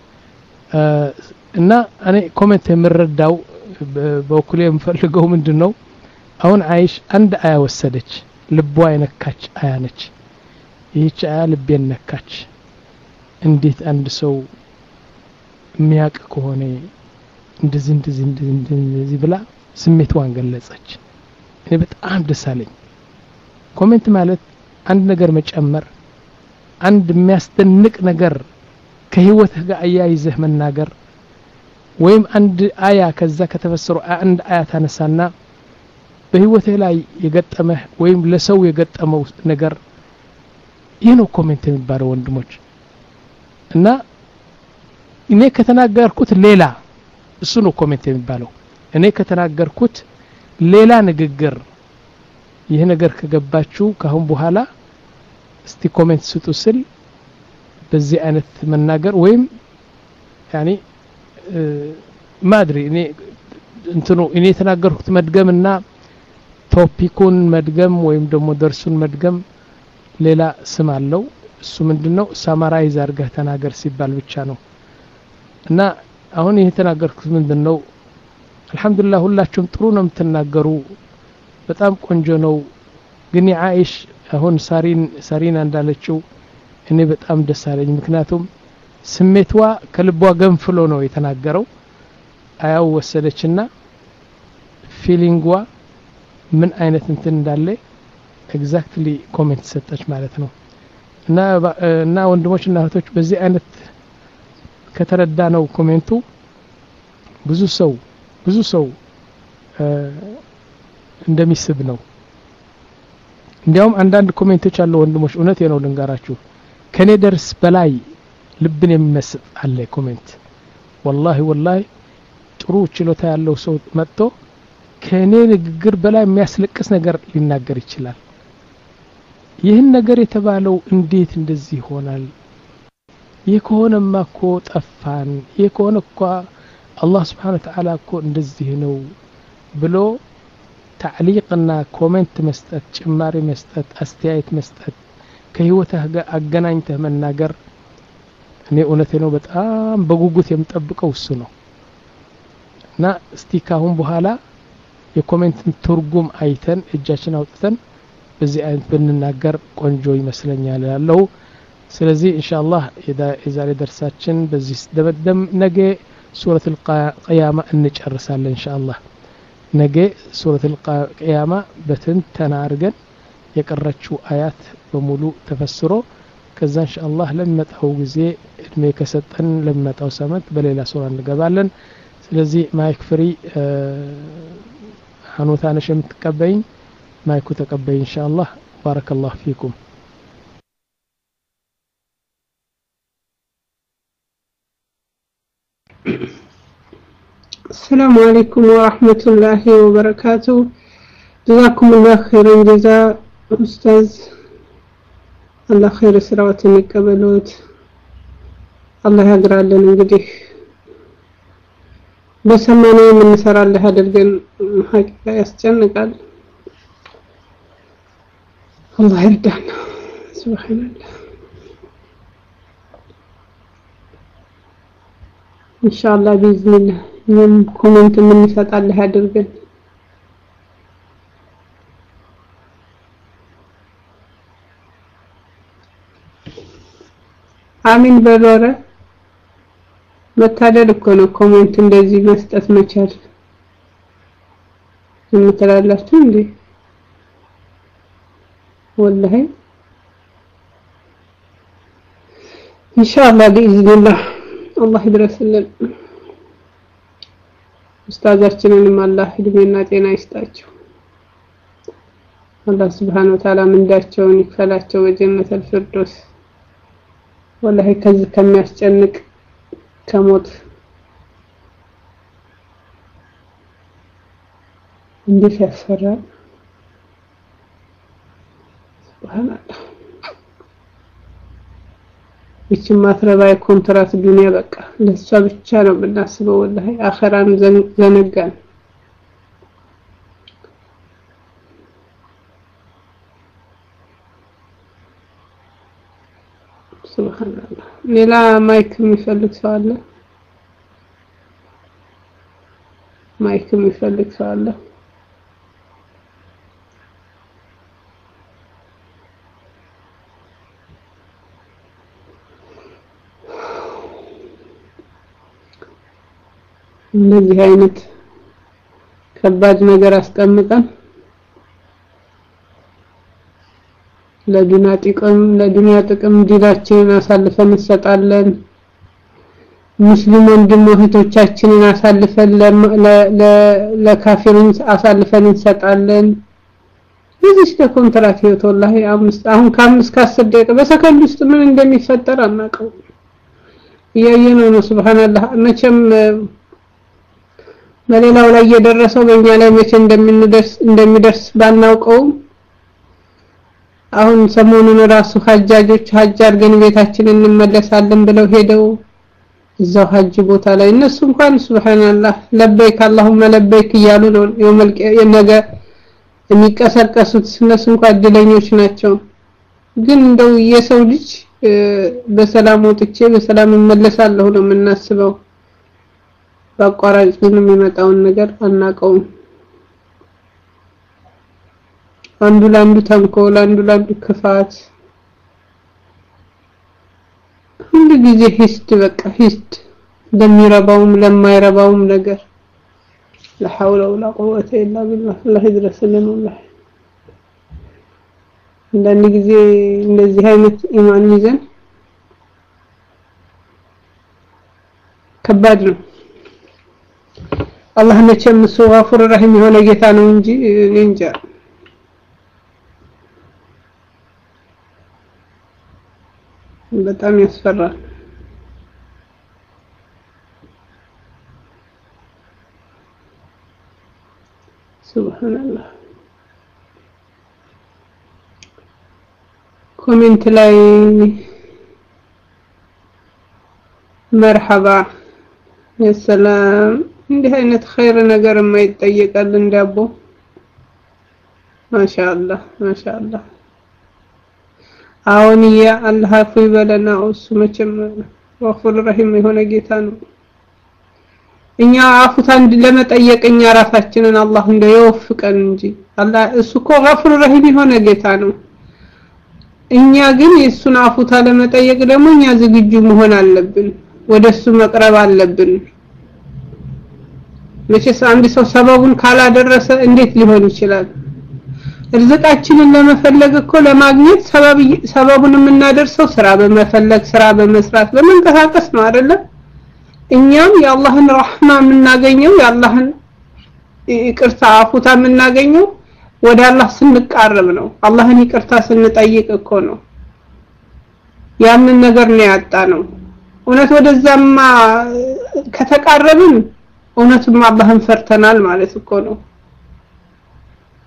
እና እኔ ኮሜንት የምረዳው በኩል የምፈልገው ምንድነው? አሁን አይሽ አንድ አያ ወሰደች፣ ልቧ የነካች አያ ነች። ይህች አያ ልቤን ነካች። እንዴት አንድ ሰው የሚያውቅ ከሆነ እንደዚህ እንደዚህ እንደዚህ ብላ ስሜቷን ገለጸች። እኔ በጣም ደስ አለኝ። ኮሜንት ማለት አንድ ነገር መጨመር፣ አንድ የሚያስደንቅ ነገር ከህይወትህ ጋር አያይዘህ መናገር ወይም አንድ አያ ከዛ ከተፈሰሩ አንድ አያ ታነሳና በህይወትህ ላይ የገጠመህ ወይም ለሰው የገጠመው ነገር ይህ ነው ኮሜንት የሚባለው ወንድሞች። እና እኔ ከተናገርኩት ሌላ እሱ ነው ኮሜንት የሚባለው። እኔ ከተናገርኩት ሌላ ንግግር ይህ ነገር ከገባችሁ ካሁን በኋላ እስቲ ኮሜንት ስጡ ስል በዚህ አይነት መናገር ወይም ያኒ ማድሪ እኔ እንትኑ እኔ የተናገርኩት መድገምና ቶፒኩን መድገም ወይም ደግሞ ደርሱን መድገም ሌላ ስም አለው። እሱ ምንድነው ሳማራይዝ አድርገህ ተናገር ሲባል ብቻ ነው። እና አሁን ይሄ የተናገርኩት ምንድነው አልহামዱሊላህ ሁላችሁም ጥሩ ነው የምትናገሩ፣ በጣም ቆንጆ ነው። ግን አይሽ አሁን ሳሪን ሳሪና እንዳለችው እኔ በጣም ደስ አለኝ። ምክንያቱም ስሜቷ ከልቧ ገንፍሎ ነው የተናገረው። አያው ወሰደችና ፊሊንጓ ምን አይነት እንትን እንዳለ ኤግዛክትሊ ኮሜንት ሰጠች ማለት ነው። እና እና ወንድሞችና እህቶች በዚህ አይነት ከተረዳ ነው ኮሜንቱ ብዙ ሰው ብዙ ሰው እንደሚስብ ነው። እንዲያውም አንዳንድ ኮሜንቶች አሉ ወንድሞች እውነቴ ነው ልንገራችሁ ከኔ ደርስ በላይ ልብን የሚመስጥ አለ ኮሜንት። ወላሂ ወላሂ ጥሩ ችሎታ ያለው ሰው መጥቶ ከኔ ንግግር በላይ የሚያስለቅስ ነገር ሊናገር ይችላል። ይህን ነገር የተባለው እንዴት እንደዚህ ይሆናል? ይህ ከሆነማ እኮ ጠፋን፣ ይህ ከሆነ እኮ አላህ Subhanahu Wa Ta'ala እኮ እንደዚህ ነው ብሎ ታዕሊቅና ኮሜንት መስጠት፣ ጭማሪ መስጠት፣ አስተያየት መስጠት፣ ከህይወትህ ጋር አገናኝተህ መናገር እኔ እውነቴ ነው በጣም በጉጉት የምጠብቀው እሱ ነው። እና እስቲ ካሁን በኋላ የኮሜንትን ትርጉም አይተን እጃችን አውጥተን በዚህ አይነት ብንናገር ቆንጆ ይመስለኛል ያለው። ስለዚህ ኢንሻአላህ የዛሬ ደርሳችን በዚህ ደመደም። ነገ ሱረቱል ቂያማ እንጨርሳለን ኢንሻአላህ። ነገ ሱረቱል ቂያማ በትንተና አድርገን የቀረችው አያት በሙሉ ተፈስሮ ከዛ ኢንሻአላህ ለመጣው ጊዜ እድሜ ከሰጠን ለመጣው ሰመት በሌላ ሱራ እንገባለን። ስለዚህ ማይክ ፍሪ ሐኑታ ነሽ የምትቀበይኝ ማይኩ ተቀበይ ኢንሻአላህ። ባረከላሁ ፊኩም። السلام عليكم ورحمة الله وبركاته. جزاكم الله خيرا جزاء أستاذ الله خير سراوات يقبلوت الله ያግራለን እንግዲህ በሰማነው የምንሰራለህ አድርገን ሐቂቃ ያስጨንቃል الله يرضانا سبحان الله ان شاء الله باذن الله يوم كومنت من يسطالله አድርገን አሚን በሎረ መታደል እኮ ነው ኮሜንት እንደዚህ መስጠት መቻል እንተላላችሁ እንዴ والله ان شاء الله باذن الله الله يدرسልን ኡስታዛችንንም አላህ እድሜና ጤና ይስጣቸው አላህ Subhanahu Wa Ta'ala ምንዳቸውን ይክፈላቸው በጀነት الفردوس والله ከዚህ ከሚያስጨንቅ ከሞት እንዴት ያስፈራል ሱብሃንአላህ እቺ ማትረባይ ኮንትራት ዱንያ በቃ ለሷ ብቻ ነው ብናስበው والله አኺራን ዘነጋን ሱብሃንአላህ ሌላ ማይክ የሚፈልግ ሰው አለ ማይክ የሚፈልግ ሰው አለ እንደዚህ አይነት ከባድ ነገር አስቀምጠን ለዱንያ ጥቅም ለዱንያ ጥቅም ዲናችንን አሳልፈን እንሰጣለን ሙስሊም ወንድም እህቶቻችንን አሳልፈን ለካፊሩን አሳልፈን እንሰጣለን እዚህ ኮንትራት ህይወት والله አምስት አሁን ከአምስት ከአስር ደቂቃ በሰከንድ ውስጥ ምን እንደሚፈጠር አናውቀው ያየነው ነው ሱብሃንአላህ መቼም በሌላው ላይ የደረሰው በእኛ ላይ መቼ እንደምንደርስ እንደሚደርስ ባናውቀው አሁን ሰሞኑን ራሱ ሐጃጆች ሐጅ አድርገን ቤታችንን እንመለሳለን ብለው ሄደው እዛው ሐጅ ቦታ ላይ እነሱ እንኳን ሱብሃንአላህ ለበይክ اللهم ለበይክ እያሉ ነው የመልቀ የነገ የሚቀሰቀሱት እነሱ እንኳን እድለኞች ናቸው ግን እንደው የሰው ልጅ በሰላም ወጥቼ በሰላም እመለሳለሁ ነው የምናስበው በአቋራጭ ግን የሚመጣውን ነገር አናውቀውም አንዱ ላንዱ ተንኮል አንዱ ላንዱ ክፋት ሁሉ ጊዜ ሂስት በቃ ሂስት ለሚረባውም ለማይረባውም ነገር لا حول ولا قوة إلا بالله الله يدرسልን والله እንደን ጊዜ እንደዚህ አይነት ኢማን ይዘን ከባድ ነው الله መቼም እሱ غفور رحيم የሆነ ጌታ ነው እንጂ እኔ እንጃ በጣም ያስፈራል ሱብሃንአላህ ኮሜንት ላይ መርሐባ የሰላም እንዲህ አይነት ኸይር ነገር የማይጠየቃል እንዳቦ ማሻአላህ ማሻአላህ አሁን ያ አላህ አፉ ይበለና እሱ መቼም ወፉር ረሂም የሆነ ጌታ ነው እኛ አፉታን ለመጠየቅ እኛ ራሳችንን አላህ እንደየወፍቀን እንጂ አላህ እሱ እኮ ወፉር ረሂም የሆነ ጌታ ነው እኛ ግን የሱን አፉታ ለመጠየቅ ደግሞ እኛ ዝግጁ መሆን አለብን ወደሱ መቅረብ አለብን መቼስ አንድ ሰው ሰበቡን ካላደረሰ እንዴት ሊሆን ይችላል ርዝቃችንን ለመፈለግ እኮ ለማግኘት ሰበብ ሰበቡን የምናደርሰው ስራ በመፈለግ ስራ በመስራት በመንቀሳቀስ ነው አይደለ እኛም የአላህን ረህማ የምናገኘው የአላህን ይቅርታ አፉታ የምናገኘው ወደ አላህ ስንቃረብ ነው አላህን ይቅርታ ስንጠይቅ እኮ ነው ያንን ነገር ነው ያጣ ነው እውነት ወደዛማ ከተቃረብን እውነትም አላህን ፈርተናል ማለት እኮ ነው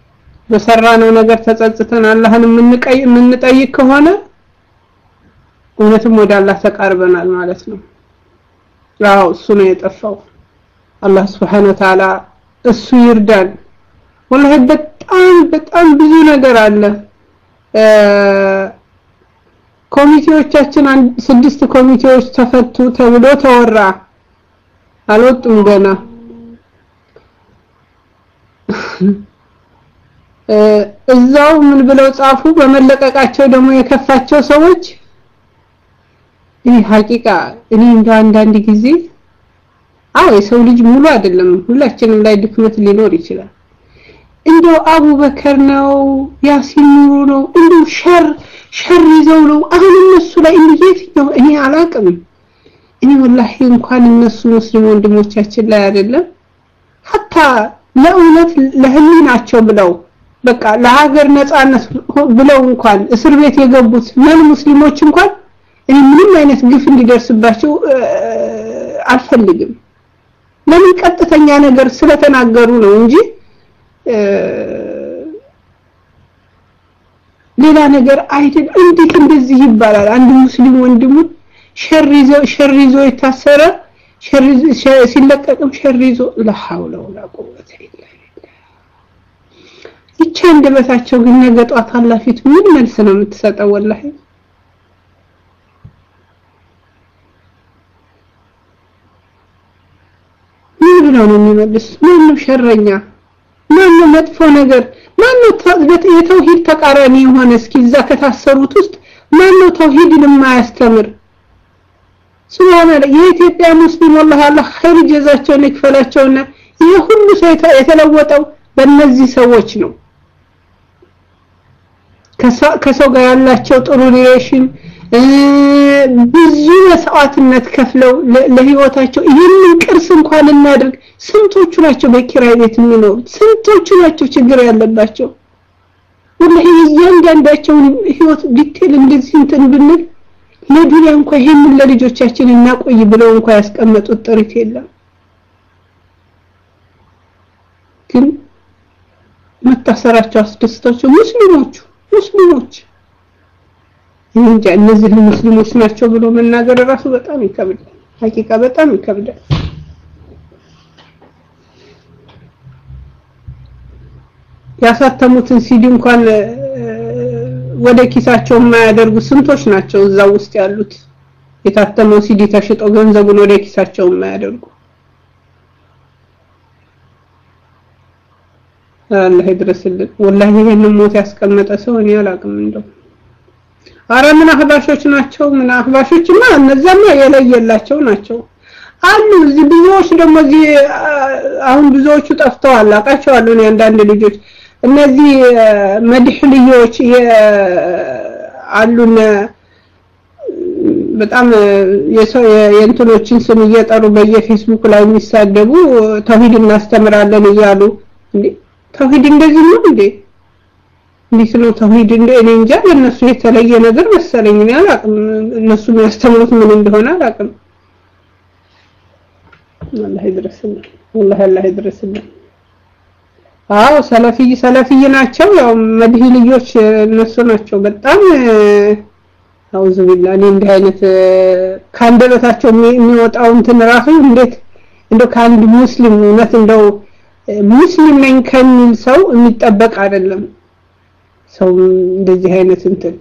በሰራነው ነገር ተጸጽተን አላህን የምንቀይ የምንጠይቅ ከሆነ እውነትም ወደ አላህ ተቃርበናል ማለት ነው። ያው እሱ ነው የጠፋው። አላህ Subhanahu Wa Ta'ala እሱ ይርዳን። ወላሂ በጣም በጣም ብዙ ነገር አለ። ኮሚቴዎቻችን ስድስት ኮሚቴዎች ተፈቱ ተብሎ ተወራ። አልወጡም ገና። እዛው ምን ብለው ጻፉ? በመለቀቃቸው ደግሞ የከፋቸው ሰዎች ይህ ሐቂቃ እኔ እንደ አንዳንድ ጊዜ አዎ የሰው ልጅ ሙሉ አይደለም፣ ሁላችንም ላይ ድክመት ሊኖር ይችላል። እንደው አቡበከር ነው ያሲን ኑሩ ነው እንደው ሸር ሸር ይዘው ነው አሁን እነሱ ላይ እንዴት ነው እኔ አላቅም። እኔ ወላሂ እንኳን እነሱ ሙስሊም ወንድሞቻችን ላይ አይደለም hatta ለእውነት ለህሊናቸው ብለው በቃ ለሀገር ነፃነት ብለው እንኳን እስር ቤት የገቡት ምን ሙስሊሞች እንኳን እኔ ምንም አይነት ግፍ እንዲደርስባቸው አልፈልግም። ለምን ቀጥተኛ ነገር ስለተናገሩ ነው እንጂ ሌላ ነገር አይደል። እንዴት እንደዚህ ይባላል? አንድ ሙስሊም ወንድሙ ሸርይዞ ሸርይዞ የታሰረ ሸርይዞ ሲለቀቅም ሸርይዞ لا حول ولا قوة الا بالله። ይቻ እንደበታቸው ግን ነገ ጧት አላህ ፊት ምን መልስ ነው የምትሰጠው? ወላሂ ምን ነው የሚመልስ? ምን ነው ሸረኛ? ምን ነው መጥፎ ነገር? ማን ነው የተውሂድ ተቃራኒ የሆነ? እስኪ እዛ ከታሰሩት ውስጥ ማን ነው ተውሂድን የማያስተምር? ሱብሃንአላህ የኢትዮጵያ ሙስሊም والله አላህ ኸይር ጀዛቸውን ይክፈላቸውና ይሄ ሁሉ ሰው የተለወጠው በእነዚህ ሰዎች ነው። ከሰው ጋር ያላቸው ጥሩ ሪሌሽን ብዙ መስዋዕትነት ከፍለው ለህይወታቸው ይህንን ቅርስ እንኳን እናድርግ። ስንቶቹ ናቸው በኪራይ ቤት የሚኖሩት? ስንቶቹ ናቸው ችግር ያለባቸው? ወላሂ እያንዳንዳቸው ህይወት ዲቴል እንደዚህ እንትን ብንል ለዱንያ እንኳን ይሄንን ለልጆቻችን እናቆይ ብለው እንኳን ያስቀመጡት ጥሪት የለም። ግን መታሰራቸው አስደስታቸው ሙስሊሞቹ ሙስሊሞች እንጃ እነዚህ ሙስሊሞች ናቸው ብሎ መናገር ራሱ በጣም ይከብዳል። ሐቂቃ በጣም ይከብዳል። ያሳተሙትን ሲዲ እንኳን ወደ ኪሳቸው የማያደርጉ ስንቶች ናቸው እዛ ውስጥ ያሉት? የታተመው ሲዲ ተሽጦ ገንዘቡን ወደ ኪሳቸው የማያደርጉ። አላህ ይድረስልን። ወላሂ ይሄንን ሞት ያስቀመጠ ሰው እኔ አላቅም እንደው አረ ምን አህባሾች ናቸው? ምን አህባሾችማ እነዛማ የለየላቸው ናቸው አሉ። እዚህ ብዙዎች ደግሞ እዚህ አሁን ብዙዎቹ ጠፍተዋል። አቃቸዋለሁ እኔ አንዳንድ ልጆች እነዚህ መድህ ልጆች አሉና በጣም የሰው የእንትኖችን ስም እየጠሩ በየፌስቡክ ላይ የሚሳደቡ ተውሂድ እናስተምራለን እያሉ እንዴ ተውሂድ እንደዚህ ነው እንዴ? እንዴት ነው ተውሂድ? እንደ እኔ እንጃ ለነሱ የተለየ ነገር መሰለኝ። እኔ አላቅም እነሱ የሚያስተምሩት ምን እንደሆነ አላቅም። አላህ ይድረስልን። والله አላህ ይድረስልን። አዎ ሰለፊ ሰለፊ ናቸው። ያው መድህ ልጆች እነሱ ናቸው። በጣም አውዙ ቢላህ እኔ እንዲህ አይነት ካንደበታቸው የሚወጣው እንትን ራሱ እንዴት እንደው ካንድ ሙስሊም እውነት እንደው ሙስሊም ነኝ ከሚል ሰው የሚጠበቅ አይደለም። ሰው እንደዚህ አይነት እንትን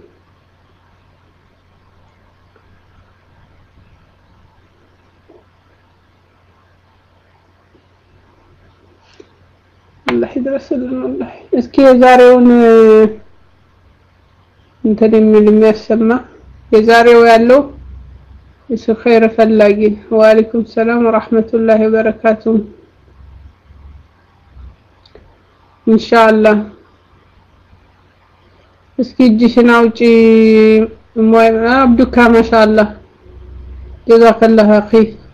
አላህ ይድረስልን። والله እስኪ የዛሬውን እንትን የሚል የሚያሰማ የዛሬው ያለው እሱ ኸይር ፈላጊ ወአለይኩም ሰላም ወራህመቱላሂ ወበረካቱ ኢንሻአላህ። እስኪ እጅሽን አውጪ ሞይ አብዱካ ማሻአላህ ጀዛከላህ አኺ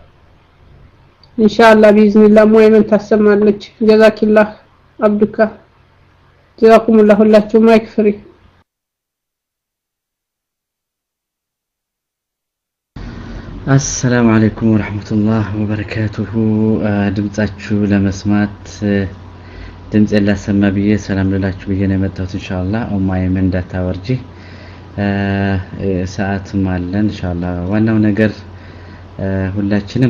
ኢንሻአላህ باذنillah ሞይ ምን ታሰማለች። ጀዛኪላህ አብዱካ ጀዛኩሙላህ ሁላችሁ ማይክ ፍሪ። السلام عليكم ورحمة الله وبركاته ድምጻችሁ ለመስማት ድምጽ ያላሰማ ብዬ ሰላም ልላችሁ ብዬ ነው የመጣሁት ኢንሻአላህ ኡማዬ ምን እንዳታወርጂ ሰዓትም አለን ኢንሻአላህ ዋናው ነገር ሁላችንም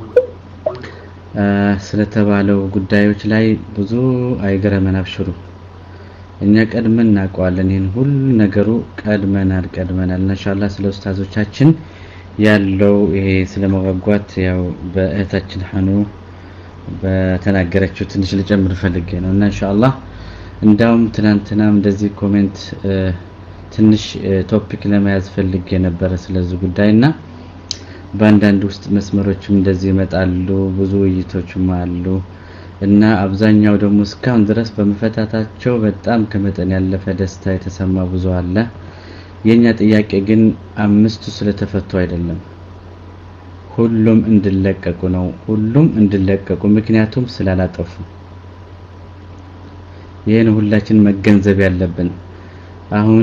ስለተባለው ጉዳዮች ላይ ብዙ አይገረመን አብሽሩ እኛ ቀድመን እናውቀዋለን ይሄን ሁሉ ነገሩ ቀድመናል ቀድመናል ኢንሻአላህ ስለ ኡስታዞቻችን ያለው ይሄ ስለመጓጓት ያው በእህታችን ሐኑ በተናገረችው ትንሽ ልጨምር ፈልጌ ነው እና ኢንሻአላህ እንዳውም ትናንትናም እንደዚህ ኮሜንት ትንሽ ቶፒክ ለመያዝ ፈልጌ ነበር ስለዚህ ጉዳይና ባንዳንድ ውስጥ መስመሮችም እንደዚህ ይመጣሉ ብዙ ውይይቶችም አሉ እና አብዛኛው ደግሞ እስካሁን ድረስ በመፈታታቸው በጣም ከመጠን ያለፈ ደስታ የተሰማ ብዙ አለ የኛ ጥያቄ ግን አምስቱ ስለተፈቱ አይደለም ሁሉም እንድለቀቁ ነው ሁሉም እንድለቀቁ ምክንያቱም ስላላጠፉ ይሄን ሁላችን መገንዘብ ያለብን አሁን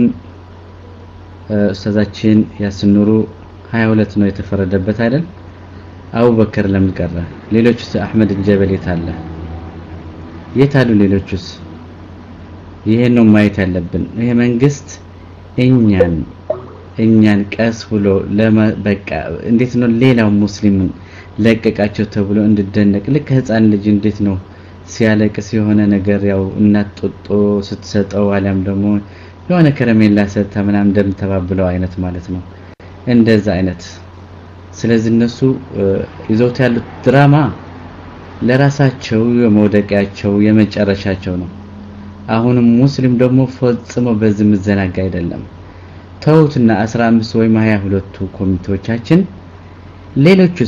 ኡስታዛችን ያስኑሩ ሃያ ሁለት ነው የተፈረደበት አይደል አቡበከር ለምን ቀረ ሌሎችስ አህመድ ጀበል የታለ የታሉ ሌሎችስ ይሄን ነው ማየት ያለብን ይሄ መንግስት እኛን እኛን ቀስ ብሎ ለበቃ እንዴት ነው ሌላው ሙስሊምን ለቀቃቸው ተብሎ እንድደነቅ ልክ ህፃን ልጅ እንዴት ነው ሲያለቅስ የሆነ ነገር ያው እናጥጦ ስትሰጠው አለም ደግሞ የሆነ ከረሜላ ሰጣ ምናምን እንደምተባብለው አይነት ማለት ነው እንደዛ አይነት ስለዚህ እነሱ ይዘውት ያሉት ድራማ ለራሳቸው የመውደቂያቸው የመጨረሻቸው ነው አሁንም ሙስሊም ደግሞ ፈጽሞ በዚህ መዘናጋ አይደለም ተውትና አስራ አምስት ወይ ሃያ ሁለት ኮሚቴዎቻችን ሌሎችስ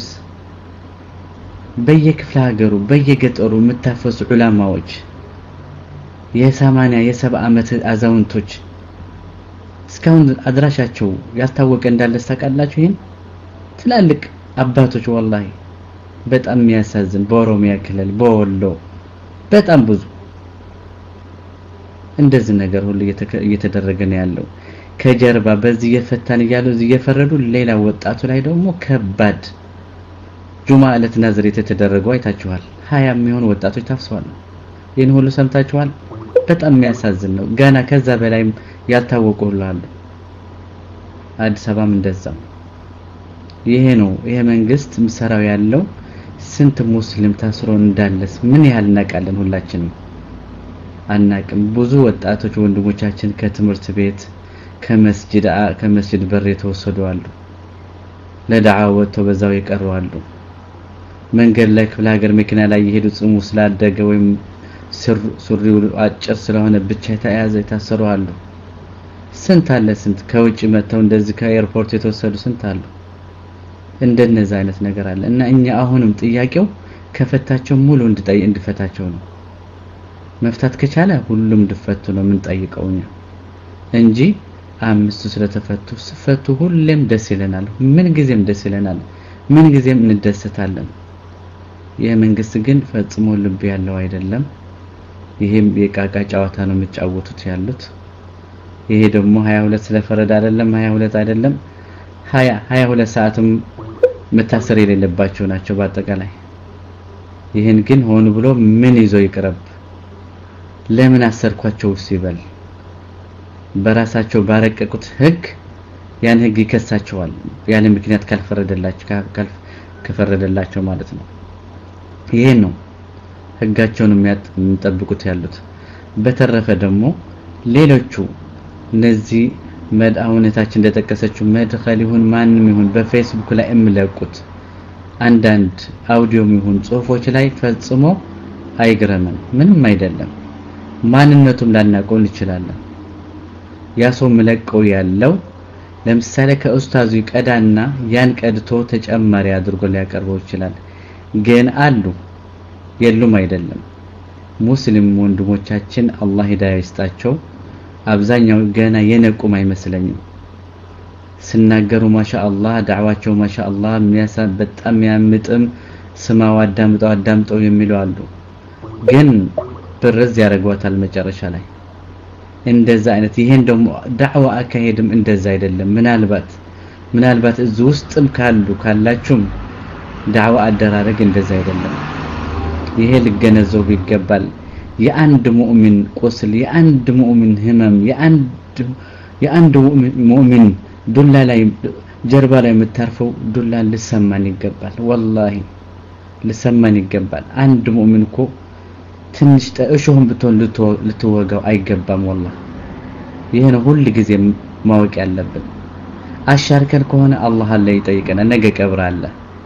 በየክፍለ ሀገሩ በየገጠሩ መታፈሱ ዑላማዎች የሰማንያ የሰባ አመት አዛውንቶች እስካሁን አድራሻቸው ያልታወቀ እንዳለ ታውቃላችሁ ይሄን ትላልቅ አባቶች ወላሂ በጣም የሚያሳዝን በኦሮሚያ ክልል በወሎ በጣም ብዙ እንደዚህ ነገር ሁሉ እየተደረገ ነው ያለው ከጀርባ በዚህ የፈታን ይያሉ እዚህ የፈረዱ ሌላ ወጣቱ ላይ ደግሞ ከባድ ጁማ ዕለት ናዝሬት የተደረገው አይታችኋል ሃያ የሚሆኑ ወጣቶች ታፍሰዋል ይሄን ሁሉ ሰምታችኋል በጣም የሚያሳዝን ነው ገና ከዛ በላይም ያልታወቁ ሁሉ አሉ አዲስ አበባም እንደዛው ይሄ ነው ይሄ መንግስት ምሰራው ያለው ስንት ሙስሊም ታስሮ እንዳለስ ምን ያህል እናቃለን ሁላችንም አናቅም ብዙ ወጣቶች ወንድሞቻችን ከትምህርት ቤት ከመስጂድ ከመስጂድ በር የተወሰዱ አሉ ለዳዓወት በዛው ይቀሩ አሉ መንገድ ላይ ክፍለ ሀገር መኪና ላይ ይሄዱ ጽሙ ስላደገ ወይም ሱሪው አጭር ስለሆነ ብቻ ተያዘ የታሰሩ አሉ ስንት አለ ስንት ከውጪ መተው እንደዚህ ከኤርፖርት የተወሰዱ ስንት አሉ እንደነዛ አይነት ነገር አለ እና እኛ አሁንም ጥያቄው ከፈታቸው ሙሉ እንድጠይ እንድፈታቸው ነው መፍታት ከቻለ ሁሉም እንድፈቱ ነው ምን ጠይቀውኛ እንጂ አምስቱ ስለተፈቱ ስፈቱ ሁሌም ደስ ይለናል ምን ጊዜም ደስ ይለናል ምን ጊዜም እንደሰታለን የመንግስት ግን ፈጽሞ ልብ ያለው አይደለም ይሄም የቃቃ ጫዋታ ነው የሚጫወቱት ያሉት ይሄ ደግሞ ሃያ ሁለት ስለፈረደ አይደለም ሃያ ሁለት አይደለም ሃያ ሃያ ሁለት ሰዓትም መታሰር የሌለባቸው ናቸው በአጠቃላይ ይሄን ግን ሆነ ብሎ ምን ይዞ ይቀርብ ለምን አሰርኳቸው ሲበል በራሳቸው ባረቀቁት ህግ ያን ህግ ይከሳቸዋል ያለ ምክንያት ካልፈረደላቸው ካልፍ ከፈረደላቸው ማለት ነው ይሄን ነው ህጋቸውን የሚያጠብቁት ያሉት በተረፈ ደግሞ ሌሎቹ እነዚህ መድአውነታችን እንደተከሰችው መድኸል ይሁን ማንንም ይሁን በፌስቡክ ላይ እምለቁት አንዳንድ አውዲዮም ይሁን ጽሁፎች ላይ ፈጽሞ አይግረመን ምንም አይደለም ማንነቱም ላናቀው ይችላል ያሰው መለቀው ያለው ለምሳሌ ከኡስታዙ ቀዳና ያን ቀድቶ ተጨማሪ አድርጎ ሊያቀርበው ይችላል ግን አሉ የሉም አይደለም ሙስሊም ወንድሞቻችን አላህ ሂዳያ ይስጣቸው አብዛኛው ገና የነቁም አይመስለኝም ስናገሩ ማሻአላህ ዳዕዋቸው ማሻአላህ የሚያሳ በጣም ያምጥም ስማው አዳምጠው አዳምጠው የሚሉ አሉ ግን ብርዝ ያረጋዋታል መጨረሻ ላይ እንደዛ አይነት ይሄን ደግሞ ዳዕዋ አካሄድም እንደዛ አይደለም ምናልባት ምናልባት እዚህ ውስጥም ካሉ ካላችሁም ዳዕዋ አደራረግ እንደዛ አይደለም ይሄ ልገነዘቡ ይገባል የአንድ ሙእሚን ቁስል የአንድ ሙእሚን ህመም የአንድ የአንድ ሙእሚን ዱላ ላይ ጀርባ ላይ የምታርፈው ዱላ ልሰማን ይገባል والله ልሰማን ይገባል አንድ ሙእሚን እኮ ትንሽ እሾህም ብትሆን ልትወጋው አይገባም والله ይሄ ነው ሁሉ ጊዜ ማወቅ ያለብን አሻርከን ከሆነ አላህ አለ ይጠይቀና ነገ ቀብር አለ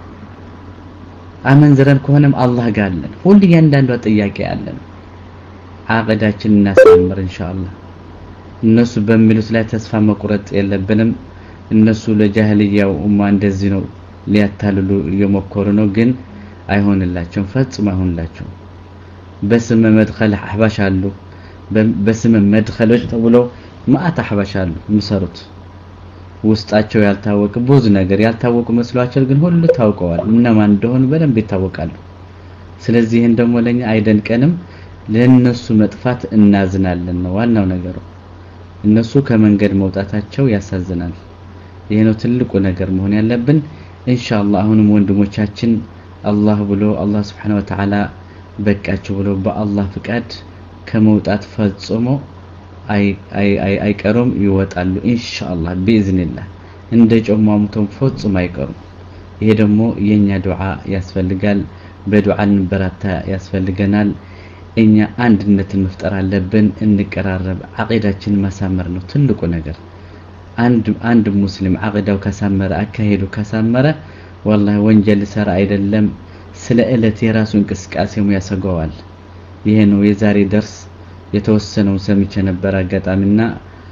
አመንዝረን ከሆነም አላህ ጋር አለን ሁሉ ያንዳንዱ ጥያቄ አለን አቀዳችን እናሳምር ኢንሻአላህ እነሱ በሚሉት ላይ ተስፋ መቁረጥ የለብንም እነሱ ለጃህልያው ኡማ እንደዚህ ነው ሊያታልሉ እየሞከሩ ነው ግን አይሆንላቸውም ፈጽሞ አይሆንላቸው በስመ መድኸል አህባሽ አሉ በስመ መድኸሎች ተብሎ ማአት አህባሽ አሉ ምሰሩት ውስጣቸው ያልታወቀ ብዙ ነገር ያልታወቁ መስሏቸው ግን ሁሉ ታውቀዋል እነማን እንደሆኑ በደንብ ይታወቃሉ ስለዚህ ይሄን ደግሞ ለኛ አይደንቀንም ለነሱ መጥፋት እናዝናለን ነው ዋናው ነገር እነሱ ከመንገድ መውጣታቸው ያሳዝናል ይሄ ነው ትልቁ ነገር መሆን ያለብን ኢንሻአላህ አሁንም ወንድሞቻችን አላህ ብሎ አላህ Subhanahu Wa Ta'ala በቃቸው ብሎ በአላህ ፍቃድ ከመውጣት ፈጽሞ አይ አይ አይ አይቀሩም ይወጣሉ ኢንሻአላህ باذنillah እንደ ጮማሙቶም ፈጽሞ አይቀሩም ይሄ ደግሞ የኛ ዱዓ ያስፈልጋል በዱዓ እንበራታ ያስፈልገናል እኛ አንድነትን መፍጠር አለብን እንቀራረብ አቂዳችን ማሳመር ነው ትልቁ ነገር አንድ አንድ ሙስሊም አቂዳው ካሳመረ አካሄዱ ካሳመረ والله ወንጀል ሰራ አይደለም ስለ እለት የራሱ እንቅስቃሴው ያሰጋዋል ይሄ ነው የዛሬ ደርስ የተወሰነው ሰምቼ ነበር አጋጣሚና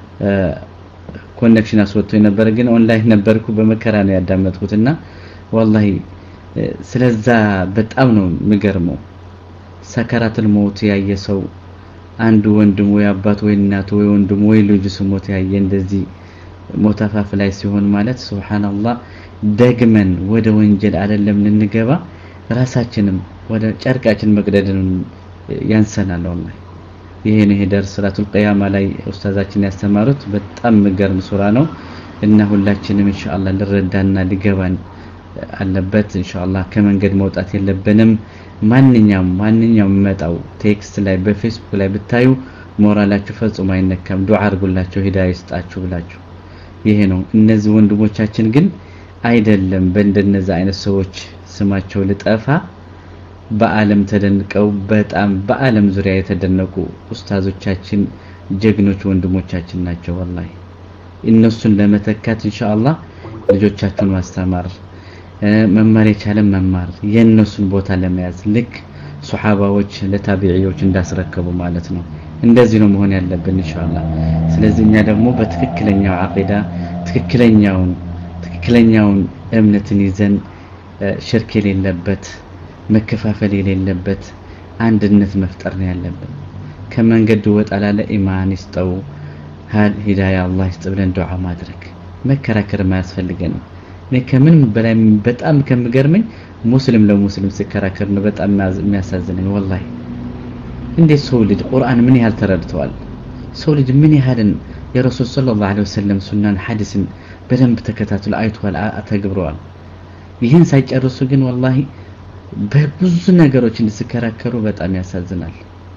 ኮኔክሽን አስወጥቶ ነበር ግን ኦንላይን ነበርኩ በመከራ ነው ያዳመጥኩትና والله ስለዛ በጣም ነው የሚገርመው ሰከራተል ሞት ያየ ሰው አንድ ወንድሙ ያባት ወይ እናቱ ወይ ወንድሙ ወይ ልጅ ሞት ያየ እንደዚህ ሞታፋፍ ላይ ሲሆን ማለት ሱብሃንአላህ ደግመን ወደ ወንጀል አይደለም ልንገባ ራሳችንም ወደ ጨርቃችን መቅደድን ያንሰናል والله ይሄ ነው ሄደር ሱራቱል ቂያማ ላይ ኡስታዛችን ያስተማሩት በጣም ምገርም ሱራ ነው እና ሁላችንም ኢንሻአላህ ልረዳና ሊገባን አለበት ኢንሻአላህ ከመንገድ መውጣት የለብንም ማንኛውም ማንኛውም መጣው ቴክስት ላይ በፌስቡክ ላይ ብታዩ ሞራላችሁ ፈጽሞ አይነካም ዱዓ አድርጉላችሁ ሂዳያ ይስጣችሁ ብላችሁ ይሄ ነው እነዚህ ወንድሞቻችን ግን አይደለም በእንደነዛ አይነት ሰዎች ስማቸው ልጠፋ በአለም ተደንቀው በጣም በአለም ዙሪያ የተደነቁ ኡስታዞቻችን ጀግኖች ወንድሞቻችን ናቸው والله እነሱን ለመተካት ኢንሻአላህ ልጆቻችሁን ማስተማር መማር የቻለ መማር የነሱን ቦታ ለመያዝ ልክ ሱሐባዎች ለታቢዒዎች እንዳስረከቡ ማለት ነው እንደዚህ ነው መሆን ያለብን ኢንሻአላህ ስለዚህ እኛ ደግሞ በትክክለኛው አቂዳ ትክክለኛውን ትክክለኛውን እምነትን ይዘን ሽርክ የሌለበት መከፋፈል የሌለበት አንድነት መፍጠር ነው ያለብን ከመንገድ ወጣላለ ኢማን ይስጠው ሀል ሂዳያ አላህ ይስጥብለን ዱዓ ማድረግ መከራከር ማያስፈልገን ለከምን በላይ በጣም ከምገርመኝ ሙስሊም ለሙስሊም ሲከራከር ነው በጣም የሚያሳዝነኝ والله እንዴት ሰው ልጅ ቁርአን ምን ያህል ተረድተዋል ሰው ልጅ ምን ያህልን የረሱል ሰለላሁ ዐለይሂ ወሰለም ሱናን ሐዲስን በደንብ ተከታትሎ አይቷል አተግብረዋል ይህን ሳይጨርሱ ግን والله በብዙ ነገሮች እንድስከራከሩ በጣም ያሳዝናል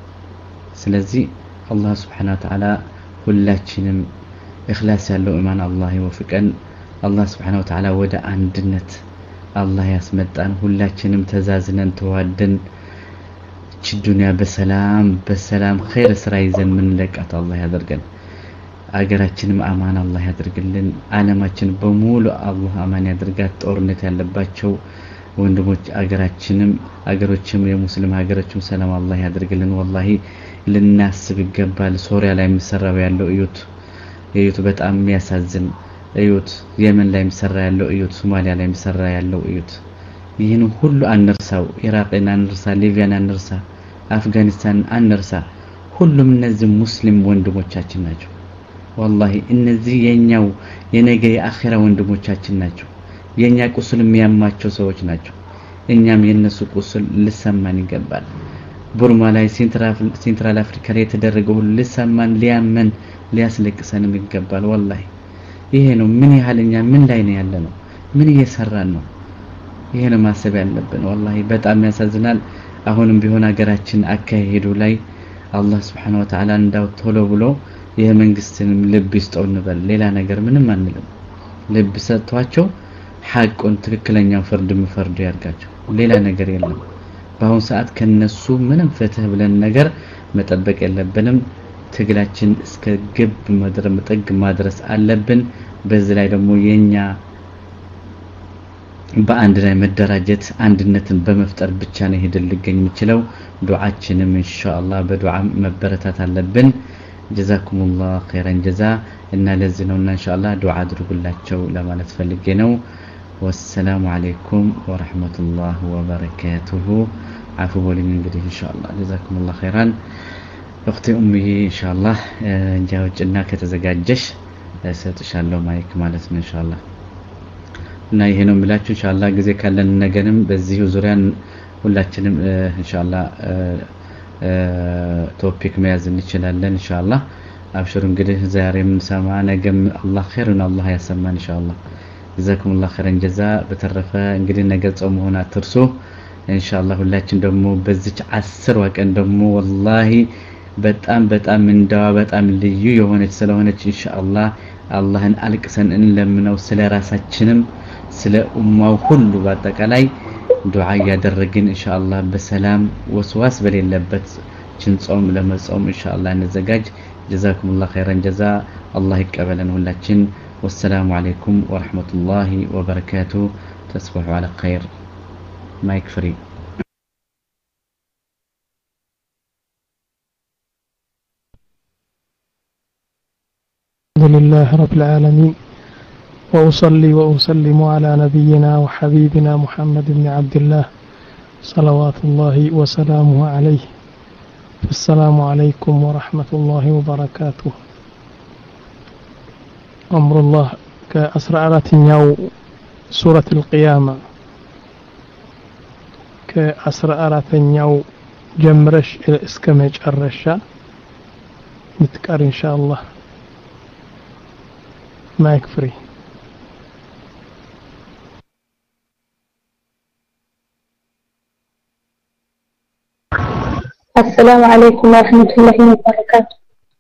ስለዚህ አላህ Subhanahu Wa Ta'ala ሁላችንም ኢኽላስ ያለው ኢማን አላህ ይወፍቀን አላህ Subhanahu Wa Ta'ala ወደ አንድነት አላህ ያስመጣን ሁላችንም ተዛዝነን ተዋደን እቺ ዱንያ በሰላም በሰላም ኸይር ስራ ይዘን ምን ለቀት አላህ ያደርገን አገራችንም አማን አላህ ያድርግልን ዓለማችን በሙሉ አላህ አማን ያድርጋት ጦርነት ያለባቸው ወንድሞች አገራችንም አገሮችም የሙስሊም ሀገሮችም ሰላም አላህ ያድርግልን والله ልናስብ ይገባል ሶሪያ ላይ የሚሰራው ያለው እዩት እዩት በጣም የሚያሳዝን እዩት የመን ላይ የሚሰራ ያለው እዩት ሶማሊያ ላይ የሚሰራ ያለው እዩት ይህን ሁሉ አንርሳው ኢራቅን አንርሳ ሊቢያን አንርሳ አፍጋኒስታን አንርሳ ሁሉም እነዚህ ሙስሊም ወንድሞቻችን ናቸው والله እነዚህ የኛው የነገ የአኺራ ወንድሞቻችን ናቸው የኛ ቁስል የሚያማቸው ሰዎች ናቸው እኛም የነሱ ቁስል ልሰማን ይገባል ቡርማ ላይ ሴንትራል አፍሪካ ላይ የተደረገው ሁሉ ልሰማን ሊያመን ሊያስለቅሰን ይገባል والله ይሄ ነው ምን ያህልኛ ምን ላይ ነው ያለነው ምን እየሰራን ነው ይሄ ነው ማሰብ ያለብን والله በጣም ያሳዝናል አሁንም ቢሆን ሀገራችን አካሄዱ ላይ አላህ Subhanahu Wa Ta'ala እንዳው ቶሎ ብሎ የመንግስትንም ልብ ይስጠው እንበል ሌላ ነገር ምንም አንልም ልብ ሰጥቷቸው ሐቁን ትክክለኛው ፍርድ መፈርዱ ያርጋቸው ሌላ ነገር የለም በአሁን ሰዓት ከነሱ ምንም ፍትህ ብለን ነገር መጠበቅ የለብንም ትግላችን እስከ ግብ መድረም ጥግ ማድረስ አለብን በዚህ ላይ ደግሞ የኛ በአንድ ላይ መደራጀት አንድነትን በመፍጠር ብቻ ነው ሄደል ልገኝ የሚችለው ዱዓችንም ኢንሻአላህ በዱዓ መበረታት አለብን ጀዛኩሙላህ ኸይራን ጀዛ እና ለዚህ ነውና ኢንሻአላህ ዱዓ አድርጉላቸው ለማለት ፈልጌ ነው ወሰላሙ አለይኩም ወራህመቱላሂ ወበረካቱሁ አፉ ወሊን እንግዲህ ኢንሻአላህ ጀዛኩሙላህ ኸይራን ወቅት ኡሚ ኢንሻአላህ እንጃውጭና ከተዘጋጀሽ ሰጥሻለሁ ማይክ ማለት ነው ኢንሻአላህ እና ይሄ ነው ብላችሁ ኢንሻአላህ ጊዜ ካለን ነገንም በዚህ ዙሪያ ሁላችንም ኢንሻአላህ ቶፒክ መያዝ እንችላለን ኢንሻአላህ አብሽሩ እንግዲህ ዛሬም ሰማ ነገም አላህ ኸይሩን አላህ ያሰማን ኢንሻአላህ ጀዛኩሙላህ ኸይራን ጀዛ በተረፈ እንግዲህ ነገ ጾም ሆነ አትርሱ ኢንሻአላህ ሁላችን ደግሞ በዚች አስር ወቀን ደግሞ ወላሂ በጣም በጣም እንዳዋ በጣም ልዩ የሆነች ስለሆነች ኢንሻአላህ አላህን አልቅሰን እንለምነው ስለ ራሳችንም ስለ ኡማው ሁሉ በአጠቃላይ ዱዓ ያደረግን ኢንሻአላህ በሰላም ወስዋስ በሌለበት ጭንጾም ለመጾም ኢንሻአላህ እንዘጋጅ ጀዛኩሙላህ ኸይራን ጀዛ አላህ ይቀበለን ሁላችን والسلام عليكم ورحمة الله وبركاته تصبحوا على خير مايك فري الحمد لله رب العالمين وأصلي وأسلم على نبينا وحبيبنا محمد بن عبد الله صلوات الله وسلامه عليه السلام عليكم ورحمة الله وبركاته أمر الله كأسرارة نيو سورة القيامة كأسرارة نيو جمرش الاسكمج الرشا نتكار إن شاء الله ما يكفري السلام عليكم ورحمة الله وبركاته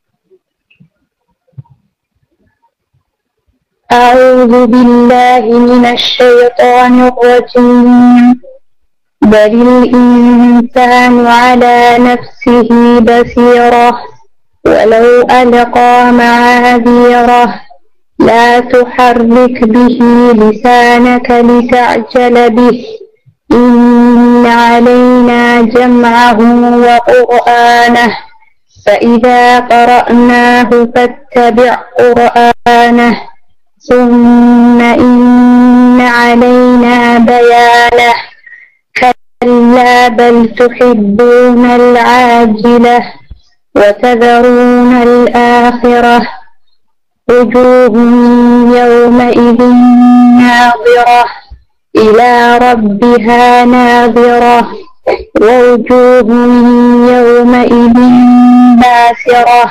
أعوذ بالله من الشيطان الرجيم بل الإنسان على نفسه بصيرة ولو ألقى معاذيره لا تحرك به لسانك لتعجل به إن علينا جمعه وقرآنه فإذا قرأناه فاتبع قرآنه ثم إن علينا بيانه كلا بل تحبون العاجلة وتذرون الآخرة وجوه يومئذ ناظرة إلى ربها ناظرة ووجوه يومئذ باسرة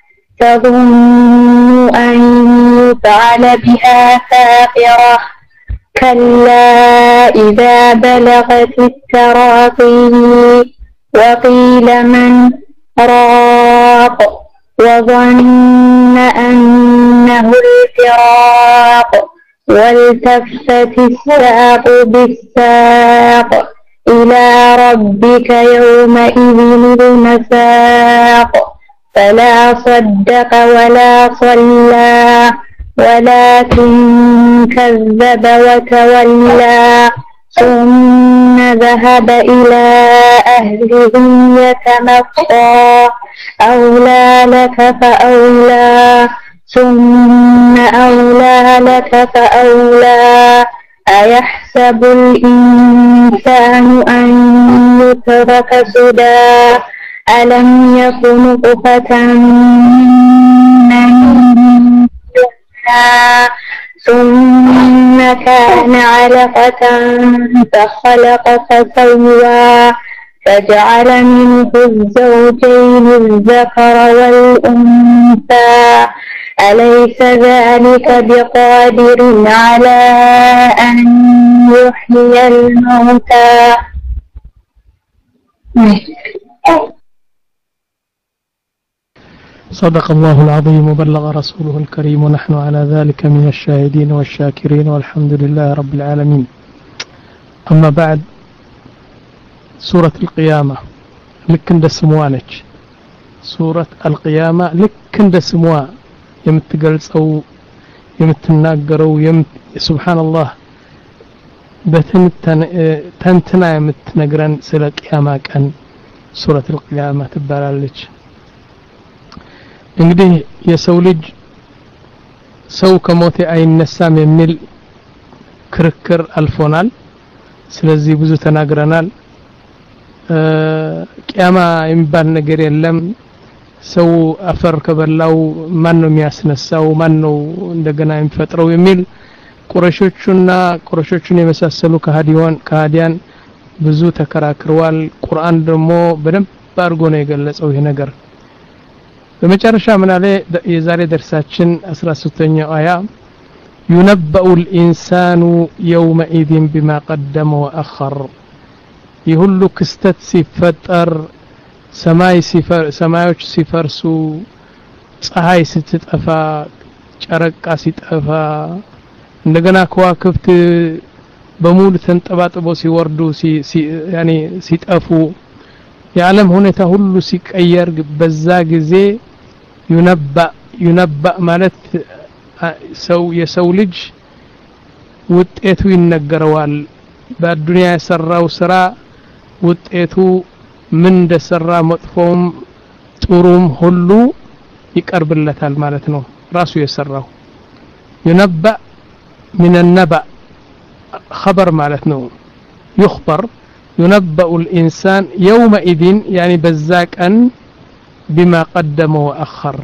تظن أن يفعل بها فاقرة كلا إذا بلغت التراقي وقيل من راق وظن أنه الفراق والتفت الساق بالساق إلى ربك يومئذ المساق فلا صدق ولا صلى ولكن كذب وتولى ثم ذهب إلى أهله يتمطى أولى لك فأولى ثم أولى لك فأولى أيحسب الإنسان أن يترك سدى ألم يكن نطفة من ثم كان علقة فخلق فسوى فجعل منه الزوجين الذكر والأنثى أليس ذلك بقادر على أن يحيي الموتى صدق الله العظيم وبلغ رسوله الكريم ونحن على ذلك من الشاهدين والشاكرين والحمد لله رب العالمين. أما بعد، سورة القيامة لكن دسموانك سورة القيامة لكن دسموا يمتقلص أو يمتناقروا يمت سبحان الله بتنتنا يمتنقرن سلا قيامة كان سورة القيامة تبالالك። እንግዲህ የሰው ልጅ ሰው ከሞተ አይነሳም የሚል ክርክር አልፎናል። ስለዚህ ብዙ ተናግረናል። ቂያማ የሚባል ነገር የለም። ሰው አፈር ከበላው ማን ነው የሚያስነሳው? ማን ነው እንደገና የሚፈጥረው? የሚል ቁረሾቹና ቁረሾቹን የመሳሰሉ ከሃዲያን ከሃዲያን ብዙ ተከራክረዋል። ቁርአን ደግሞ በደንብ አድርጎ ነው የገለጸው ይሄ ነገር። በመጨረሻ ምን አለ የዛሬ ደርሳችን አስራ ሶስተኛው አያ ينبأ الإنسان يومئذ بما قدم وأخر يهل كستت ሲፈጠር ሰማይ ሲፈር ሰማዮች ሲፈርሱ ፀሐይ ስትጠፋ ጨረቃ ሲጠፋ እንደገና ከዋክብት በሙሉ ተንጠባጥቦ ሲወርዱ ያኔ ሲጠፉ የዓለም ሁኔታ ሁሉ ሲቀየር በዛ ጊዜ ينبأ ينبأ ማለት ሰው የሰው ልጅ ውጤቱ ይነገረዋል። በዱንያ የሰራው ስራ ውጤቱ ምን እንደሰራ መጥፎም ጥሩም ሁሉ ይቀርብለታል ማለት ነው። ራሱ የሰራው ينبأ من النبأ خبر ማለት ነው። يخبر ينبأ الإنسان يومئذ يعني بزاك أن بما قدم وأخر.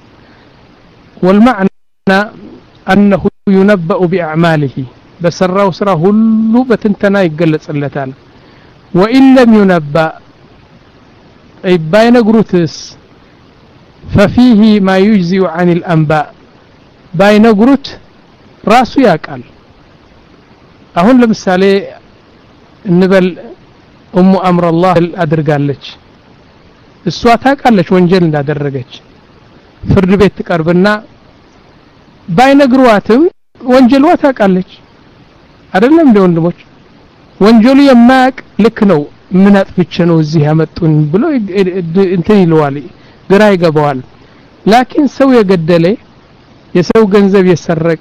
والمعنى أنه ينبأ بأعماله بسرى وسرى هلو بتنتنا يقلص اللتان. وإن لم ينبأ أي باين قروتس ففيه ما يجزي عن الأنباء باين قروت راسو ياكل. أهون لمثالي እንበል ኡሙ አምረላህ አድርጋለች። እሷ ታውቃለች ወንጀል እንዳደረገች። ፍርድ ቤት ትቀርብና ባይነግሯትም ወንጀሏ ታውቃለች አይደለም እንደ ወንድሞች። ወንጀሉ የማያውቅ ልክ ነው ምን አጥፍቼ ነው እዚህ ያመጡን ብሎ እንትን ይለዋል፣ ግራ ይገባዋል። ላኪን ሰው የገደለ የሰው ገንዘብ የሰረቀ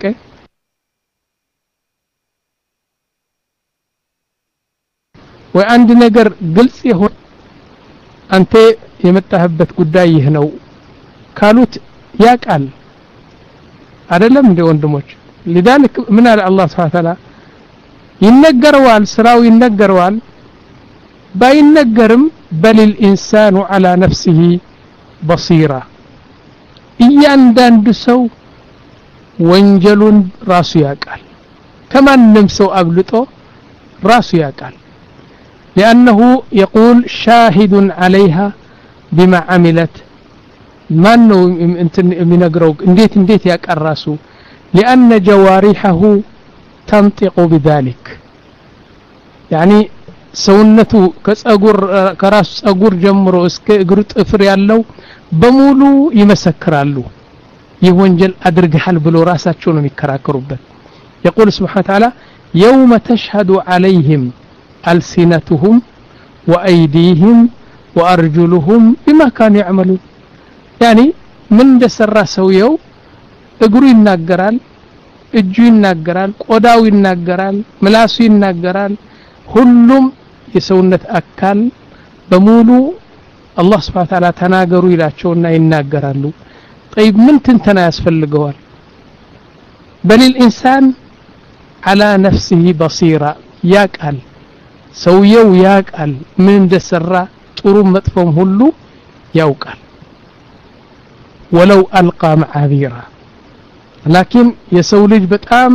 ወይ አንድ ነገር ግልጽ ይሆን አንተ የመጣህበት ጉዳይ ይህ ነው ካሉት ያቃል አይደለም እንደ ወንድሞች። لذلك ምን አለ አላህ Subhanahu Wa Ta'ala ይነገረዋል፣ ስራው ይነገረዋል። ባይነገርም بل الانسان على نفسه بصيرة እያንዳንዱ ሰው ወንጀሉን ራሱ ያቃል። ከማንም ሰው አብልጦ ራሱ ያቃል። لأنه يقول شاهد عليها بما عملت ما نو منقرو انديت انديت يقال راسو لأن جوارحه تنطق بذلك يعني سونته كصغور كراس صغور جمرو اسك اغر طفر ያለው በሙሉ ይመሰክራሉ። ይወንጀል አድርገሃል ብሎ ራሳቸው ነው የሚከራከሩበት። يقول سبحانه وتعالى يوم تشهد عليهم ألسنتهم وأيديهم وأرجلهم بما كانوا يعملون يعني من دسر سويو እግሩ ይናገራል፣ እጁ ይናገራል፣ ቆዳው ይናገራል፣ ምላሱ ይናገራል። ሁሉም የሰውነት አካል በሙሉ አላህ Subhanahu Wa Ta'ala ተናገሩ ይላቸውና ይናገራሉ። طيب ምን ትንተና ያስፈልገዋል? بل الإنسان على نفسه بصيرة ያቃል። ሰውየው ያቃል ምን እንደሰራ ጥሩ መጥፎም ሁሉ ያውቃል። ولو ألقى معاذيره لكن የሰው ልጅ በጣም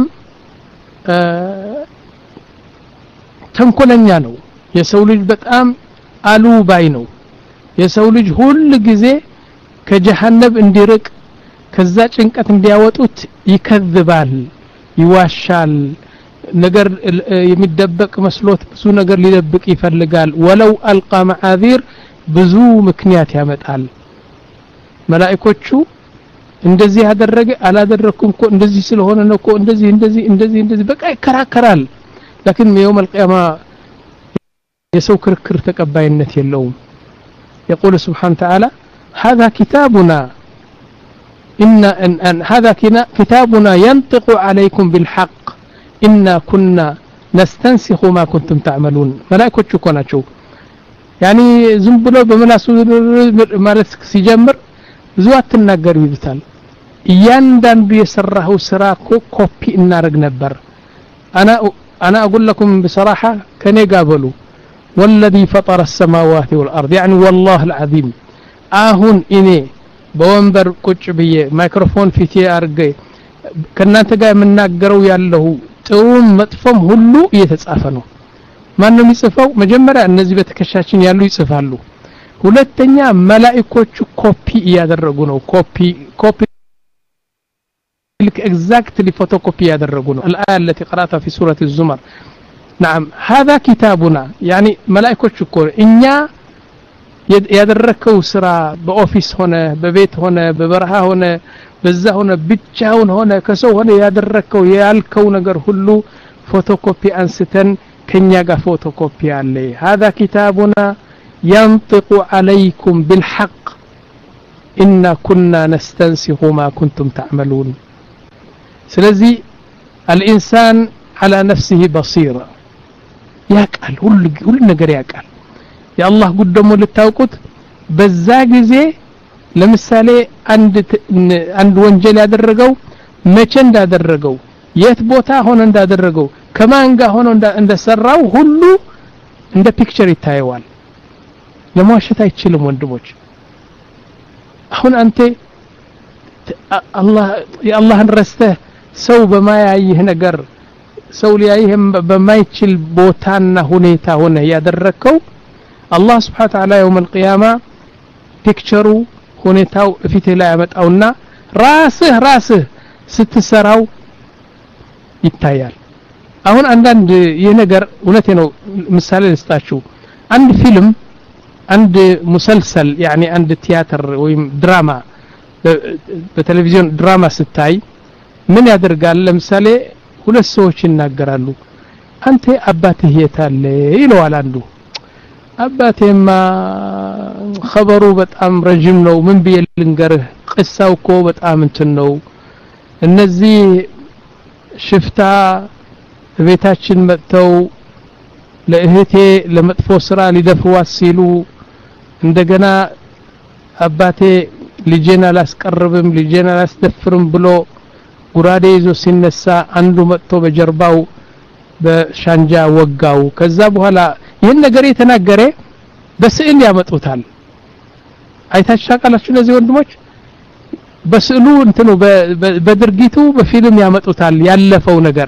ተንኮለኛ ነው። የሰው ልጅ በጣም አሉባይ ነው። የሰው ልጅ ሁሉ ጊዜ ከጀሃነም እንዲርቅ ከዛ ጭንቀት እንዲያወጡት ይከذባል፣ ይዋሻል። ነገር የሚደበቅ መስሎት ብዙ ነገር ሊደብቅ ይፈልጋል። ወለው አልቃ ማዓዚር ብዙ ምክንያት ያመጣል። መላእክቶቹ እንደዚህ ያደረገ አላደረኩም እኮ እንደዚህ ስለሆነ ነው እኮ እንደዚህ እንደዚህ እንደዚህ እንደዚህ በቃ ይከራከራል لكن يوم القيامه يسو كركر تقبايነት የለውም يقول سبحانه وتعالى هذا كتابنا إن, إن, إن هذا كتابنا ينطق عليكم بالحق إنا كنا نستنسخ ما كنتم تعملون ملائكة كوناتشو يعني زنبلو بمناسو ማለት ሲጀምር ብዙዋት ተናገር ይብታል እያንዳንዱ የሰራው ስራ እኮ ኮፒ እናረግ ነበር انا انا اقول لكم بصراحه كني قابلوا والذي فطر السماوات والارض يعني والله العظيم አሁን እኔ በወንበር ቁጭ ብዬ ማይክሮፎን ፊቴ አርገ ከናንተ ጋር የምናገረው ያለው ጥሩም መጥፎም ሁሉ እየተጻፈ ነው ማን ነው የሚጽፈው መጀመሪያ እነዚህ በተከሻችን ያሉ ይጽፋሉ ሁለተኛ መላእክቶቹ ኮፒ ያደረጉ ነው ኮፒ ኮፒ exactly photocopy ያደረጉ ነው الآية التي قرأتها في سورة الزمر نعم هذا كتابنا يعني ملائكቶቹ እኮ እኛ ያደረከው ስራ በኦፊስ ሆነ በቤት ሆነ በበረሃ ሆነ በዛ ሆነ ብቻውን ሆነ ከሰው ሆነ ያደረከው ያልከው ነገር ሁሉ ፎቶኮፒ አንስተን ከኛ ጋር ፎቶኮፒ አለ هذا كتابنا ينطق عليكم بالحق إنا كنا نستنسخ ما كنتم تعملون ስለዚህ الإنسان على نفسه بصيرة ያቃል ሁሉ ሁሉ ነገር ያቃል የአላህ ጉድ ደግሞ ልታውቁት በዛ ጊዜ ለምሳሌ አንድ አንድ ወንጀል ያደረገው መቼ እንዳደረገው የት ቦታ ሆነ እንዳደረገው ከማን ጋር ሆነ እንደሰራው ሁሉ እንደ ፒክቸር ይታያል ለማሸት አይችልም ወንድሞች አሁን አንተ አላህ የአላህን ረስተህ ሰው በማያይህ ነገር ሰው ሊያይህ በማይችል ቦታና ሁኔታ ሆነ ያደረከው الله سبحانه وتعالى يوم القيامة ፒክቸሩ ሁኔታው እፊት ላይ ያመጣውና ራስህ ራስህ ስትሰራው ይታያል አሁን አንዳንድ ይሄ ነገር እውነቴ ነው ምሳሌ ልስጣችሁ አንድ ፊልም አንድ مسلسل يعني አንድ ቲያትር ወይም ድራማ በቴሌቪዥን ድራማ ስታይ ምን ያደርጋል ለምሳሌ ሁለት ሰዎች ይናገራሉ አንተ አባትህ የታለ ይለዋል አንዱ አባቴማ خبሩ በጣም ረጅም ነው ምን ቢልንገርህ ቅሳው እኮ በጣም እንትን ነው እነዚህ ሽፍታ ቤታችን መጥተው ለእህቴ ለመጥፎ ስራ ሊደፍሯት ሲሉ እንደገና አባቴ ልጄን አላስቀርብም ልጄን አላስደፍርም ብሎ ጉራዴ ይዞ ሲነሳ አንዱ መጥቶ በጀርባው በሻንጃ ወጋው ከዛ በኋላ ይሄን ነገር የተናገረ በስዕል ያመጡታል አይታችኋላችሁ እነዚህ ወንድሞች በስዕሉ እንትኑ በድርጊቱ በፊልም ያመጡታል ያለፈው ነገር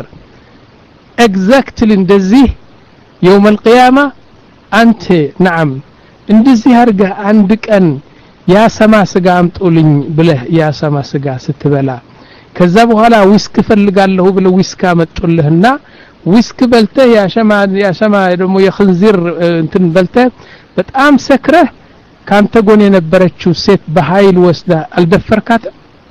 ኤግዛክትሊ እንደዚህ يوم القيامه አንተ نعم እንደዚህ አርጋ አንድ ቀን ያ ሰማ ስጋ አምጡልኝ ብለህ ያ ሰማ ስጋ ስትበላ ከዛ በኋላ ዊስክ ፈልጋለሁ ብለ ዊስክ አመጡልህና ዊስክ በልተህ ያ ሸማ ያ ሰማ ደግሞ የخنزير እንትን በልተህ በጣም ሰክረህ ካንተ ጎን የነበረችው ሴት በኃይል ወስዳ አልደፈርካት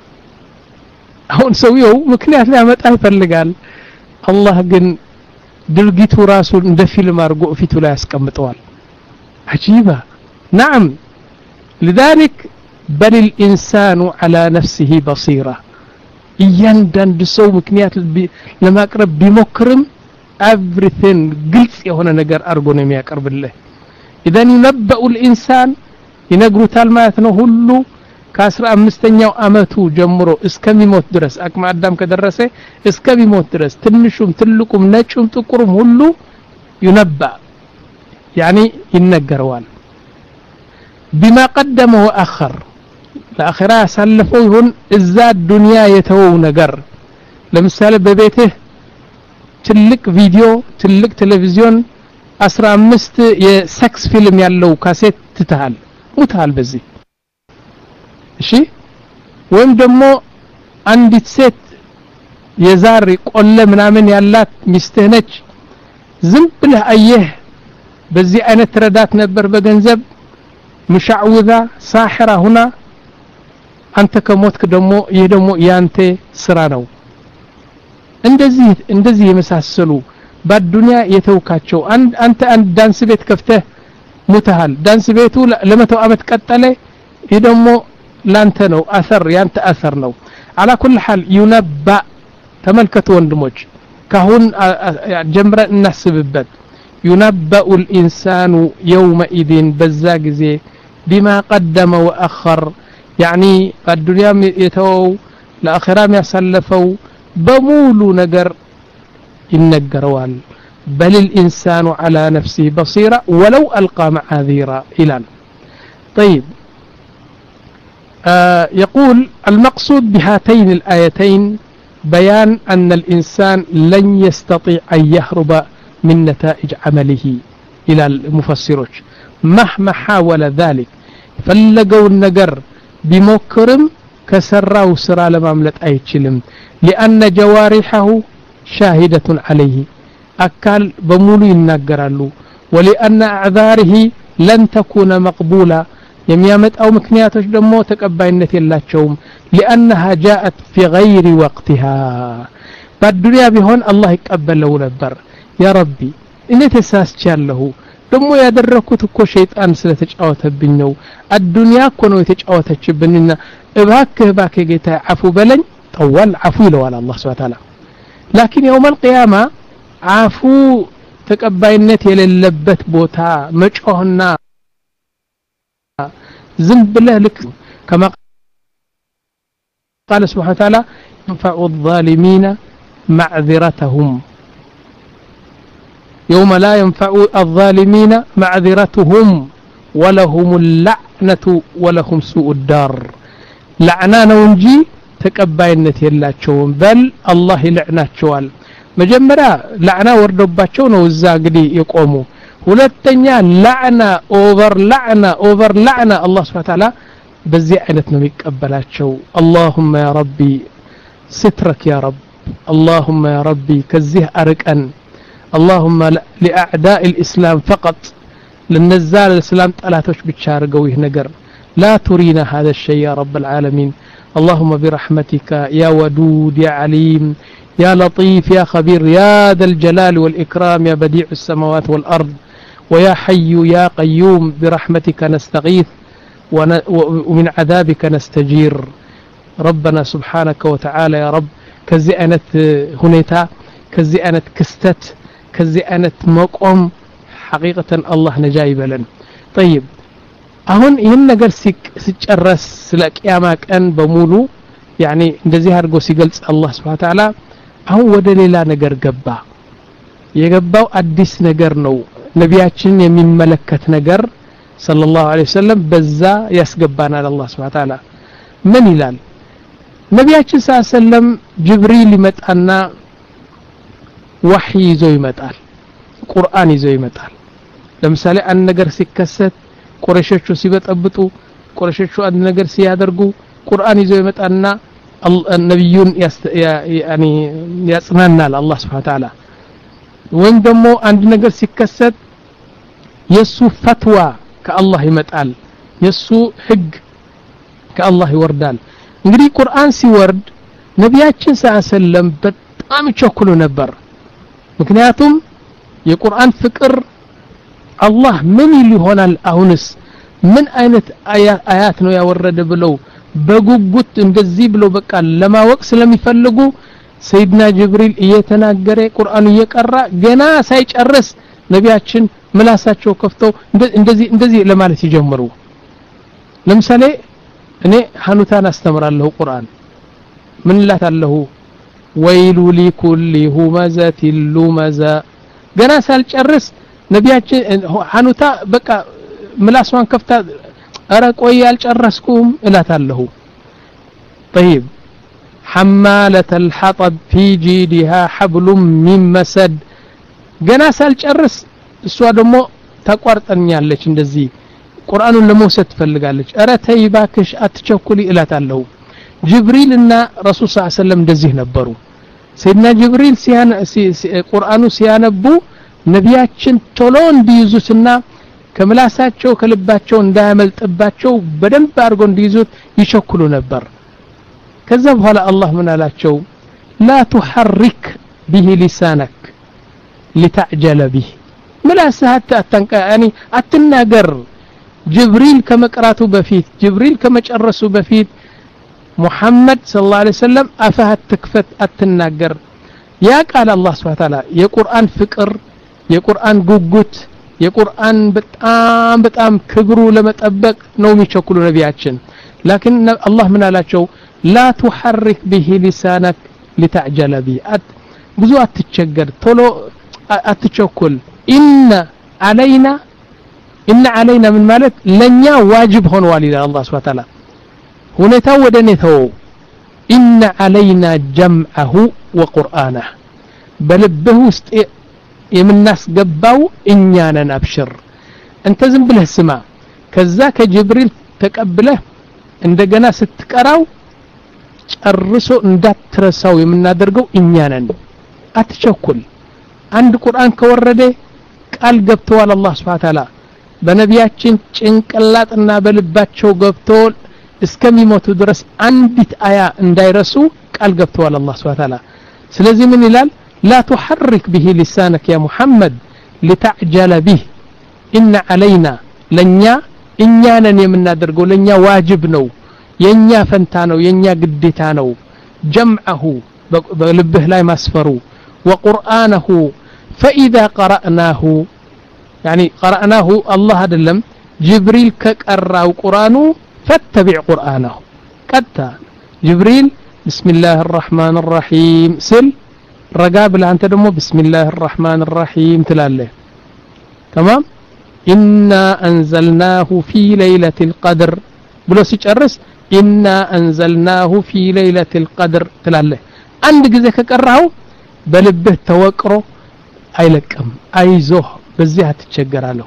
አሁን ሰውየው ምክንያት ሊያመጣ ይፈልጋል አላህ ግን ድርጊቱ ራሱ እንደ ፊልም አርጎ ፊቱ ላይ ያስቀምጠዋል عجيبة نعم لذلك بل الإنسان على نفسه بصيرة እያንዳንዱ ሰው ምክንያት ለማቅረብ ቢሞክርም everything ግልጽ የሆነ ነገር አርጎ ነው የሚያቀርብልህ اذا ينبأ الانسان ይነግሩታል ማለት ነው ሁሉ ከ15ኛው አመቱ ጀምሮ እስከሚሞት ድረስ አቅመ አዳም ከደረሰ እስከሚሞት ድረስ ትንሹም ትልቁም ነጩም ጥቁሩም ሁሉ ينبأ يعني ይነገረዋል بما قدم واخر ለአኺራ ያሳለፈው ይሁን እዛ ዱንያ የተወው ነገር ለምሳሌ በቤትህ ትልቅ ቪዲዮ ትልቅ ቴሌቪዥን አስራ አምስት የሴክስ ፊልም ያለው ካሴት ትተሃል ሙታል በዚህ እሺ ወይም ደግሞ አንዲት ሴት የዛር ቆለ ምናምን ያላት ሚስትህ ነች ዝም ብለህ አየህ በዚህ አይነት ረዳት ነበር በገንዘብ مشعوذة ساحرة هنا አንተ ከሞትክ ደግሞ ይሄ ደግሞ ያንተ ስራ ነው እንደዚህ እንደዚህ የመሳሰሉ በዱንያ የተውካቸው አንተ አንድ ዳንስ ቤት ከፍተህ ሙተሃል ዳንስ ቤቱ ለመተው አመት ቀጠለ ይሄ ደግሞ ላንተ ነው አሰር ያንተ አሰር ነው على كل حال ينبأ ተመልከቱ ወንድሞች ካሁን ጀምረን እናስብበት ينبأ الإنسان يومئذ بذا ጊዜ بما قدم وأخر يعني الدنيا يتو الآخرة يسلفوا بمولو نجر ينجروال بل الإنسان على نفسه بصيرة ولو ألقى معاذيرا إلى طيب آه يقول المقصود بهاتين الآيتين بيان أن الإنسان لن يستطيع أن يهرب من نتائج عمله إلى المفسروች مهما حاول ذلك فلقوا النجر بمكرم كسراو سرا لماملت አይችልም لأن جوارحه شاهدة عليه أكل بمولو ይናገራሉ ولأن أعذاره لن تكون مقبولة የሚያመጣ أو ምክንያቶች ደግሞ ተቀባይነት የላቸውም لأنها جاءت في غير وقتها በዱንያ ቢሆን አላህ ይቀበለው ነበር يا ربي እንዴት ተሳስቻለሁ ደሞ ያደረኩት እኮ ሸይጣን ስለተጫወተብኝ ነው አዱንያ እኮ ነው የተጫወተችብኝና እባክህ እባክህ ጌታ አፉ በለኝ ጠዋል አፉ ይለዋል አላህ Subhanahu Ta'ala لكن يوم القيامة አፉ ተቀባይነት የሌለበት ቦታ መጮህና ዝም ብለህ ልክ كما قال سبحانه وتعالى ينفع الظالمين معذرتهم يوم لا ينفع الظالمين معذرتهم ولهم اللعنة ولهم سوء الدار لعنة نونجي تقباينت የላቸውም بل الله ይلعناቸዋል መጀመሪያ لعنة ወርዶባቸው ነው እዛ እንግዲህ የቆሙ ሁለተኛ لعنة ኦቨር لعنة ኦቨር لعنة الله Subhanahu Ta'ala በዚህ አይነት ነው የሚቀበላቸው اللهم يا ربي سترك يا رب اللهم يا ربي ከዚህ አርቀን اللهم لأعداء الإسلام فقط للنزال الإسلام طلاتوش بتشارقوا يهنجر لا ترينا هذا الشيء يا رب العالمين اللهم برحمتك يا ودود يا عليم يا لطيف يا خبير يا ذا الجلال والإكرام يا بديع السماوات والأرض ويا حي يا قيوم برحمتك نستغيث ومن عذابك نستجير ربنا سبحانك وتعالى يا رب كزي أنت هنيتا كزي أنت كستت كزي أنت مقوم حقيقة الله نجايب لنا طيب أهون ይህን ነገር ሲጨረስ ስለ ቂያማ ቀን በሙሉ يعني እንደዚህ አድርጎ ሲገልጽ አላህ Subhanahu Wa Ta'ala አሁን ወደ ሌላ ነገር ገባ የገባው አዲስ ነገር ነው ነቢያችን የሚመለከት ነገር ሰለላሁ ዐለይሂ ወሰለም በዛ ያስገባናል አላህ Subhanahu Wa Ta'ala ምን ይላል ነቢያችን ሰለላሁ ዐለይሂ ወሰለም ጅብሪል ይመጣና ወህይ ይዞ ይመጣል ቁርአን ይዞ ይመጣል ለምሳሌ አንድ ነገር ሲከሰት ቁረሾቹ ሲበጠብጡ ቁረሾቹ አንድ ነገር ሲያደርጉ ቁርአን ይዞ ይመጣና ነብዩን ያኒ ያጽናናል አላህ Subhanahu Ta'ala ወይም ደግሞ አንድ ነገር ሲከሰት የሱ ፈትዋ ከአላህ ይመጣል የሱ ህግ ከአላህ ይወርዳል እንግዲህ ቁርአን ሲወርድ ነቢያችን ሰለላሁ ዐለይሂ ወሰለም በጣም ይቸኩሉ ነበር ምክንያቱም የቁርአን ፍቅር አላህ ምን ይሆናል አሁንስ ምን አይነት አያት ነው ያወረደ ብለው በጉጉት እንደዚህ ብለው በቃ ለማወቅ ስለሚፈልጉ ሰይድና ጅብሪል እየተናገረ ቁርአን እየቀራ ገና ሳይጨርስ ነቢያችን ምላሳቸው ከፍተው እንደዚህ እንደዚህ ለማለት ይጀምሩ ለምሳሌ እኔ ሐኑታን አስተምራለሁ ቁርአን ምን ላታለሁ ወይሉ ሊኩሊ ሁመዘት ሉመዛ ገና ሳልጨርስ ነቢያችን ሐኑታ በቃ ምላስዋን ከፍታ አረ ቆይ ያልጨረስኩም እላታለሁ طيب حمالة الحطب في جيدها حبل من مسد ገና ሳልጨርስ እሷ ደግሞ ተቋርጠኛለች እንደዚህ ቁርአኑን ለመውሰድ ትፈልጋለች አረ ተይ ባክሽ አትቸኩሊ እላታለሁ ጅብሪልና ረሱል ሰለላሁ ዐለይሂ ወሰለም እንደዚህ ነበሩ ሰይድና ጅብሪል ሲያን ቁርአኑ ሲያነቡ ነቢያችን ቶሎ እንዲይዙትና ከምላሳቸው ከልባቸው እንዳያመልጥባቸው በደንብ አድርገው እንዲይዙት ይቸኩሉ ነበር ከዛ በኋላ አላህ ምን አላቸው لا تحرك به لسانك لتعجل به ملاسها تنك يعني اتناجر جبريل كما قراته بفيت جبريل كما ጨረسوا بفيت محمد صلى الله عليه وسلم افها تكفت اتناجر يا قال الله سبحانه وتعالى የቁርአን ፍቅር የቁርአን ጉጉት የቁርአን በጣም በጣም ክብሩ ለመጠበቅ ነው የሚቸኩሉ ነቢያችን لكن الله من አላቸው لا تحرك به لسانك لتعجل به ብዙ አትቸገር ቶሎ አትቸኩል إن علينا إن علينا من ማለት ለኛ ዋጅብ ሆኗል ይላል አላህ Subhanahu Wa Ta'ala ሁኔታው ወደኔ ተው إن علينا جمعه وقرآنه በልብህ ውስጥ የምናስገባው እኛ ነን አብሽር እንተ ዝም ብለህ ስማ ከዛ ከጅብሪል ተቀብለህ እንደገና ስትቀራው ጨርሶ እንዳትረሳው የምናደርገው እኛ ነን አትቸኩል አንድ ቁርአን ከወረደ ቃል ገብተዋል አላህ Subhanahu Wa Ta'ala በነቢያችን ጭንቅላትና በልባቸው ገብቶ እስከሚሞቱ ድረስ አንዲት አያ እንዳይረሱ ቃል ገብተዋል አላህ Subhanahu Wa Ta'ala ስለዚህ ምን ይላል لا تحرك به لسانك يا محمد لتعجل به إن علينا لنيا إنيانا የምናደርገው ለኛ ዋጅብ ነው የኛ ፈንታ ነው የኛ ግዴታ ነው جمعه በልብህ ላይ ማስፈሩ وقرآنه فإذا قرأناه يعني قرأناه الله አይደለም جبريل ከቀራው ቁርአኑ فاتبع قرآنه ቀጥታ جبريل بسم الله الرحمن الرحيم سل رجاء بلا أنت دمو بسم الله الرحمن الرحيم تلاله تمام إنا أنزلناه في ليلة القدر بلو سيجرس إنا أنزلناه في ليلة القدر تلاله عند جزء كقرأه بلبه توقره أيلكم أيزوه بزيها تتشجر له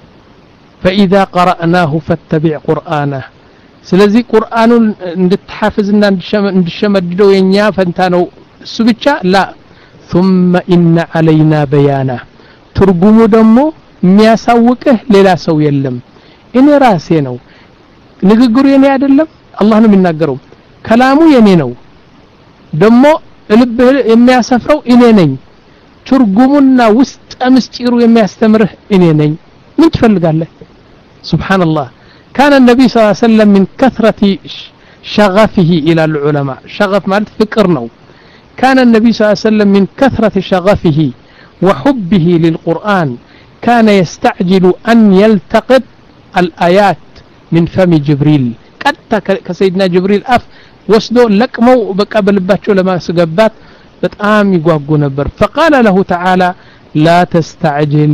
فإذا قرأناه فاتبع قرآنه سلزي قرآن نتحافظنا نشمددو ينيا فانتانو سبتشا لا ثم إن علينا بيانه ترجمو دمو የሚያሳውቅህ ሌላ ሰው የለም እኔ ራሴ ነው ንግግሩ የኔ አይደለም አላህ ነው የሚናገረው ከላሙ የኔ ነው ደሞ ልብህ የሚያሰፍረው እኔ ነኝ ትርጉሙና ውስጥ ምስጢሩ የሚያስተምርህ እኔ ነኝ ምን ትፈልጋለህ ሱብሃንአላህ كان النبي صلى الله عليه وسلم من كثرة شغفه إلى العلماء شغف معناته فكر ነው كان النبي صلى الله عليه وسلم من كثرة شغفه وحبه للقرآن كان يستعجل أن يلتقط الآيات من فم جبريل قد كسيدنا جبريل أف وسدو لقمو بقبل باتشو لما سقبات بتقام يقوقو نبر فقال له تعالى لا تستعجل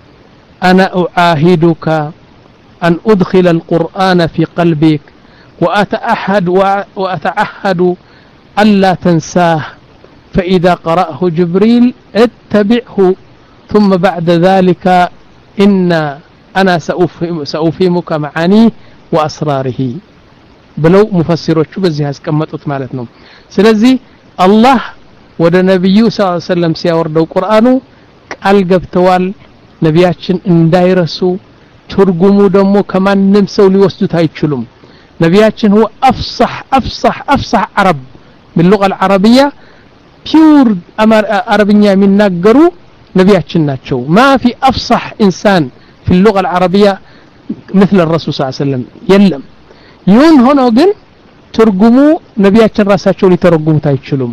أنا أعاهدك أن أدخل القرآن في قلبك وأتأحد وأتعهد ألا تنساه فإذا قرأه جبريل اتبعه ثم بعد ذلك إن أنا سأفهم سأفهمك معانيه وأسراره بلو مفسروا شو بزيها اسكمتوت مالتنا سلزي الله ወደ ነብዩ ሰለላሁ ዐለይሂ ወሰለም ሲያወርደው ቁርአኑ ቃል ገብተዋል ነቢያችን እንዳይረሱ ትርጉሙ ደግሞ ከማንም ሰው ሊወስዱት አይችሉም ነቢያችን هو افصح افصح افصح عرب باللغه العربيه ፒውር አረብኛ የሚናገሩ ነቢያችን ናቸው ما في افصح انسان في اللغه العربيه مثل الرسول صلى الله عليه وسلم የለም ይሁን ሆኖ ግን ትርጉሙ ነቢያችን ራሳቸው ሊተረጉሙት አይችሉም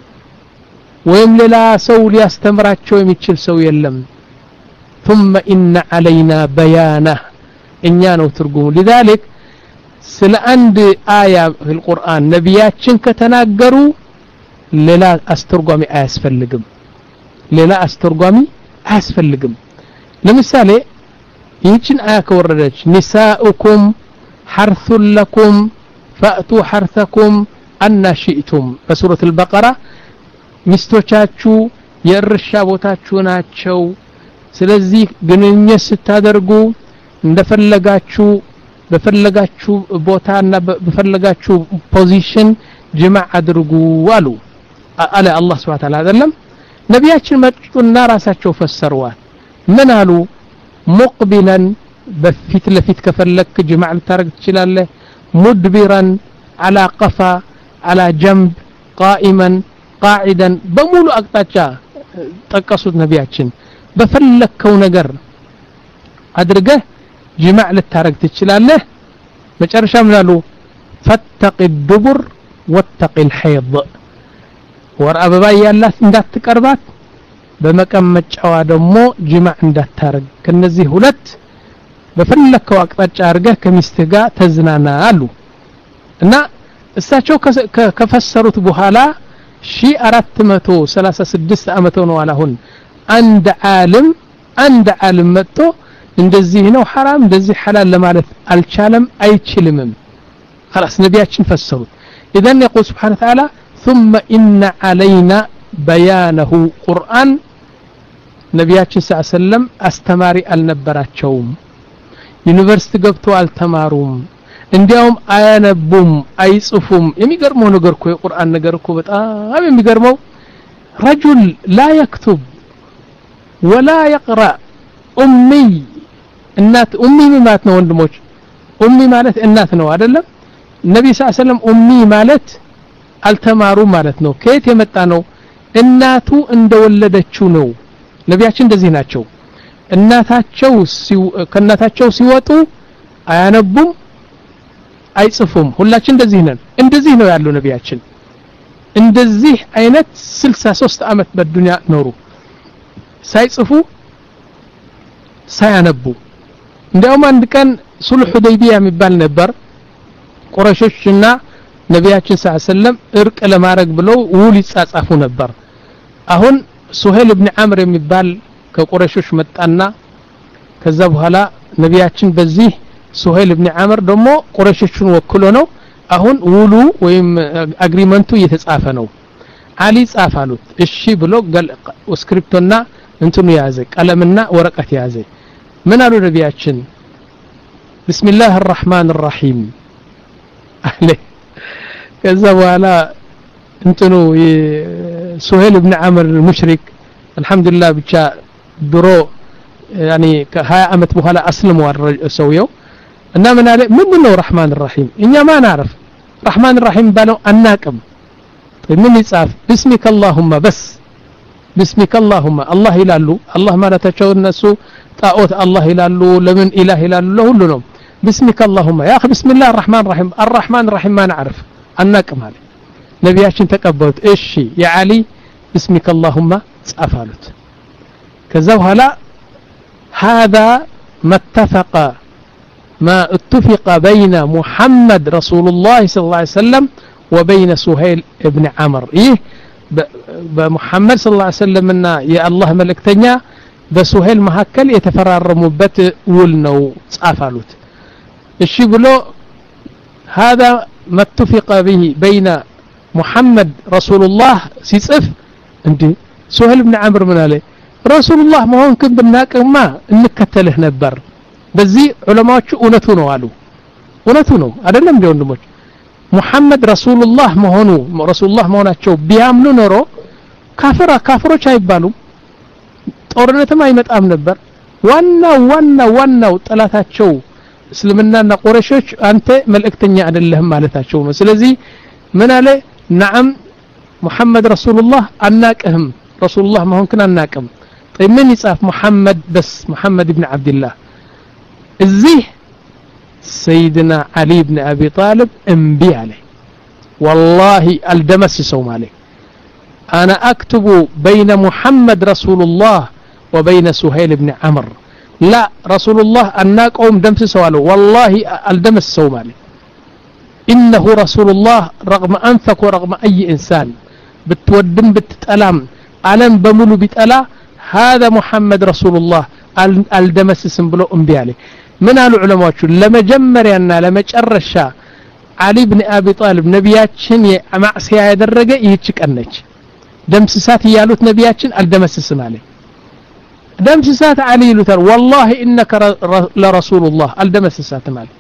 ወይም ሌላ ሰው ሊያስተምራቸው የሚችል ሰው የለም ثم ان علينا بيانه እኛ ነው ትርጉሙ لذلك ስለ አንድ አያ في القرآن ነቢያችን ከተናገሩ ሌላ አስተርጓሚ አያስፈልግም ሌላ አስተርጓሚ አያስፈልግም ለምሳሌ ይህችን አያ ከወረደች ኒሳኡኩም حرث لكم فأتوا حرثكم أن شئتم በሱረቱ البقرة ሚስቶቻችሁ የእርሻ ቦታችሁ ናቸው ስለዚህ ግንኙነት ስታደርጉ እንደፈለጋችሁ በፈለጋችሁ ቦታና በፈለጋችሁ ፖዚሽን ጅማዕ አድርጉ አሉ አለ አላህ Subhanahu Wa Ta'ala አይደለም ነቢያችን መጡና ራሳቸው ፈሰሩዋል ምን አሉ ሙቅቢላን በፊት ለፊት ከፈለክ ጅማዕ ልታረግ ትችላለህ ሙድቢራን على قفا على جنب قائما قاعدا በሙሉ አቅጣጫ ጠቀሱት ነቢያችን በፈለከው ነገር አድርገህ ጅማዕ ልታረግ ትችላለህ መጨረሻ ምን አሉ ፈተቂ الدبر واتقي الحيض ወር አበባ ያላት እንዳትቀርባት በመቀመጫዋ ደግሞ ጅማዕ እንዳታረግ ከነዚህ ሁለት በፈለከው አቅጣጫ አድርገህ ከሚስትህ ጋር ተዝናና አሉ እና እሳቸው ከፈሰሩት በኋላ ሺህ አራት መቶ ሰላሳ ስድስት አመት ነው አሁን አንድ ዓለም አንድ ዓለም መጥቶ እንደዚህ ነው حرام እንደዚህ حلال ለማለት አልቻለም አይችልምም خلاص ነቢያችን ፈሰሩት اذا يقول سبحانه وتعالى ثم ان علينا بيانه قرآن ነቢያችን ሰለላሁ ዐለይሂ ወሰለም አስተማሪ አልነበራቸውም ዩኒቨርሲቲ ገብተው አልተማሩም እንዲያውም አያነቡም አይጽፉም የሚገርመው ነገር እኮ የቁርአን ነገር እኮ በጣም የሚገርመው رجل لا يكتب ولا يقرأ أمي እናት ኡሚ ማለት ነው ወንድሞች ኡሚ ማለት እናት ነው አይደለም ነብይ ሰለላሁ ዐለይሂ ወሰለም ኡሚ ማለት አልተማሩ ማለት ነው ከየት የመጣ ነው እናቱ እንደወለደችው ነው ነቢያችን እንደዚህ ናቸው እናታቸው ከእናታቸው ሲወጡ አያነቡም አይጽፉም ሁላችን እንደዚህ ነን እንደዚህ ነው ያለው ነቢያችን እንደዚህ አይነት ስልሳ ሶስት አመት በዱንያ ኖሩ ሳይጽፉ ሳያነቡ እንደውም አንድ ቀን ሱልህ ሁደይቢያ የሚባል ነበር ቁረይሾችና ነቢያችን ሰለላሁ ዐለይሂ ወሰለም እርቅ ለማድረግ ብለው ውል ይጻጻፉ ነበር አሁን ሱሄል ኢብኑ አምር የሚባል ከቁረይሾች መጣና ከዛ በኋላ ነቢያችን በዚህ ሱሄል ኢብኑ አምር ደግሞ ቁረይሾችን ወክሎ ነው አሁን ውሉ ወይም አግሪመንቱ እየተጻፈ ነው አሊ ጻፋሉት እሺ ብሎ ስክሪፕቶና እንትኑ ያዘ ቀለምና ወረቀት ያዘ ምን አሉ ነቢያችን ቢስሚላህ الرحمن الرحيم አለ ከዛ በኋላ እንትኑ ሱሄል ኢብኑ አምር ሙሽሪክ አልহামዱሊላህ ብቻ ድሮ ያኒ ከ20 አመት በኋላ አስልመዋል ሰውየው እና ምን አለ ምን ነው الرحمن الرحيم እኛ ማን አረፍ الرحمن الرحيم ባለው አናቅም ምን ይጻፍ بسمك اللهم بس بسمك اللهم الله ይላሉ الله ማለታቸው እነሱ ጣዖት الله ይላሉ ለምን ኢላህ ይላሉ ለሁሉ ነው بسمك اللهم يا اخي بسم الله الرحمن الرحيم الرحمن الرحيم ما نعرف አናቅም አለ ነቢያችን ተቀበሉት እሺ ያ አሊ بسمك اللهم ጻፋሉት ከዛ በኋላ هذا ما اتفق ما اتفق بين محمد رسول الله صلى الله عليه وسلم وبين سهيل ابن عمرو ايه بمحمد صلى الله عليه وسلم እና የአላህ መልእክተኛ በሱሄል መሐከል የተፈራረሙበት ውል ነው ጻፋሉት እሺ ብሎ هذا ما اتفق به بين محمد رسول الله ሲጽፍ እንዴ ሱሄል ኢብኑ አምር ምን አለ رسول الله መሆንክን ብናቀማ እንከተልህ ነበር በዚህ ዑለማዎቹ እውነቱ ነው አሉ እውነቱ ነው አይደለም እንዴ ወንድሞች ሙሐመድ ረሱልላህ መሆኑ ረሱልላህ መሆናቸው ቢያምኑ ኖሮ ካፍራ ካፍሮች አይባሉም ጦርነትም አይመጣም ነበር ዋናው ዋናው ዋናው ጠላታቸው እስልምናና ቁረይሾች አንተ መልእክተኛ አይደለህም ማለታቸው ነው ስለዚህ ምን አለ ነዓም ሙሐመድ ረሱልላህ አናቀህም ረሱልላህ መሆንክን አናቀም ምን ይጻፍ ሙሐመድ በስ ሙሐመድ ኢብኑ አብዱላህ እዚህ سيدنا علي بن أبي طالب انبي عليه والله الدمس سوم عليه أنا أكتب بين محمد رسول الله وبين سهيل بن عمرو لا رسول الله أناك أم دمس سواله والله الدمس سوم عليه إنه رسول الله رغم أنفك ورغم أي إنسان بتودم بتتألم ألم بملو بتألا هذا محمد رسول الله الدمس سنبلو انبي عليه من قالوا علماء لما جمرنا لما تشرشا علي بن ابي طالب نبياتشن معصيه ያደረገ ይህችቀነች ደምስሳት ያሉት ነቢያችን አልደመስስም አለ ደምስሳት አሊ ይሉታል والله انك لرسول الله አልደመስሳት ማለት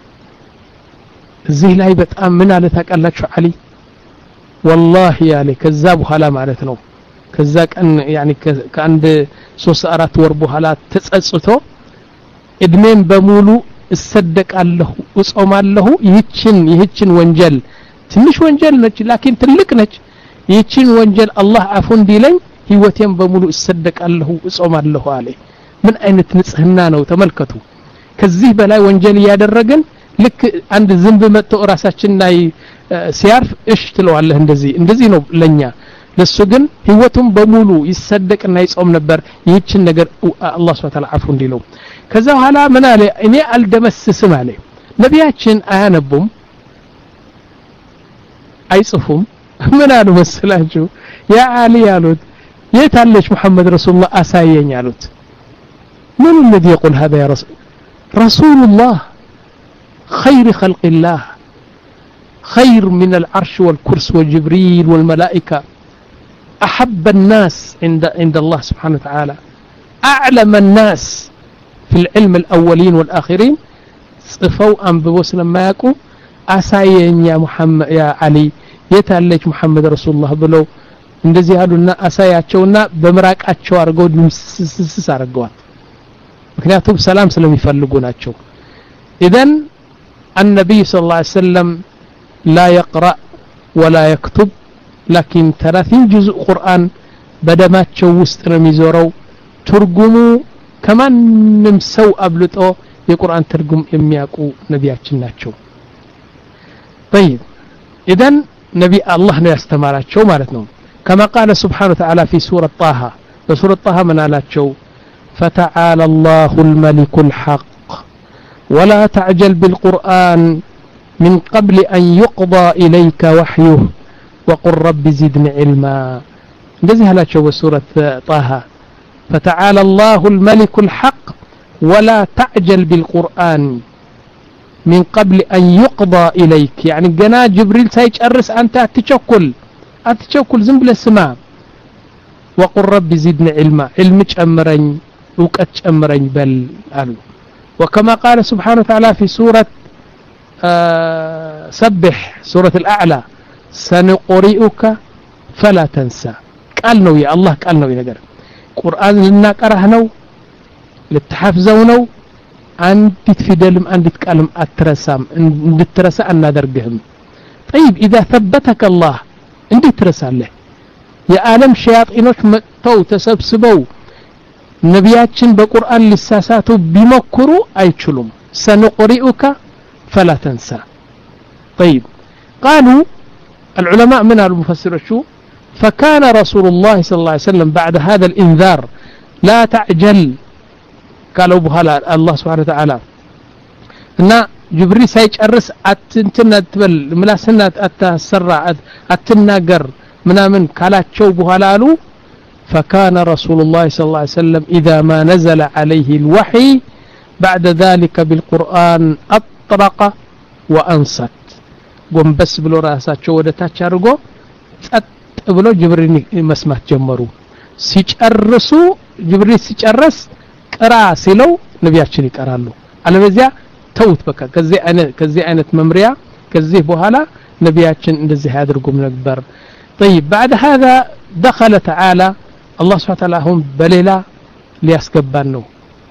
እዚህ ላይ በጣም ምን አለ ታውቃላችሁ አሊ والله ያለ ከዛ በኋላ ማለት ነው ከዛ ቀን يعني ከአንድ ሶስት አራት ወር በኋላ ተጸጽቶ እድሜን በሙሉ እሰደቃለሁ እጾማለሁ ይህችን ይህችን ወንጀል ትንሽ ወንጀል ነች ላኪን ትልቅ ነች ይህችን ወንጀል አላህ አፉ እንዲለኝ ህይወቴን በሙሉ እሰደቃለሁ እጾማለሁ አለ ምን አይነት ንጽህና ነው ተመልከቱ ከዚህ በላይ ወንጀል ያደረገን ልክ አንድ ዝንብ መጥቶ ራሳችን ላይ ሲያርፍ እሽ ትለዋለህ እንደዚህ እንደዚህ ነው ለኛ ለሱ ግን ህይወቱን በሙሉ ይሰደቅና ይጾም ነበር ይህችን ነገር አላህ Subhanahu Wa Ta'ala አፉ እንዲለው ከዛ በኋላ ምን አለ እኔ አልደመስስም አለ ነቢያችን አያነቡም አይጽፉም ምን አሉ መስላችሁ ያ አሊ ያሉት የታለች መሐመድ ረሱላህ አሳየኝ አሉት من الذي يقول هذا يا رسول رسول الله خير خلق الله خير من العرش والكرسي وجبريل والملائكة أحب الناس عند عند الله سبحانه وتعالى أعلم الناس في العلم الأولين والآخرين صفوا أنبوس لما يقول أساين يا محمد يا علي يتالج محمد رسول الله بلو እንደዚህ ያሉና አሳያቸውና በመራቃቸው አርገው ስስ አርገዋል ምክንያቱም ሰላም ስለሚፈልጉ ናቸው اذا النبي صلى الله عليه وسلم لا يقرأ ولا يكتب لكن ثلاثين جزء قرآن بدماتቸው ውስጥ ነው የሚዞረው ትርጉሙ ከማንም ሰው አብልጦ የቁርአን ትርጉም የሚያውቁ ነቢያችን ናቸው طيب اذا نبي الله ነው ያስተማራቸው ማለት ነው كما قال سبحانه وتعالى في سورة طه بسورة طه من علاتشو فتعالى الله الملك الحق ولا تعجل بالقرآن من قبل أن يقضى إليك وحيه وقل رب زدني علما نزه علاتشو بسورة طه فتعالى الله الملك الحق ولا تعجل بالقرآن من قبل أن يقضى إليك يعني جنا جبريل سيجرس أنت تشكل أتشكل زنب للسماء وقل رب زدني علما علم تأمرين وقت تأمرين بل قالوا وكما قال سبحانه وتعالى في سورة آه سبح سورة الأعلى سنقرئك فلا تنسى قال نو يا الله قال نو ينقر قرآن لنا قرهنو لتحفزونو عندت في دلم عندت كلم أترسام عندت ترسى أن ندرجهم طيب إذا ثبتك الله እንዴት ትረሳለህ የዓለም ሸያጢኖች መጥተው ተሰብስበው ነቢያችን በቁርአን ሊሳሳቱ ቢመክሩ አይችሉም سنقرئك فلا تنسى طيب قالوا العلماء من المفسرين شو فكان رسول الله صلى الله عليه وسلم بعد هذا الانذار لا تعجل قالوا بها الله سبحانه وتعالى ان جبريل ሳይጨርስ አትንትና ትበል ምላስና አታሰራ አትናገር ምናምን ካላቸው በኋላ አሉ فكان رسول الله صلى الله عليه وسلم إذا ما نزل عليه الوحي بعد ذلك بالقرآن أطرق وأنصت قم بس بلو راساتشو ودتاچ አርጎ ጸጥ ብሎ ጅብሪል መስማት ጀመሩ ሲጨርሱ ጅብሪል ሲጨርስ ቅራ ሲለው ነቢያችን ይቀራሉ አለበዚያ توت بك كذي أنا كذي أنا ممريا كذي بوهلا نبياتشن እንደዚህ ያድርጉም ነበር طيب بعد هذا دخل تعالى الله سبحانه وتعالى هم بليلا ليسكبان ነው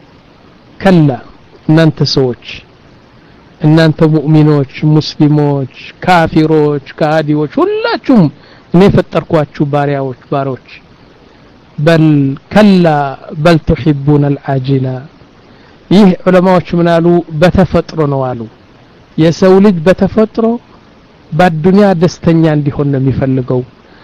كلا እናንተ ሰዎች እናንተ ሙእሚኖች ሙስሊሞች ካፊሮች ካዲዎች ሁላችሁም እኔ ፈጠርኳችሁ ባሪያዎች ባሮች بل كلا بل تحبون العاجله ይህ ዑለማዎች ምን አሉ በተፈጥሮ ነው አሉ የሰው ልጅ በተፈጥሮ በዱንያ ደስተኛ እንዲሆን ነው የሚፈልገው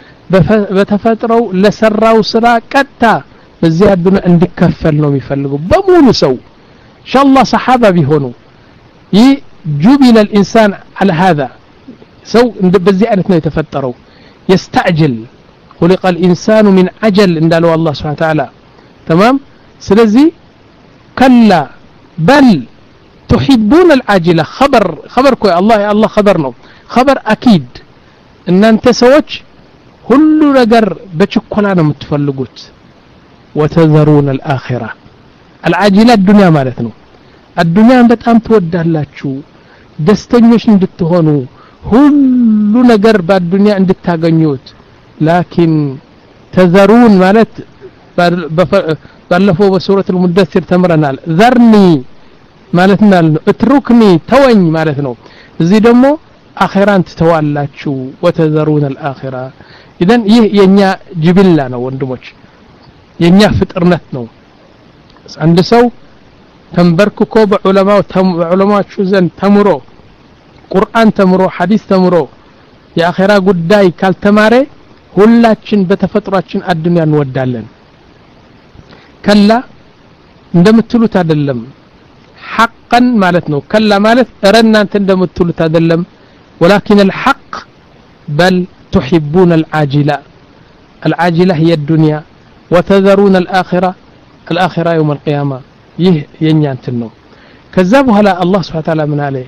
በተፈጥሮ ለሰራው ስራ ቀጣ በዚያ ዱንያ እንዲከፈል ነው የሚፈልገው በሙሉ ሰው ኢንሻአላህ ሰሃባ ቢሆኑ ይህ جبل الانسان على هذا ሰው በዚህ አይነት ነው የተፈጠረው يستعجل خلق الانسان من عجل እንዳለው الله سبحانه وتعالى تمام ስለዚህ كلا بل تحبون العاجلة خبر خبر كوي الله يا الله خبرنا خبر أكيد إن أنت سوتش كل نجر بتشكلنا متفلقوت وتذرون الآخرة العاجلة الدنيا مالتنا الدنيا بتأم تودع الله شو دستنيش ندتهونو كل نجر بالدنيا عند التاجنيوت لكن تذرون مالت بلفوا بسورة المدثر تمرنا ذرني ማለትና እትሩክኒ ተወኝ ማለት ነው እዚህ ደግሞ አኺራን ትተዋላችሁ ወተዘሩን الآخرة ኢደን ይህ የኛ ጅብላ ነው ወንድሞች የኛ ፍጥርነት ነው አንድ ሰው ተንበርክኮ በዑለማው በዑለማዎቹ ዘንድ ተምሮ ቁርአን ተምሮ ሐዲስ ተምሮ የአኺራ ጉዳይ ካልተማረ ሁላችን በተፈጥሯችን አዱንያ እንወዳለን ከላ እንደምትሉት አይደለም ሐቀን ማለት ነው ከላ ማለት እረናንተ እንደምትሉት አይደለም ولكن الحق بل تحبون العاجلة العاجلة هي الدنيا وتذرون الآخرة الآخرة يوم القيامة يه ينيانتن ነው ከዛ በኋላ አላህ Subhanahu Wa Ta'ala ምን አለ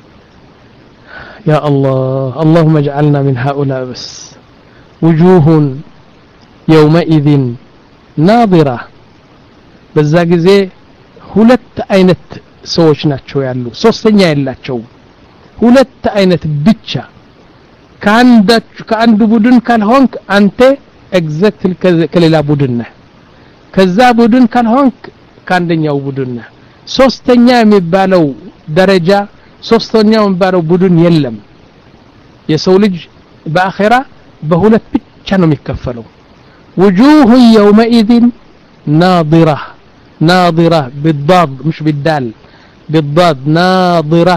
يا الله اللهم اجعلنا من هؤلاء بس وجوه يومئذ ناظرة በዛ ጊዜ ሁለት አይነት ሰዎች ናቸው ያሉ ሶስተኛ ያላቸው ሁለት አይነት ብቻ ካንዳችሁ ካንዱ ቡድን ካልሆንክ አንተ ኤግዛክትሊ ከሌላ ቡድን ነህ ከዛ ቡድን ካልሆንክ ካንደኛው ቡድን ነህ ሶስተኛ የሚባለው ደረጃ ሶስተኛው የሚባለው ቡድን የለም የሰው ልጅ በአኺራ በሁለት ብቻ ነው የሚከፈለው وجوه يومئذ ناظرة ناظرة بالضاد مش بالدال بالضاد ناظرة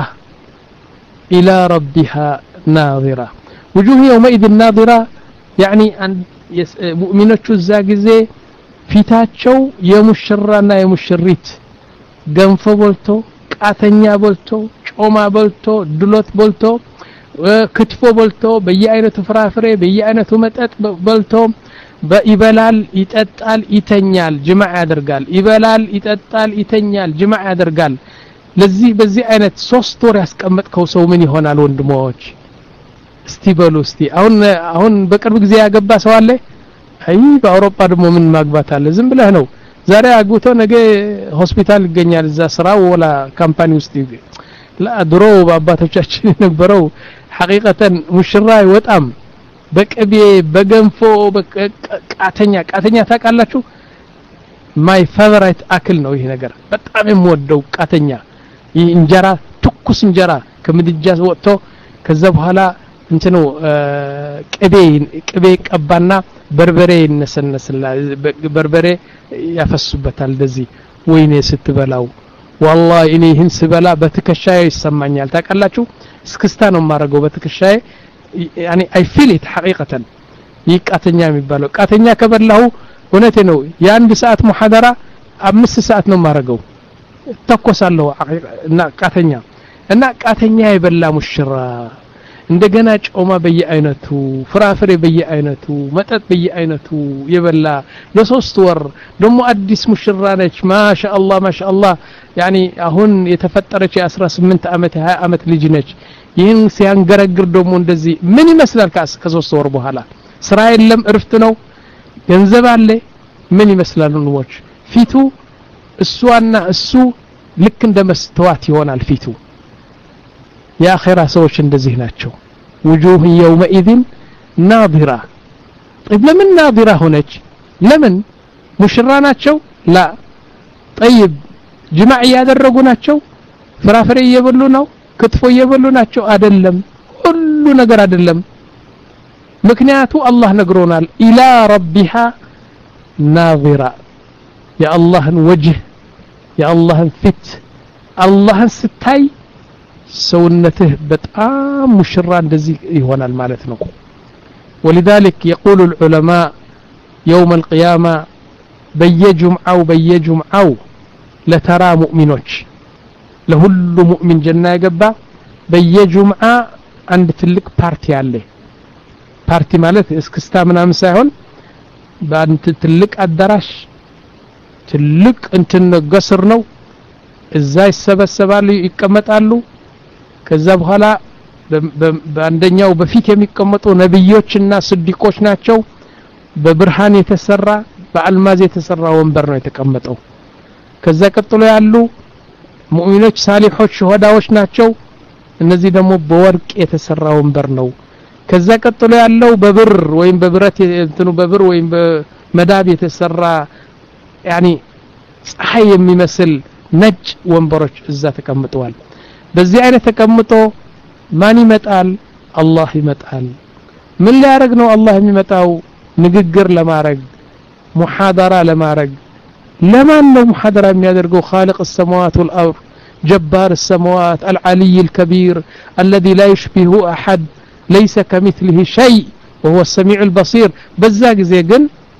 إلى ربها ناظرة وجوه يومئذ ناظرة يعني أن مؤمنة الزاجزة ፊታቸው የሙሽራና የሙሽሪት ገንፎ በልቶ ቃተኛ በልቶ ጮማ በልቶ ድሎት በልቶ ክትፎ በልቶ በየአይነቱ ፍራፍሬ በየአይነቱ መጠጥ በልቶ በይበላል ይጠጣል ይተኛል ጅማዕ ያደርጋል ይበላል ይጠጣል ይተኛል ጅማዕ ያደርጋል ለዚህ በዚህ አይነት ሶስት ወር ያስቀመጥከው ሰው ምን ይሆናል ወንድሞች እስቲ በሉ እስቲ አሁን አሁን በቅርብ ጊዜ ያገባ ሰው አለ አይ በአውሮፓ ደግሞ ምን ማግባት አለ ዝም ብለህ ነው ዛሬ አግብቶ ነገ ሆስፒታል ይገኛል እዛ ስራው ወላ ካምፓኒ ውስጥ ለአድሮ በአባቶቻችን የነበረው ሐቂቀተን ሙሽራ ይወጣም በቅቤ በገንፎ በቃተኛ ቃተኛ ታውቃላችሁ ማይ ፌቨራይት አክል ነው ይሄ ነገር በጣም የምወደው ቃተኛ ይህ እንጀራ ትኩስ እንጀራ ከምድጃ ወጥቶ ከዛ በኋላ እንትኑ ቅቤ ቅቤ ቀባና በርበሬ ይነሰነስላ በርበሬ ያፈሱበታል እንደዚህ ወይኔ ስትበላው والله እኔ ይህን ስበላ በትከሻዬ ይሰማኛል ታውቃላችሁ እስክስታ ነው ማረገው በትከሻዬ يعني I feel it حقيقة ይቃተኛ የሚባለው ቃተኛ ከበላሁ እውነቴ ነው የአንድ ሰዓት ሙሐደራ አምስት ሰዓት ነው ማረገው ተቆሳለሁ እና ቃተኛ እና ቃተኛ የበላ ሙሽራ እንደገና ጮማ በየአይነቱ ፍራፍሬ በየአይነቱ መጠጥ በየአይነቱ የበላ ለሶስት ወር ደሞ አዲስ ሙሽራ ነች ማሻአላህ ማሻአላህ يعني አሁን የተፈጠረች የ18 አመት የ20 አመት ልጅ ነች ይህን ሲያንገረግር ደሞ እንደዚህ ምን ይመስላል ከሶስት ወር በኋላ ስራ የለም እርፍት ነው ገንዘብ አለ ምን ይመስላል ነው ፊቱ እሷና እሱ ልክ እንደመስተዋት ይሆናል ፊቱ የአኺራ ሰዎች እንደዚህ ናቸው وجوه يومئذ ناظرة طيب ለምን ناظرة ሆነች ለምን ሙሽራ ናቸው لا طيب ጅማዕ ያደረጉ ናቸው ፍራፍሬ እየበሉ ነው ክትፎ እየበሉ ናቸው አይደለም ሁሉ ነገር አይደለም ምክንያቱ አላህ ነግሮናል ኢላ ረቢሃ ناظرة يا الله وجه يا الله ፊት አላህን ስታይ سونته بتام مشرا እንደዚህ ይሆናል ማለት ነው ولذلك يقول العلماء يوم القيامة بيجمعوا بيجمعوا لترى مؤمنوች ለሁሉ ሙእሚን ጀና ያገባ በየጁምዓ አንድ ትልቅ ፓርቲ አለ ፓርቲ ማለት እስክስታ ምናምን ሳይሆን በአንድ ትልቅ አዳራሽ ትልቅ እንትን ገስር ነው እዛ ይሰበሰባሉ ይቀመጣሉ ከዛ በኋላ በአንደኛው በፊት የሚቀመጡ ነብዮችና ስዲቆች ናቸው በብርሃን የተሰራ በአልማዝ የተሰራ ወንበር ነው የተቀመጠው ከዛ ቀጥሎ ያሉ ሙእሚኖች ሳሊሖች ሸሆዳዎች ናቸው እነዚህ ደግሞ በወርቅ የተሰራ ወንበር ነው ከዛ ቀጥሎ ያለው በብር ወይም በብረት እንትኑ በብር ወይም በመዳብ የተሰራ يعني ፀሐይ የሚመስል ነጭ ወንበሮች እዛ ተቀምጠዋል በዚህ አይነት ተቀምጦ ማን ይመጣል አላህ ይመጣል ምን ሊያረግ ነው አላህ የሚመጣው ንግግር ለማረግ ሙሐደራ ለማረግ ለማን ነው ሙሐደራ የሚያደርገው خالق السماوات والارض جبار السماوات العلي الكبير الذي لا يشبهه احد ليس كمثله شيء وهو السميع البصير بذا ጊዜ ግን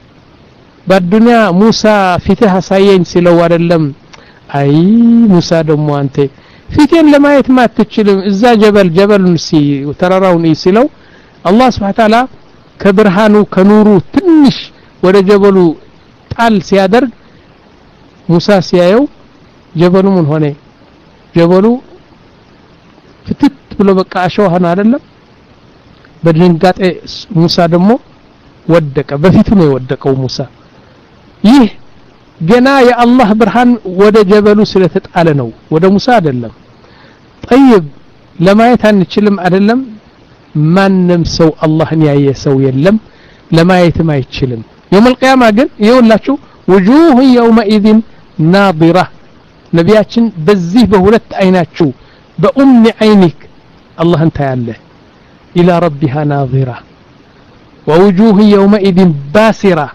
በዱንያ ሙሳ ፊትህ አሳየኝ ሲለው አይደለም አይ ሙሳ ደሞ አንተ ፊቴን ለማየት ማትችልም እዛ ጀበል ጀበሉን ሲ ተራራውን ሲለው አላህ Subhanahu Wa Ta'ala ከብርሃኑ ከኑሩ ትንሽ ወደ ጀበሉ ጣል ሲያደርግ ሙሳ ሲያየው ጀበሉ ምን ሆነ ጀበሉ ፍትት ብሎ በቃ አሸዋ ሆነ አይደለም በድንጋጤ ሙሳ ደግሞ ወደቀ በፊቱ ነው የወደቀው ሙሳ ይህ ገና የአላህ ብርሃን ወደ ጀበሉ ስለተጣለ ነው ወደ ሙሳ አይደለም طيب ለማየት አንችልም አይደለም ማንንም ሰው አላህን ያየ ሰው የለም ለማየትም አይችልም يوم القيامه ግን ይውላችሁ وجوه يومئذ ناظره ነቢያችን በዚህ በሁለት አይናችሁ በኡም አይኒክ አላህን ታያለህ الى ربها ناظره ووجوه يومئذ باسره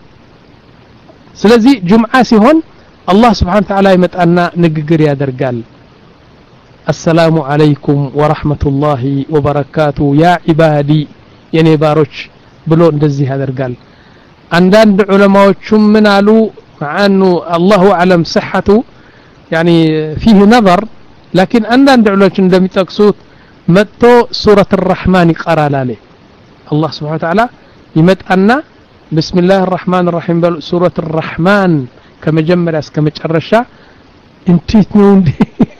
ስለዚህ ጁምዓ ሲሆን አላህ Subhanahu Wa Ta'ala ይመጣና ንግግር ያደርጋል السلام عليكم ورحمة الله وبركاته يا عبادي የኔ ባሮች ብሎ እንደዚህ ያደርጋል አንዳንድ ዑለማዎችም ምን አሉ ማአኑ الله اعلم صحته يعني فيه نظر لكن አንዳንድ ዑለማዎች እንደሚጠቅሱት መጥቶ ሱረة الرحمن ይቀራል አለ አላህ Subhanahu Wa Ta'ala ይመጣና بسم الله الرحمن الرحيم سورة الرحمن كما جمر اسكم مጨረሻ انتيت ነው እንዴ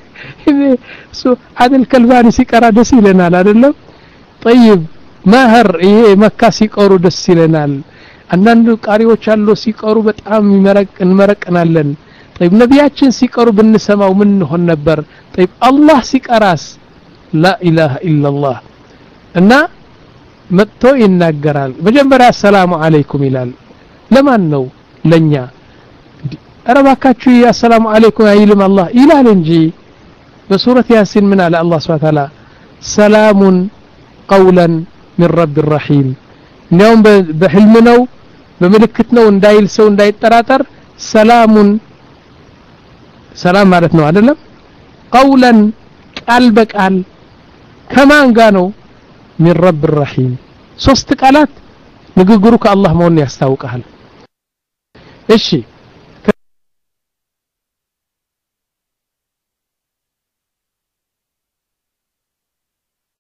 سو عادل كلباني ሲቀራ ደስ ይለናል አይደለም طيب ማህር ይሄ መካ ሲቀሩ ደስ ይለናል አንዳንድ ቃሪዎች አሉ ሲቀሩ በጣም ይመረቅ እንመረቀናለን طيب ነቢያችን ሲቀሩ ብንሰማው ምን ሆነ ነበር طيب አላህ ሲቀራስ لا اله الا الله እና መጥቶ ይናገራል መጀመሪያ ሰላም አለይኩም ይላል ለማን ነው ለኛ አረባካችሁ ያ ሰላም አለይኩም አይልም አላህ ይላል እንጂ በሱረት ያሲን ምን አለ አላህ Subhanahu Wa Ta'ala ሰላሙን قولا من رب الرحيم ነው በህልም ነው በመልእክት ነው እንዳይል ሰው እንዳይጠራጠር ሰላሙን ሰላም ማለት ነው አይደለም قولا ቃል በቃል ከማን ጋር ነው من رب الرحيم ሶስት ቃላት ንግግሩ ከአላህ መሆኑን ያስታውቃል እሺ